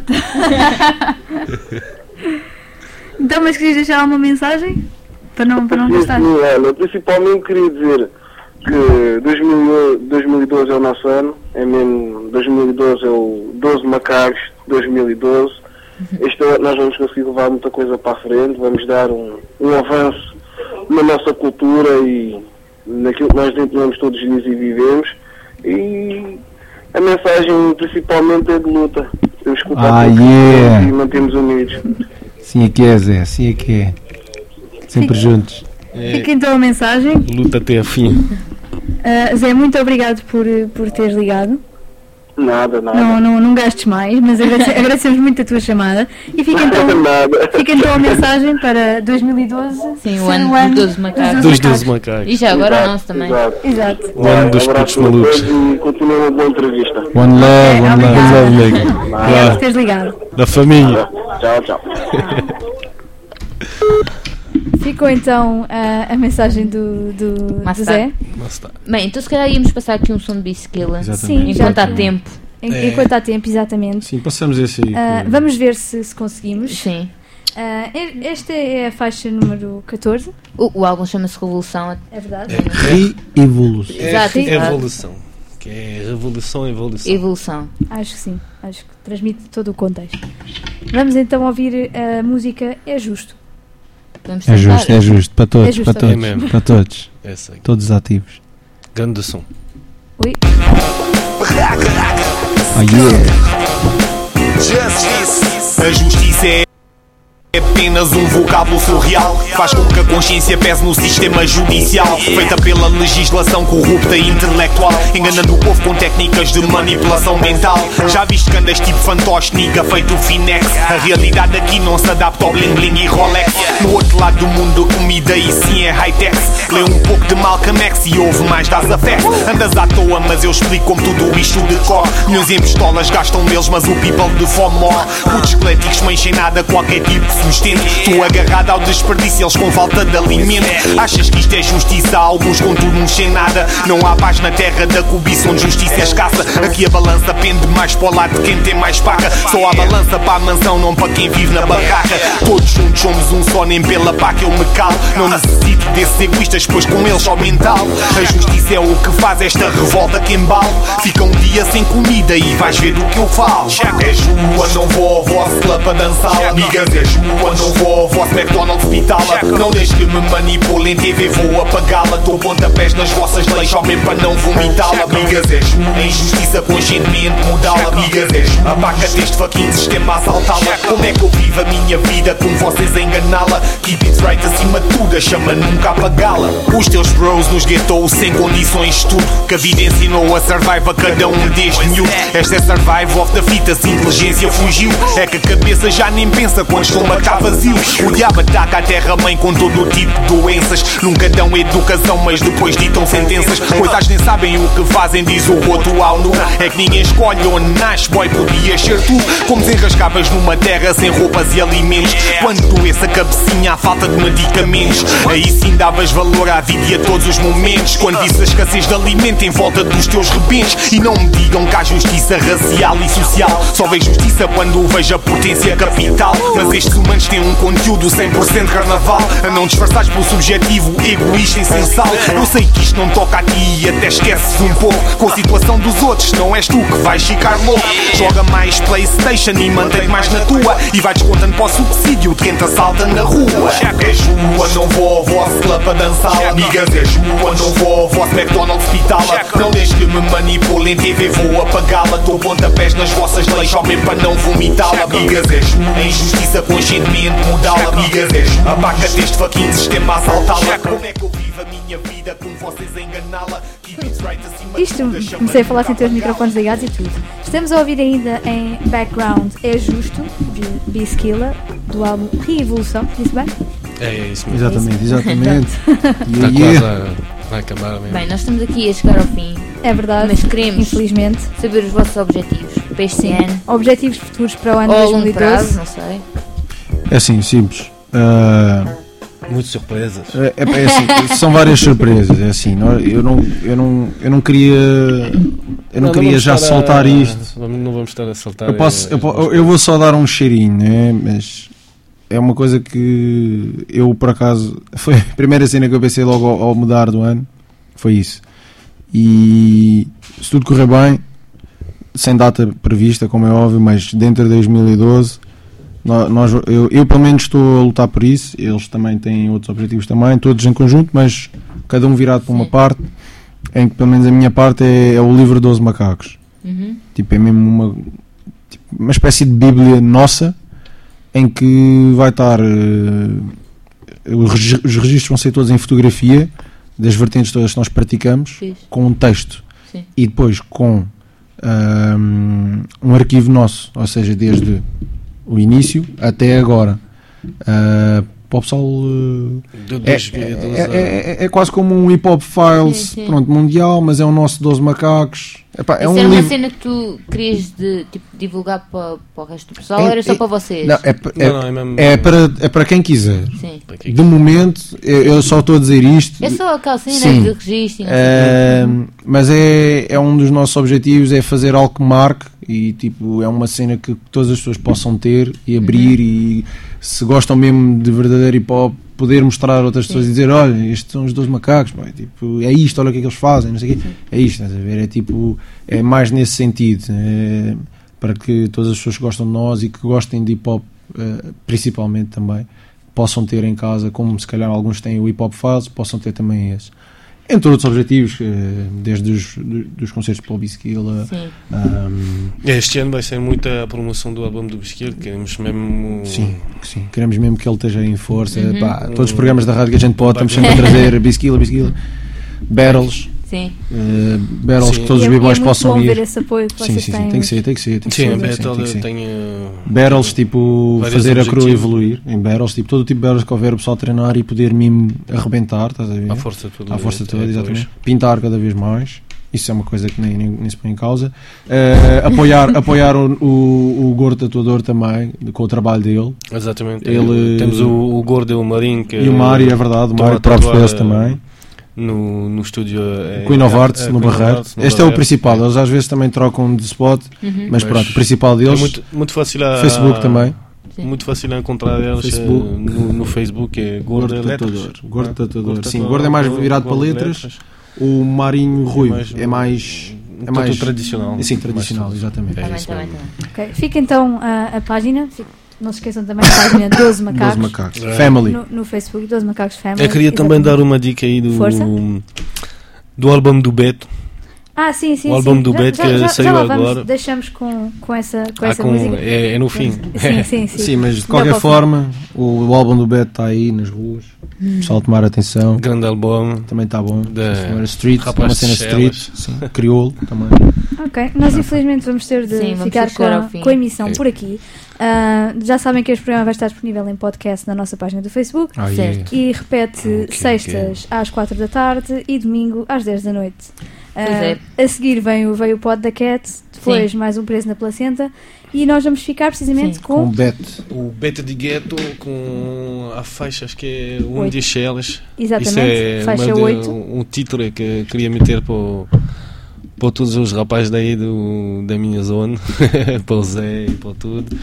Então, mas querias deixar alguma mensagem? Para não, para não Sim, gastar? sim, olha, principalmente queria dizer que dois mil, dois mil e doze é o nosso ano, é mesmo, dois mil e doze é o doze Macacos dois mil e doze. Este ano nós vamos conseguir levar muita coisa para a frente, vamos dar um, um avanço na nossa cultura e naquilo que nós empenhamos todos os dias e vivemos. E a mensagem principalmente é de luta. Temos que lutar Ah, pelo que yeah. queremos e mantermos unidos. Sim é que é, Zé, sim é que é. Sempre juntos. Fica então a mensagem. Luta até a fim. Uh, Zé, muito obrigado por, por teres ligado. Nada, nada. Não, não, não gastes mais, mas agradece- agradecemos muito a tua chamada. E fica então, Nada. fica então a mensagem para dois mil e doze. Sim, o ser ano dos doze macacos. Dos doze macacos. E já agora o Exato, nosso também. exato. Exato. O ano dos Um putos abraço a malucos. todos e continua uma boa entrevista. One love, one love, one love, nigga. Obrigado Yeah. por teres ligado. Da família. Tchau, tchau. Ficou então a, a mensagem do, do, do Mais Zé. tarde. Bem, então se calhar íamos passar aqui um som de bicicleta. Exatamente. Sim, enquanto já- há tempo. Em- É. Enquanto há tempo, exatamente. Sim, passamos esse aí. Ah, que- vamos ver se, se conseguimos. Sim. Ah, e- esta é a faixa número catorze. O, o álbum chama-se Revolução. É verdade. Re-evolução. Exato, É exato. evolução. Que é revolução, evolução. Evolução. Acho que sim. Acho que transmite todo o contexto. Vamos então ouvir a música É Justo. Vamos É tentar. justo, é justo. Para todos, É justo, para é todos. mesmo. Para todos. É sei. Todos ativos. Grande som. Oi. Oh yeah. Justice. A justiça é apenas um vocábulo surreal. Faz com que a consciência pese no sistema judicial, feita pela legislação corrupta e intelectual, enganando o povo com técnicas de manipulação mental. Já viste que andas tipo fantoche, niga, feito finex. A realidade aqui não se adapta ao bling bling e Rolex. No outro lado do mundo a comida e sim é high-tech. Lê um pouco de Malcolm X e ouve mais das Afex. Andas à toa mas eu explico como tudo isto decorre. Milhões em pistolas gastam neles mas o people de fome morre. Putos esqueléticos não enchem nada, qualquer tipo de sustento. Tu agarrado ao desperdício, eles com falta de alimento. Achas que isto é justiça? Alguns contudo não sem nada. Não há paz na terra da cobiça onde justiça é escassa. Aqui a balança pende mais para o lado de quem tem mais paca. Só há balança para a mansão, não para quem vive na barraca. Todos juntos somos um só, nem pela paca eu me calo. Não necessito desses egoístas, pois com eles só mental. A justiça é o que faz esta revolta que embala. Fica um dia sem comida e vais ver do que eu falo. É jua, não vou ao vosso club para dançar. Amigas, é jua, não vou ao vosso McDonald's pitala. Não deixe que me manipulem, T V vou apagá-la. Dou pontapés nas vossas leis, só mesmo para não vomitá-la. Amigas, é jua, a injustiça conscientemente mudá-la. Amigas, é jua, apaga deste fucking sistema a assaltá-la. Como é que eu vivo a minha vida com vocês a enganá-la? Keep it right acima de tudo, a chama nunca apagá-la. Os teus bros nos guetou sem condições de tudo, que a vida ensinou a survive a cada um desde miúdo. Esta é survive of the fittest, inteligência fugiu. É que a cabeça já nem pensa quando o estômago está vazio. O diabo ataca a terra-mãe com todo o tipo de doenças. Nunca dão educação, mas depois ditam sentenças. Coitados nem sabem o que fazem, diz o outro ao nu. É que ninguém escolhe onde nasce, boy, podias ser tu. Como desenrascavas numa terra sem roupas e alimentos. Quando doesse a cabecinha à falta de medicamentos, aí sim davas valor à vida e a todos os momentos. Quando visse a escassez de alimento em volta dos teus rebentos. E não me digam que há justiça racial e social. Só vejo justiça quando vejo a potência capital. Mas estes humanos têm um conteúdo cem por cento carnaval. A não disfarçares pelo subjetivo, egoísta e sensal. Eu sei que isto não toca a ti e até esqueces um pouco com a situação dos outros, não és tu que vais ficar louco. Joga mais Playstation e mantém mais na tua. E vai descontando para o subsídio de quem te assalta na rua. É jua, não vou ao vosso club para dançar. Amigas, é jua, não vou ao vosso McDonald's pitala. Não deixe que me manipulem, T V vou apagá-la. Dou pontapés nas vossas leis, só mesmo para não vomitá-la. Amigas, é jua, a injustiça conscientemente mudá-la. Amigas, é jua, apaga deste fucking sistema a assaltá-la. Como é que eu vivo a minha vida com vocês a enganá-la? Keep it right acima isto, comecei a falar sem ter os microfones ligados e tudo. Estamos a ouvir ainda em background É Justo, de B-Skilla, do álbum Revolução, disse bem? É, é isso mesmo. Exatamente, exatamente. Está quase a, a acabar mesmo. Bem, nós estamos aqui a chegar ao fim. É verdade, mas queremos infelizmente saber os vossos objetivos para este ano. Objetivos futuros para o ano Ou a dois longo mil e prazo, doze. não sei. É assim, simples. Uh, Muitas surpresas. É, é, é assim, são várias surpresas. É assim, não- eu não, eu não, eu não queria, eu não, queria vamos já estar soltar a- isto. Não vamos estar a soltar. Eu, posso, eh, eu, po- eu vou só dar um cheirinho, né? Mas é uma coisa que eu, por acaso, foi a primeira cena que eu pensei logo ao, ao mudar do ano. Foi isso. E se tudo correr bem, sem data prevista, como é óbvio, mas dentro de dois mil e doze, nó- nós, eu, eu pelo menos estou a lutar por isso. Eles também têm outros objetivos também, todos em conjunto, mas cada um virado para uma parte, em que pelo menos a minha parte é, é o livro doze macacos. Uhum. Tipo, é mesmo uma, tipo, uma espécie de bíblia nossa, em que vai estar eh, os regi- os registros vão ser todos em fotografia das vertentes todas que nós praticamos, Fixe. com um texto. Sim. E depois com ahm, um arquivo nosso, ou seja, desde o início até agora. Ah, para o pessoal, eh, De é, dois mil e doze é, é- é- é quase como um hip hop files, Sim, sim. pronto, mundial, mas é o nosso doze macacos. Epá, é Isso um era uma livro. cena que tu querias de, tipo, divulgar para, para o resto do pessoal ou É- era só é- para vocês? Não, é, pa- é, Não, não, é mesmo- é para, é para quem quiser. Sim. De momento, eu, eu só estou a dizer isto. É só aquela cena Sim. de registro e não sei o quê. Ahm, mas é, é um dos nossos objetivos, é fazer algo que marque e tipo, é uma cena que todas as pessoas possam ter e abrir, e se gostam mesmo de verdadeiro hip hop, poder mostrar a outras pessoas e dizer, olha, estes são os doze macacos, pá, é, tipo, é isto, olha o que é que eles fazem, não sei o quê. É isto, estás a ver? É tipo, é mais nesse sentido, é, para que todas as pessoas que gostam de nós e que gostem de hip hop, eh, principalmente também, possam ter em casa, como se calhar alguns têm o hip hop files, possam ter também esse. Entre outros objetivos, eh, desde os do- dos concertos para o Bisquila. Sim. Este ano vai ser muita a promoção do álbum do Bisqueiro, queremos mesmo. Sim, sim, queremos mesmo que ele esteja em força. Uhum. Pá, todos os programas da rádio que a gente pode, estamos sempre a trazer Bisquila, Bisquila, Battles. Sim. eh, battles Sim. que todos E os é- b-boys é muito possam bom ir. ver esse apoio que sim, vocês sim, sim, têm. tem que ser, tem que ser. Tem que Sim, ser, a tem que ser, Battle tem que ser. tem. uh, Battles, tipo, vários fazer a crew objetivos. evoluir em battles, tipo, todo tipo de battles que houver o pessoal treinar e poder mesmo arrebentar, estás a ver? À força toda. À força toda, É, exatamente. Pintar cada vez mais, isso é uma coisa que nem, nem, nem se põe em causa. Eh, apoiar apoiar o, o, o Gordo Tatuador também, com o trabalho dele. Exatamente. Ele- Temos o, o Gordo e o Marinho. Que E o Mário, é verdade, o estão Mário, a próprios tatuar, deles também. No, no estúdio. é, Queen of é, Arts, é, no Queen of Barreiro. Arts, no Este é o Barreiro. principal, eles às vezes também trocam de spot, Uhum. mas pronto, o principal É deles. muito, muito fácil a. Facebook também. Muito fácil a encontrar eles Facebook. eh, no, no Facebook. É Gordo, Gordo Letras. Tatuador. Gordo Ah, Tatuador. Gordo Sim, Tatuador, Gordo é mais Gordo- virado para Gordo letras. O Marinho Ruivo mais- é mais. um É mais tanto tradicional. Sim, tradicional, Mais- exatamente. É Também, isso também, mesmo. também. Ok, fica então a, a página. Fica- não se esqueçam também da página doze Macacos. doze Macacos. É. Family. No, no Facebook, doze Macacos Family. Eu queria também exatamente. dar uma dica aí do, Força. do álbum do Beto. Ah, sim, sim. o álbum sim. do Já- Beto já, que já, saiu já lá vamos, agora. deixamos com, com essa, com Ah, essa com- música. é- é no fim. Sim, sim, sim. Sim, mas de Melhor qualquer para o fim. forma, o, o álbum do Beto está aí nas ruas. Hum. O pessoal tomar atenção. Grande álbum. Também está bom. Da- Senhora Street, Rapaz uma cena de street. Chelas. Sim. Crioulo também. Ok, nós infelizmente vamos ter de Sim, vamos ficar ter que com chegar a, ao fim. com a emissão Ok. por aqui. Ah, já sabem que este programa vai estar disponível em podcast na nossa página do Facebook. Ah, Certo. yeah. E repete Ok, sextas às quatro da tarde e domingo às dez da noite. Pois Ah, é. A seguir vem o, vem o pod da Cat, depois mais um preso na placenta e nós vamos ficar precisamente Sim. Com com. o Beto. O Beto de Gueto com a faixa, acho que é um Oito. de Chelas. Exatamente, Isso é faixa uma de- oito. um título que eu queria meter para, o- para todos os rapazes daí do, da minha zona, para o Zé e para tudo.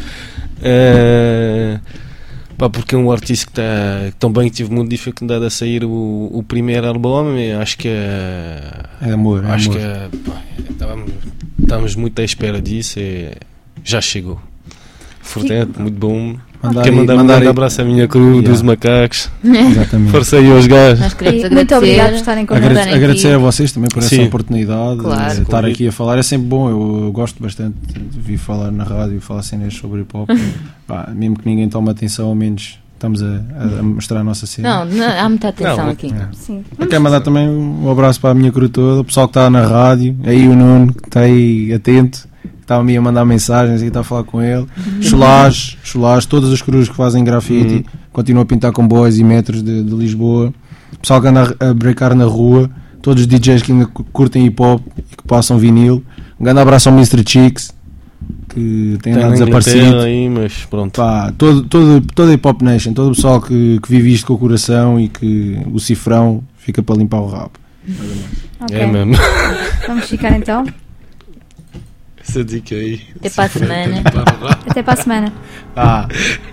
Eh, pá, porque é um artista que, tá, que também tive muita dificuldade a sair o, o primeiro álbum, e acho que é, É amor, é acho amor. que é, pá, estávamos, estávamos muito à espera disso e já chegou. Portanto, muito bom. Mandar Quero aí- mandar um mandar grande aí- abraço à minha crew Yeah. dos macacos. Exatamente. Força aí aos gajos. Nós queremos E agradecer. muito obrigado por estarem connosco. Agrade- Estarem agradecer aqui. a vocês também por essa Sim. oportunidade Claro. de estar Convite. aqui a falar. É sempre bom, eu, eu gosto bastante de vir falar na rádio e falar cenas sobre hip hop. Pá, mesmo que ninguém tome atenção, ao menos estamos a, a mostrar a nossa cena. Não, não, há muita atenção Não, aqui. é. Sim. Eu quero mandar também um abraço para a minha crew toda, o pessoal que está na rádio, aí o Nuno, que está aí atento, estava-me a mandar mensagens e está a falar com ele. Cholage, Cholage, todas as crews que fazem grafite, Uhum. continuam a pintar com boys e metros de, de Lisboa. O pessoal que anda a, a breakar na rua, todos os D Js que ainda cu- curtem hip hop e que passam vinil. Um grande abraço ao mister Chicks, que tem Tem andado na desaparecido. Inglaterra aí, mas pronto. Pá, todo, todo, toda a Hip Hop Nation, todo o pessoal que, que vive isto com o coração e que o cifrão fica para limpar o rabo. Ok. É mesmo. Vamos ficar então. Essa dica aí. Até para a semana. Até para a semana. Ah.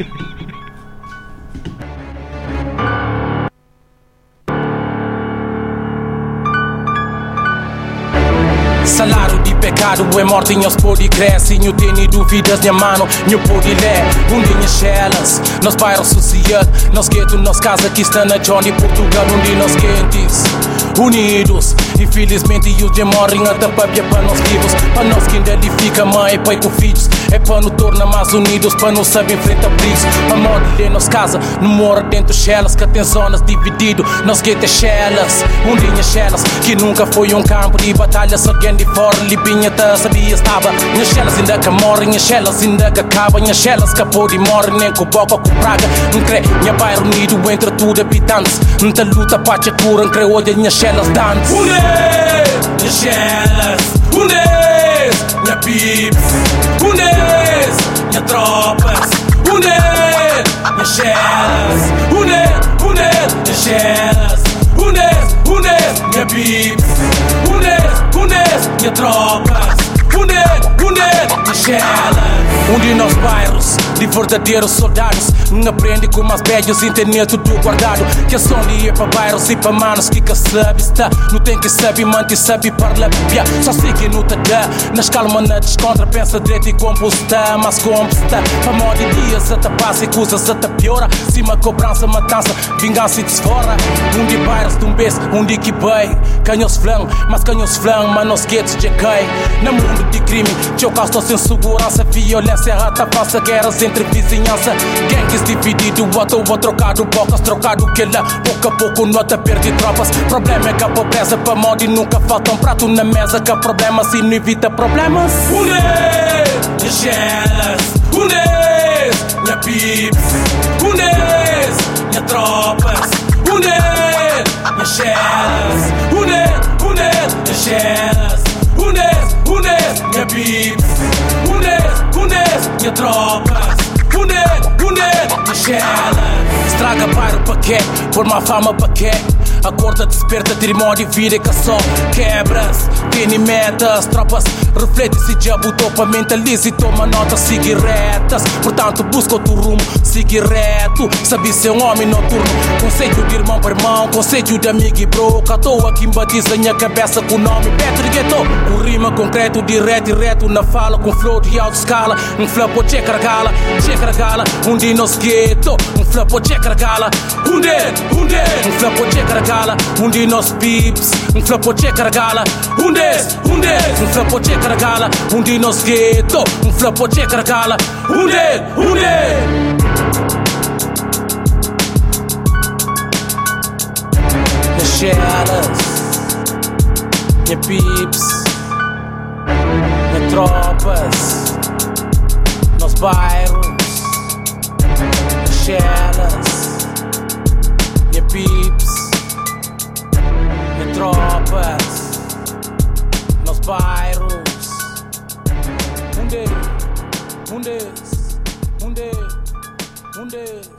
Salário de pecado é morte, nós pode crescer. Não tenho dúvidas, minha mano, não pode ler. Um dia chelas, nós bairros sociedade, nós gueto, nós casa que está na Johnny, Portugal, onde nós quentes. Unidos, infelizmente os de morrem até papia para nós vivos. Para nós que ainda ali fica mãe, pai com filhos. É para nos tornar mais unidos, para não saber enfrentar perigos. Para morrer em nossa casa, não mora dentro chelas, que tem zonas divididas, nós gueto é chelas. Um dia chelas, que nunca foi um campo de batalha, se alguém de fora libinha tá sabia estava. Minhas chelas ainda que morrem, minhas chelas ainda que acabam, minhas chelas que pode morrer nem com boca com praga. Não crê, minha bairro unido entre tudo habitantes. Não te luta para te cura, não crê olha minhas chelas dantes. Unê, minhas chelas, unê, minha pips, unê, minha tropas, unê, minhas chelas, unê, unê, minhas chelas, unê, unê, minha pips, unê, unê, minha tropas, unê, unê, minha chelas. Um de nós bairros, de verdadeiros soldados, não aprende com mais velhos, internet tudo guardado. Que é só de ir para bairros e para manos que que sabe está. Não tem que saber, manter sabe para pia. Só sei que não te dá, nas calma na descontra, pensa direito e composta, mas como está. Para modo de dias até passa e coisas até piora. Cima cobrança, matança, vingança e desfora. Um de bairros de um beijo, um de que bem. Canhos flan, mas canhos flan, mas nos guetos de cai. No mundo de crime, teu caos sem segurança, violência. Rata passa guerras entre vizinhança. Gangues dividido, à toa trocado, bocas trocado que lá, pouco a pouco nota perde tropas. Problema é que a pobreza para moda e nunca falta um prato na mesa. Que problema se não evita problemas. Unê, minhas chelas, unê, minha pips, unê, minha tropas, unê, minhas chelas, unê, unê, minhas chelas, unê, unê, minha pips, unê, unê, minha tropas, unê, unê, minha chelas. Estraga bairro para quê? Por má fama para quê? Acorda, desperta, trimório e vira que só quebras. Tem metas, tropas, reflete-se, já botou para mentaliza e toma nota, sigue retas. Portanto, busca outro rumo, sigue reto. Sabe ser um homem noturno, conceito de irmão para irmão, conceito de amigo e bro. Que à toa que embatiza minha cabeça com o nome Petri Gueto. Com rima concreto, direto e reto na fala, com flow de alta escala. Um flap ou check gala, check gala, um de nos gueto. Um flap ou check gala, um de, um de, um flap ou check gala. Um de nós pips, um flap ou check gala, um des, um des, um flap ou check gala, um de nós gueto, um flap ou check gala, um de, um de. Minhas chelas, minha pips, minhas tropas, nos bairros, minhas chelas, minha pips, minhas tropas, nos bairros. Um deles, um deles, um deles, um deles.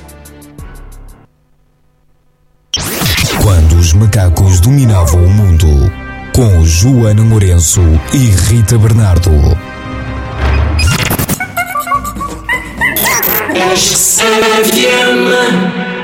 Quando os macacos dominavam o mundo, com Joana Lourenço e Rita Bernardo. F M